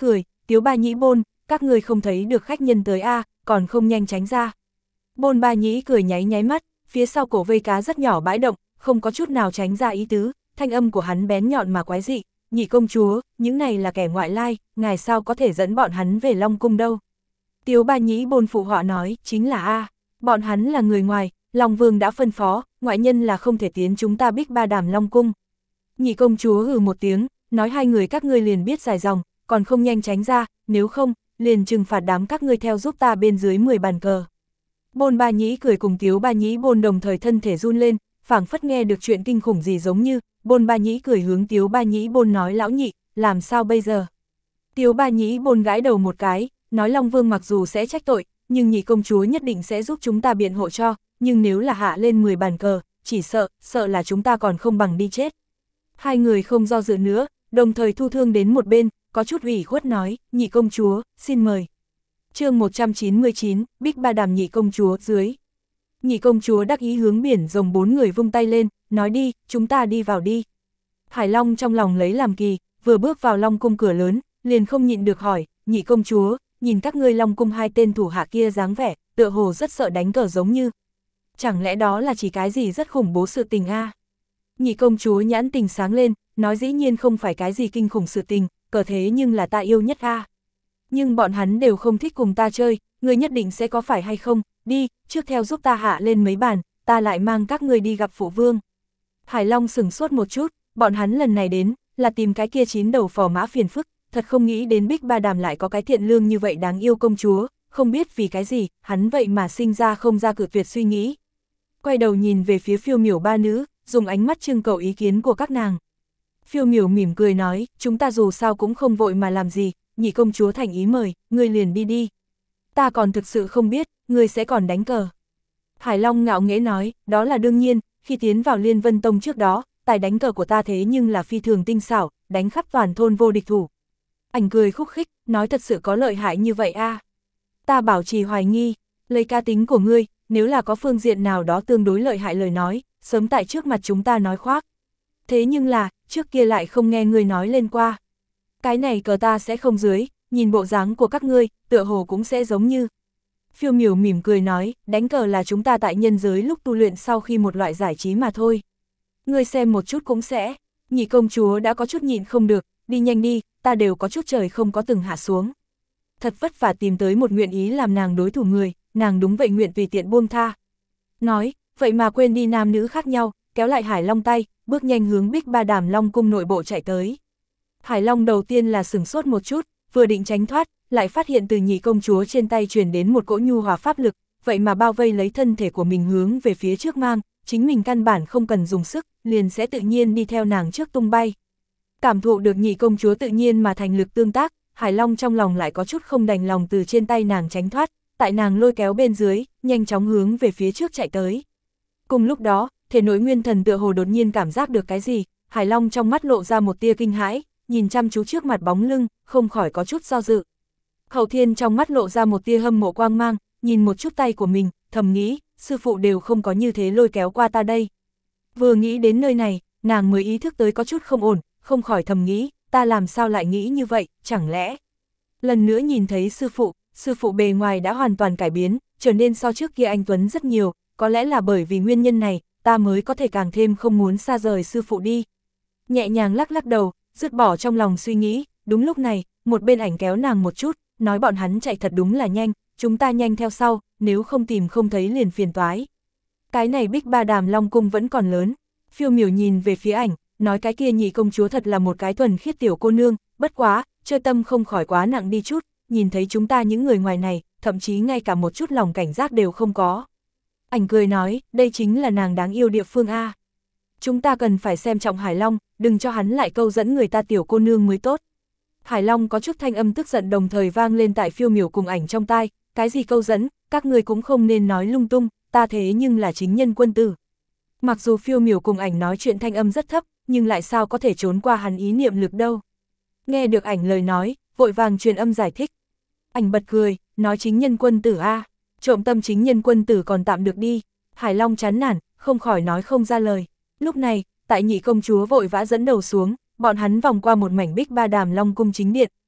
Tiếu Ba Nhĩ Bôn, các ngươi không thấy được khách nhân tới a, còn không nhanh tránh ra. Bôn Ba Nhĩ cười nháy nháy mắt, phía sau cổ vây cá rất nhỏ bãi động, không có chút nào tránh ra ý tứ, thanh âm của hắn bén nhọn mà quái dị, Nhị công chúa, những này là kẻ ngoại lai, ngài sao có thể dẫn bọn hắn về Long Cung đâu. Tiếu Ba Nhĩ Bôn phụ họa nói, chính là a, bọn hắn là người ngoài, Long Vương đã phân phó, ngoại nhân là không thể tiến chúng ta Bích Ba Đàm Long Cung. Nhị công chúa hừ một tiếng, nói hai người các ngươi liền biết dài dòng, còn không nhanh tránh ra, nếu không, liền trừng phạt đám các ngươi theo giúp ta bên dưới 10 bàn cờ. Bôn Ba Nhĩ cười cùng Tiếu Ba Nhĩ Bôn đồng thời thân thể run lên, phảng phất nghe được chuyện kinh khủng gì giống như, Bôn Ba Nhĩ cười hướng Tiếu Ba Nhĩ Bôn nói lão nhị, làm sao bây giờ? Tiếu Ba Nhĩ Bôn gãi đầu một cái, nói Long Vương mặc dù sẽ trách tội, nhưng nhị công chúa nhất định sẽ giúp chúng ta biện hộ cho, nhưng nếu là hạ lên 10 bàn cờ, chỉ sợ là chúng ta còn không bằng đi chết. Hai người không do dự nữa, đồng thời thu thương đến một bên, có chút ủy khuất nói, nhị công chúa, xin mời. Chương 199, Bích Ba Đàm nhị công chúa dưới. Nhị công chúa đắc ý hướng biển rồng 4 người vung tay lên, nói đi, chúng ta đi vào đi. Hải Long trong lòng lấy làm kỳ, vừa bước vào Long Cung cửa lớn, liền không nhịn được hỏi, nhị công chúa, nhìn các ngươi Long Cung hai tên thủ hạ kia dáng vẻ, tựa hồ rất sợ đánh cờ giống như. Chẳng lẽ đó là chỉ cái gì rất khủng bố sự tình a? Nhị công chúa nhãn tình sáng lên, nói dĩ nhiên không phải cái gì kinh khủng sự tình, cờ thế nhưng là ta yêu nhất a. Nhưng bọn hắn đều không thích cùng ta chơi, ngươi nhất định sẽ có phải hay không, đi, trước theo giúp ta hạ lên mấy bàn, ta lại mang các ngươi đi gặp phụ vương. Hải Long sửng sốt một chút, bọn hắn lần này đến, là tìm cái kia 9 đầu phò mã phiền phức, thật không nghĩ đến Bích Ba Đàm lại có cái thiện lương như vậy đáng yêu công chúa, không biết vì cái gì, hắn vậy mà sinh ra không ra cự tuyệt suy nghĩ. Quay đầu nhìn về phía Phiêu Miểu ba nữ, dùng ánh mắt trưng cầu ý kiến của các nàng. Phiêu Miểu mỉm cười nói, chúng ta dù sao cũng không vội mà làm gì, nhị công chúa thành ý mời, ngươi liền đi đi. Ta còn thực sự không biết, ngươi sẽ còn đánh cờ. Hải Long ngạo nghễ nói, đó là đương nhiên, khi tiến vào Liên Vân Tông trước đó, tài đánh cờ của ta thế nhưng là phi thường tinh xảo, đánh khắp toàn thôn vô địch thủ. Ảnh cười khúc khích, nói thật sự có lợi hại như vậy a. Ta bảo trì hoài nghi, lấy cá tính của ngươi, nếu là có phương diện nào đó tương đối lợi hại lời nói, sớm tại trước mặt chúng ta nói khoác. Thế nhưng là, trước kia lại không nghe ngươi nói lên qua. Cái này cờ ta sẽ không dưới, nhìn bộ dáng của các ngươi, tựa hồ cũng sẽ giống như. Phiêu Miểu mỉm cười nói, đánh cờ là chúng ta tại nhân giới lúc tu luyện sau khi một loại giải trí mà thôi. Ngươi xem một chút cũng sẽ, nhị công chúa đã có chút nhịn không được, đi nhanh đi, ta đều có chút trời không có từng hạ xuống. Thật vất vả tìm tới một nguyện ý làm nàng đối thủ người, nàng đúng vậy nguyện tùy tiện buông tha. Nói, vậy mà quên đi nam nữ khác nhau, kéo lại Hải Long tay, bước nhanh hướng Bích Ba Đàm Long Cung nội bộ chạy tới. Hải Long đầu tiên là sửng sốt một chút, vừa định tránh thoát, lại phát hiện từ nhị công chúa trên tay truyền đến một cỗ nhu hòa pháp lực, vậy mà bao vây lấy thân thể của mình hướng về phía trước mang, chính mình căn bản không cần dùng sức, liền sẽ tự nhiên đi theo nàng trước tung bay. Cảm thụ được nhị công chúa tự nhiên mà thành lực tương tác, Hải Long trong lòng lại có chút không đành lòng từ trên tay nàng tránh thoát, tại nàng lôi kéo bên dưới, nhanh chóng hướng về phía trước chạy tới. Cùng lúc đó, thể nội nguyên thần tựa hồ đột nhiên cảm giác được cái gì, Hải Long trong mắt lộ ra một tia kinh hãi, nhìn chăm chú trước mặt bóng lưng, không khỏi có chút do dự. Hậu Thiên trong mắt lộ ra một tia hâm mộ quang mang, nhìn một chút tay của mình, thầm nghĩ, sư phụ đều không có như thế lôi kéo qua ta đây. Vừa nghĩ đến nơi này, nàng mới ý thức tới có chút không ổn, không khỏi thầm nghĩ, ta làm sao lại nghĩ như vậy, chẳng lẽ. Lần nữa nhìn thấy sư phụ bề ngoài đã hoàn toàn cải biến, trở nên so trước kia anh Tuấn rất nhiều, có lẽ là bởi vì nguyên nhân này, ta mới có thể càng thêm không muốn xa rời sư phụ đi. Nhẹ nhàng lắc lắc đầu, dứt bỏ trong lòng suy nghĩ, đúng lúc này, một bên ảnh kéo nàng một chút, nói bọn hắn chạy thật đúng là nhanh, chúng ta nhanh theo sau, nếu không tìm không thấy liền phiền toái. Cái này Bích Ba Đàm Long Cung vẫn còn lớn. Phiêu Miểu nhìn về phía ảnh, nói cái kia nhị công chúa thật là một cái thuần khiết tiểu cô nương, bất quá, chơi tâm không khỏi quá nặng đi chút, nhìn thấy chúng ta những người ngoài này, thậm chí ngay cả một chút lòng cảnh giác đều không có. Ảnh cười nói, đây chính là nàng đáng yêu địa phương A. Chúng ta cần phải xem trọng Hải Long, đừng cho hắn lại câu dẫn người ta tiểu cô nương mới tốt. Hải Long có chút thanh âm tức giận đồng thời vang lên tại Phiêu Miểu cùng ảnh trong tai, cái gì câu dẫn, các người cũng không nên nói lung tung, ta thế nhưng là chính nhân quân tử. Mặc dù Phiêu Miểu cùng ảnh nói chuyện thanh âm rất thấp, nhưng lại sao có thể trốn qua hắn ý niệm lực đâu. Nghe được ảnh lời nói, vội vàng truyền âm giải thích. Ảnh bật cười, nói chính nhân quân tử A, trộm tâm chính nhân quân tử còn tạm được đi. Hải Long chán nản, không khỏi nói không ra lời. Lúc này, tại nhị công chúa vội vã dẫn đầu xuống, bọn hắn vòng qua một mảnh Bích Ba Đàm Long Cung chính điện,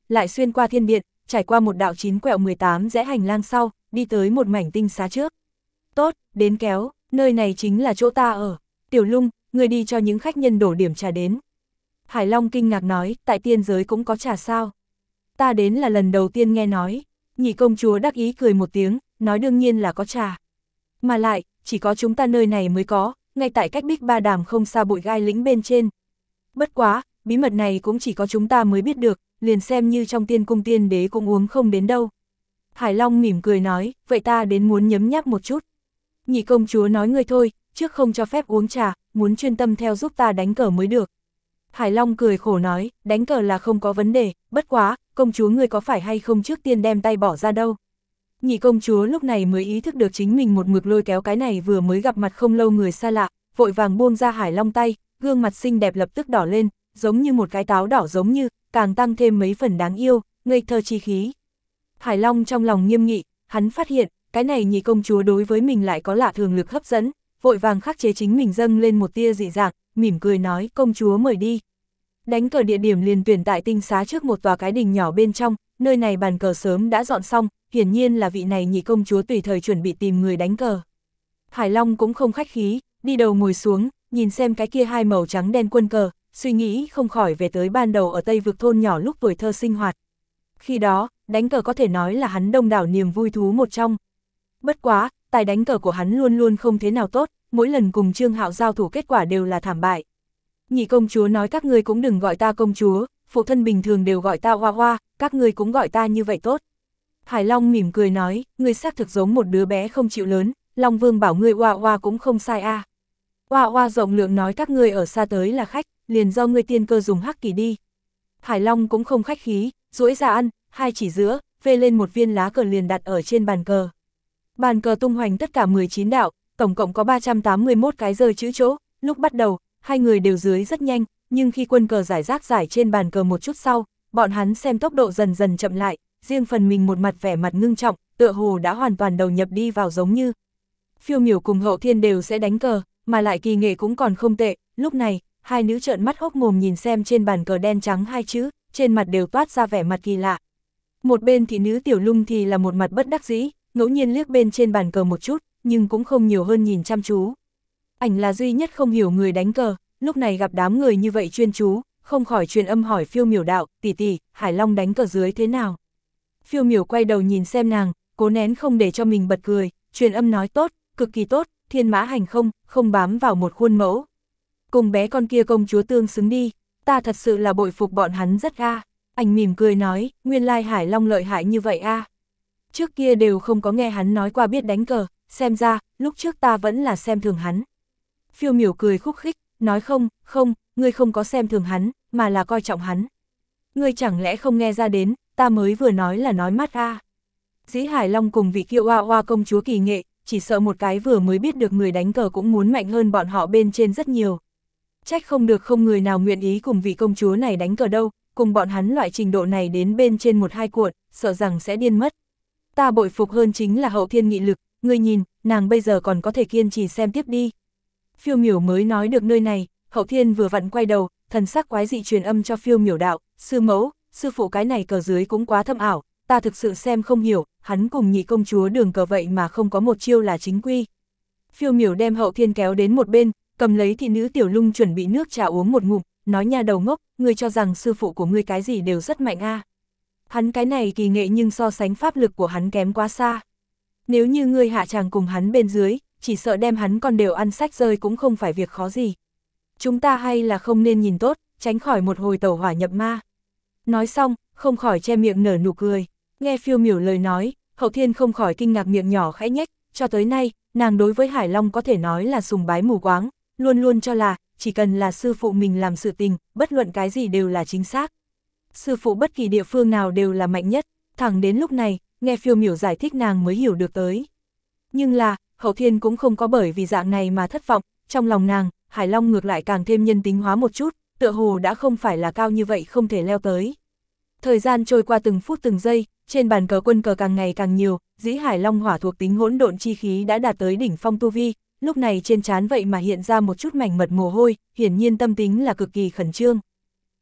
lại xuyên qua thiên điện, trải qua một đạo 9 quẹo 18 rẽ hành lang sau, đi tới một mảnh tinh xá trước. Tốt, đến kéo, nơi này chính là chỗ ta ở. Tiểu Lung, người đi cho những khách nhân đổ điểm trà đến. Hải Long kinh ngạc nói, tại tiên giới cũng có trà sao? Ta đến là lần đầu tiên nghe nói. Nhị công chúa đắc ý cười một tiếng, nói đương nhiên là có trà. Mà lại, chỉ có chúng ta nơi này mới có, ngay tại cách Bích Ba Đàm không xa bụi gai lĩnh bên trên. Bất quá, bí mật này cũng chỉ có chúng ta mới biết được, liền xem như trong tiên cung tiên đế cũng uống không đến đâu. Hải Long mỉm cười nói, vậy ta đến muốn nhấm nháp một chút. Nhị công chúa nói ngươi thôi, trước không cho phép uống trà, muốn chuyên tâm theo giúp ta đánh cờ mới được. Hải Long cười khổ nói, đánh cờ là không có vấn đề, bất quá, công chúa ngươi có phải hay không trước tiên đem tay bỏ ra đâu. Nhị công chúa lúc này mới ý thức được chính mình một mực lôi kéo cái này vừa mới gặp mặt không lâu người xa lạ, vội vàng buông ra Hải Long tay, gương mặt xinh đẹp lập tức đỏ lên, giống như một cái táo đỏ giống như, càng tăng thêm mấy phần đáng yêu, ngây thơ chi khí. Hải Long trong lòng nghiêm nghị, hắn phát hiện, cái này nhị công chúa đối với mình lại có lạ thường lực hấp dẫn, vội vàng khắc chế chính mình dâng lên một tia dị dạng, mỉm cười nói, công chúa mời đi. Đánh cờ địa điểm liền tuyển tại tinh xá trước một tòa cái đình nhỏ bên trong, nơi này bàn cờ sớm đã dọn xong, hiển nhiên là vị này nhị công chúa tùy thời chuẩn bị tìm người đánh cờ. Hải Long cũng không khách khí, đi đầu ngồi xuống, nhìn xem cái kia hai màu trắng đen quân cờ, suy nghĩ không khỏi về tới ban đầu ở Tây Vực thôn nhỏ lúc tuổi thơ sinh hoạt. Khi đó, đánh cờ có thể nói là hắn đông đảo niềm vui thú một trong. Bất quá, tài đánh cờ của hắn luôn luôn không thế nào tốt, mỗi lần cùng Trương Hạo giao thủ kết quả đều là thảm bại. Nhị công chúa nói các ngươi cũng đừng gọi ta công chúa, phụ thân bình thường đều gọi ta Hoa Hoa, các ngươi cũng gọi ta như vậy tốt. Hải Long mỉm cười nói, ngươi xác thực giống một đứa bé không chịu lớn, Long Vương bảo ngươi Hoa Hoa cũng không sai a. Hoa Hoa rộng lượng nói các ngươi ở xa tới là khách, liền do ngươi tiên cơ dùng hắc kỳ đi. Hải Long cũng không khách khí, duỗi ra ăn, hai chỉ giữa, vê lên một viên lá cờ liền đặt ở trên bàn cờ. Bàn cờ tung hoành tất cả 19 đạo, tổng cộng có 381 cái rơi chữ chỗ, lúc bắt đầu, hai người đều dưới rất nhanh, nhưng khi quân cờ giải rác giải trên bàn cờ một chút sau, bọn hắn xem tốc độ dần dần chậm lại, riêng phần mình một mặt vẻ mặt ngưng trọng, tựa hồ đã hoàn toàn đầu nhập đi vào giống như. Phiêu Miểu cùng Hậu Thiên đều sẽ đánh cờ, mà lại kỳ nghệ cũng còn không tệ, lúc này, hai nữ trợn mắt hốc mồm nhìn xem trên bàn cờ đen trắng hai chữ, trên mặt đều toát ra vẻ mặt kỳ lạ. Một bên thị nữ Tiểu Lung thì là một mặt bất đắc dĩ, ngẫu nhiên liếc bên trên bàn cờ một chút, nhưng cũng không nhiều hơn nhìn chăm chú. Ảnh là duy nhất không hiểu người đánh cờ, lúc này gặp đám người như vậy chuyên chú, không khỏi truyền âm hỏi Phiêu Miểu đạo, tỷ tỷ, Hải Long đánh cờ dưới thế nào? Phiêu Miểu quay đầu nhìn xem nàng, cố nén không để cho mình bật cười, truyền âm nói tốt, cực kỳ tốt, thiên mã hành không, không bám vào một khuôn mẫu. Cùng bé con kia công chúa tương xứng đi, ta thật sự là bội phục bọn hắn rất a. Ảnh mỉm cười nói, nguyên lai Hải Long lợi hại như vậy a. Trước kia đều không có nghe hắn nói qua biết đánh cờ, xem ra, lúc trước ta vẫn là xem thường hắn. Phiêu Miểu cười khúc khích, nói không, ngươi không có xem thường hắn, mà là coi trọng hắn. Ngươi chẳng lẽ không nghe ra đến, ta mới vừa nói là nói mắt a. Dĩ Hải Long cùng vị kia Hoa Hoa công chúa kỳ nghệ, chỉ sợ một cái vừa mới biết được người đánh cờ cũng muốn mạnh hơn bọn họ bên trên rất nhiều. Trách không được không người nào nguyện ý cùng vị công chúa này đánh cờ đâu, cùng bọn hắn loại trình độ này đến bên trên một hai cuộn, sợ rằng sẽ điên mất. Ta bội phục hơn chính là Hậu Thiên nghị lực, ngươi nhìn, nàng bây giờ còn có thể kiên trì xem tiếp đi. Phiêu Miểu mới nói được nơi này, Hậu Thiên vừa vặn quay đầu, thần sắc quái dị truyền âm cho Phiêu Miểu đạo, sư mẫu, sư phụ cái này cờ dưới cũng quá thâm ảo, ta thực sự xem không hiểu, hắn cùng nhị công chúa đường cờ vậy mà không có một chiêu là chính quy. Phiêu Miểu đem Hậu Thiên kéo đến một bên, cầm lấy thị nữ Tiểu Lung chuẩn bị nước trà uống một ngụm, nói nha đầu ngốc, ngươi cho rằng sư phụ của ngươi cái gì đều rất mạnh a. Hắn cái này kỳ nghệ nhưng so sánh pháp lực của hắn kém quá xa. Nếu như ngươi hạ tràng cùng hắn bên dưới, chỉ sợ đem hắn còn đều ăn sách rơi cũng không phải việc khó gì. Chúng ta hay là không nên nhìn tốt, tránh khỏi một hồi tẩu hỏa nhập ma. Nói xong, không khỏi che miệng nở nụ cười. Nghe Phiêu Miểu lời nói, Hậu Thiên không khỏi kinh ngạc miệng nhỏ khẽ nhếch, cho tới nay, nàng đối với Hải Long có thể nói là sùng bái mù quáng, luôn luôn cho là, chỉ cần là sư phụ mình làm sự tình, bất luận cái gì đều là chính xác. Sư phụ bất kỳ địa phương nào đều là mạnh nhất, thẳng đến lúc này, nghe Phiêu Miểu giải thích nàng mới hiểu được tới. Nhưng là, Hậu Thiên cũng không có bởi vì dạng này mà thất vọng, trong lòng nàng, Hải Long ngược lại càng thêm nhân tính hóa một chút, tựa hồ đã không phải là cao như vậy không thể leo tới. Thời gian trôi qua từng phút từng giây, trên bàn cờ quân cờ càng ngày càng nhiều, dĩ Hải Long hỏa thuộc tính hỗn độn chi khí đã đạt tới đỉnh phong tu vi, lúc này trên trán vậy mà hiện ra một chút mảnh mật mồ hôi, hiển nhiên tâm tính là cực kỳ khẩn trương.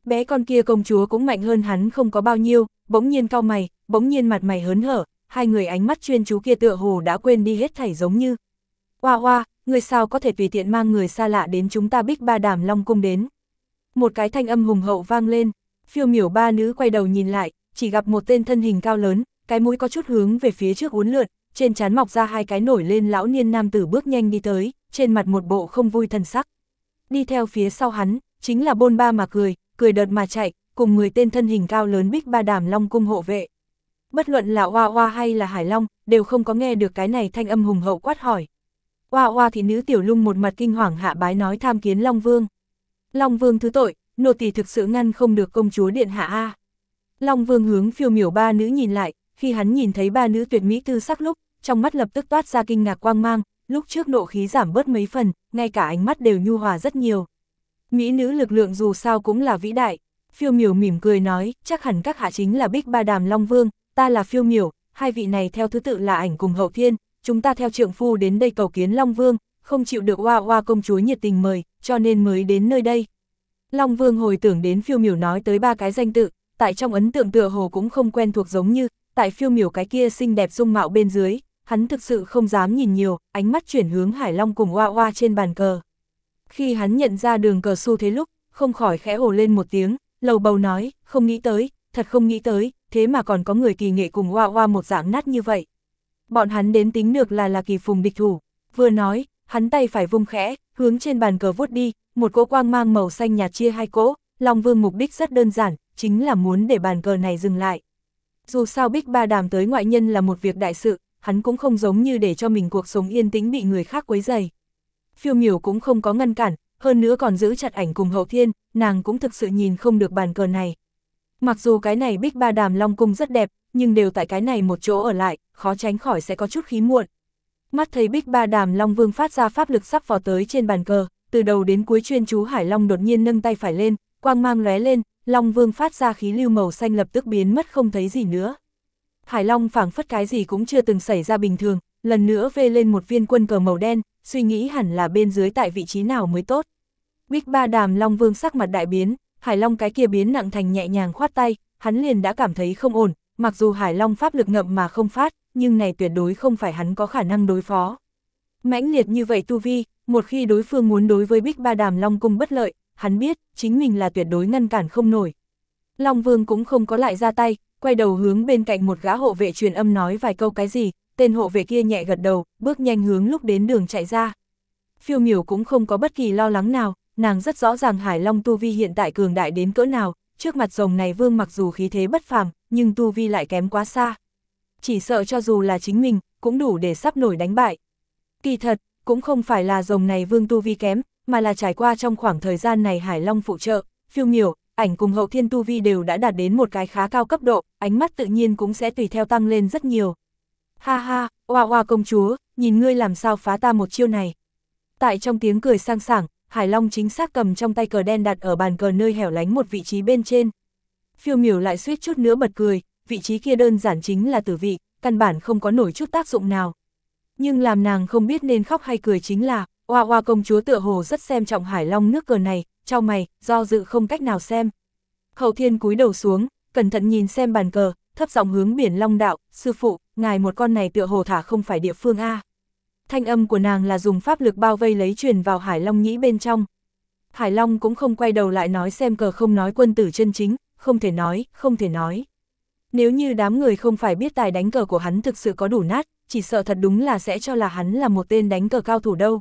Bé con kia công chúa cũng mạnh hơn hắn không có bao nhiêu, bỗng nhiên cau mày, bỗng nhiên mặt mày hớn hở, hai người ánh mắt chuyên chú kia tựa hồ đã quên đi hết thảy giống như. Oa oa, người sao có thể tùy tiện mang người xa lạ đến chúng ta Bích Ba Đàm Long cung đến. Một cái thanh âm hùng hậu vang lên, Phiêu Miểu ba nữ quay đầu nhìn lại, chỉ gặp một tên thân hình cao lớn, cái mũi có chút hướng về phía trước uốn lượn, trên trán mọc ra hai cái nổi lên lão niên nam tử bước nhanh đi tới, trên mặt một bộ không vui thần sắc. Đi theo phía sau hắn, chính là bôn ba mà cười, cười đợt mà chạy, cùng 10 tên thân hình cao lớn Bích Ba Đàm Long cung hộ vệ. Bất luận là Oa Oa hay là Hải Long, đều không có nghe được cái này thanh âm hùng hậu quát hỏi. Oa Oa thị nữ Tiểu Lung một mặt kinh hoàng hạ bái nói tham kiến Long Vương. Long Vương thứ tội, nô tỳ thực sự ngăn không được công chúa điện hạ a. Long Vương hướng Phiêu Miểu ba nữ nhìn lại, khi hắn nhìn thấy ba nữ tuyệt mỹ tư sắc lúc, trong mắt lập tức toát ra kinh ngạc quang mang, lúc trước nộ khí giảm bớt mấy phần, ngay cả ánh mắt đều nhu hòa rất nhiều. Mỹ nữ lực lượng dù sao cũng là vĩ đại. Phiêu Miểu mỉm cười nói, chắc hẳn các hạ chính là Bích Ba Đàm Long Vương, ta là Phiêu Miểu, hai vị này theo thứ tự là Ảnh cùng Hậu Thiên, chúng ta theo trượng phu đến đây cầu kiến Long Vương, không chịu được Oa Oa công chúa nhiệt tình mời, cho nên mới đến nơi đây. Long Vương hồi tưởng đến Phiêu Miểu nói tới ba cái danh tự, tại trong ấn tượng tựa hồ cũng không quen thuộc giống như, tại Phiêu Miểu cái kia xinh đẹp dung mạo bên dưới, hắn thực sự không dám nhìn nhiều, ánh mắt chuyển hướng Hải Long cùng Oa Oa trên bàn cờ. Khi hắn nhận ra đường cờ xu thế lúc, không khỏi khẽ ồ lên một tiếng, lầu bầu nói, không nghĩ tới, thật không nghĩ tới, thế mà còn có người kỳ nghệ cùng Oa Oa một dạng nát như vậy. Bọn hắn đến tính được là kỳ phùng địch thủ. Vừa nói, hắn tay phải vung khẽ, hướng trên bàn cờ vuốt đi, một cỗ quang mang màu xanh nhạt chia hai cỗ, Long Vương mục đích rất đơn giản, chính là muốn để bàn cờ này dừng lại. Dù sao Bích Ba Đàm tới ngoại nhân là một việc đại sự, hắn cũng không giống như để cho mình cuộc sống yên tĩnh bị người khác quấy rầy. Phiêu Miểu cũng không có ngăn cản, hơn nữa còn giữ chặt Ảnh cùng Hậu Thiên, nàng cũng thực sự nhìn không được bàn cờ này. Mặc dù cái này Bích Ba Đàm Long cung rất đẹp, nhưng đều tại cái này một chỗ ở lại, khó tránh khỏi sẽ có chút khí muộn. Mắt thấy Bích Ba Đàm Long Vương phát ra pháp lực sắp vào tới trên bàn cờ, từ đầu đến cuối chuyên chú Hải Long đột nhiên nâng tay phải lên, quang mang lóe lên, Long Vương phát ra khí lưu màu xanh lập tức biến mất không thấy gì nữa. Hải Long phảng phất cái gì cũng chưa từng xảy ra bình thường, lần nữa vê lên một viên quân cờ màu đen, suy nghĩ hẳn là bên dưới tại vị trí nào mới tốt. Bích Ba Đàm Long Vương sắc mặt đại biến, Hải Long cái kia biến nặng thành nhẹ nhàng khoát tay, hắn liền đã cảm thấy không ổn, mặc dù Hải Long pháp lực ngậm mà không phát, nhưng này tuyệt đối không phải hắn có khả năng đối phó. Mãnh liệt như vậy tu vi, một khi đối phương muốn đối với Bích Ba Đàm Long cung bất lợi, hắn biết, chính mình là tuyệt đối ngăn cản không nổi. Long Vương cũng không có lại ra tay, quay đầu hướng bên cạnh một gã hộ vệ truyền âm nói vài câu cái gì, tên hộ vệ kia nhẹ gật đầu, bước nhanh hướng lúc đến đường chạy ra. Phiêu Miểu cũng không có bất kỳ lo lắng nào, nàng rất rõ ràng Hải Long tu vi hiện tại cường đại đến cỡ nào, trước mặt rồng này vương mặc dù khí thế bất phàm, nhưng tu vi lại kém quá xa. Chỉ sợ cho dù là chính mình, cũng đủ để sắp nổi đánh bại. Kỳ thật, cũng không phải là rồng này vương tu vi kém, mà là trải qua trong khoảng thời gian này Hải Long phụ trợ, Phiêu Miểu, Ảnh cùng Hậu Thiên tu vi đều đã đạt đến một cái khá cao cấp độ, ánh mắt tự nhiên cũng sẽ tùy theo tăng lên rất nhiều. Ha ha, Oa Oa công chúa, nhìn ngươi làm sao phá ta một chiêu này. Tại trong tiếng cười sang sảng, Hải Long chính xác cầm trong tay cờ đen đặt ở bàn cờ nơi hẻo lánh một vị trí bên trên. Phiêu Miểu lại suýt chút nữa bật cười, vị trí kia đơn giản chính là tử vị, căn bản không có nổi chút tác dụng nào. Nhưng làm nàng không biết nên khóc hay cười chính là, Oa Oa công chúa tựa hồ rất xem trọng Hải Long nước cờ này, chau mày, do dự không cách nào xem. Hậu Thiên cúi đầu xuống, cẩn thận nhìn xem bàn cờ, thấp giọng hướng Biển Long đạo, sư phụ, ngài một con này tựa hồ thả không phải địa phương a. Thanh âm của nàng là dùng pháp lực bao vây lấy truyền vào Hải Long nhĩ bên trong. Hải Long cũng không quay đầu lại nói xem cờ không nói quân tử chân chính, không thể nói, không thể nói. Nếu như đám người không phải biết tài đánh cờ của hắn thực sự có đủ nát, chỉ sợ thật đúng là sẽ cho là hắn là một tên đánh cờ cao thủ đâu.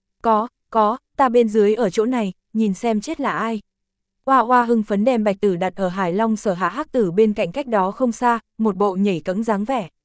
Có, ta bên dưới ở chỗ này, nhìn xem chết là ai. Oa Oa hưng phấn đem bạch tử đặt ở Hải Long sở hạ hắc tử bên cạnh cách đó không xa, một bộ nhảy cẫng dáng vẻ.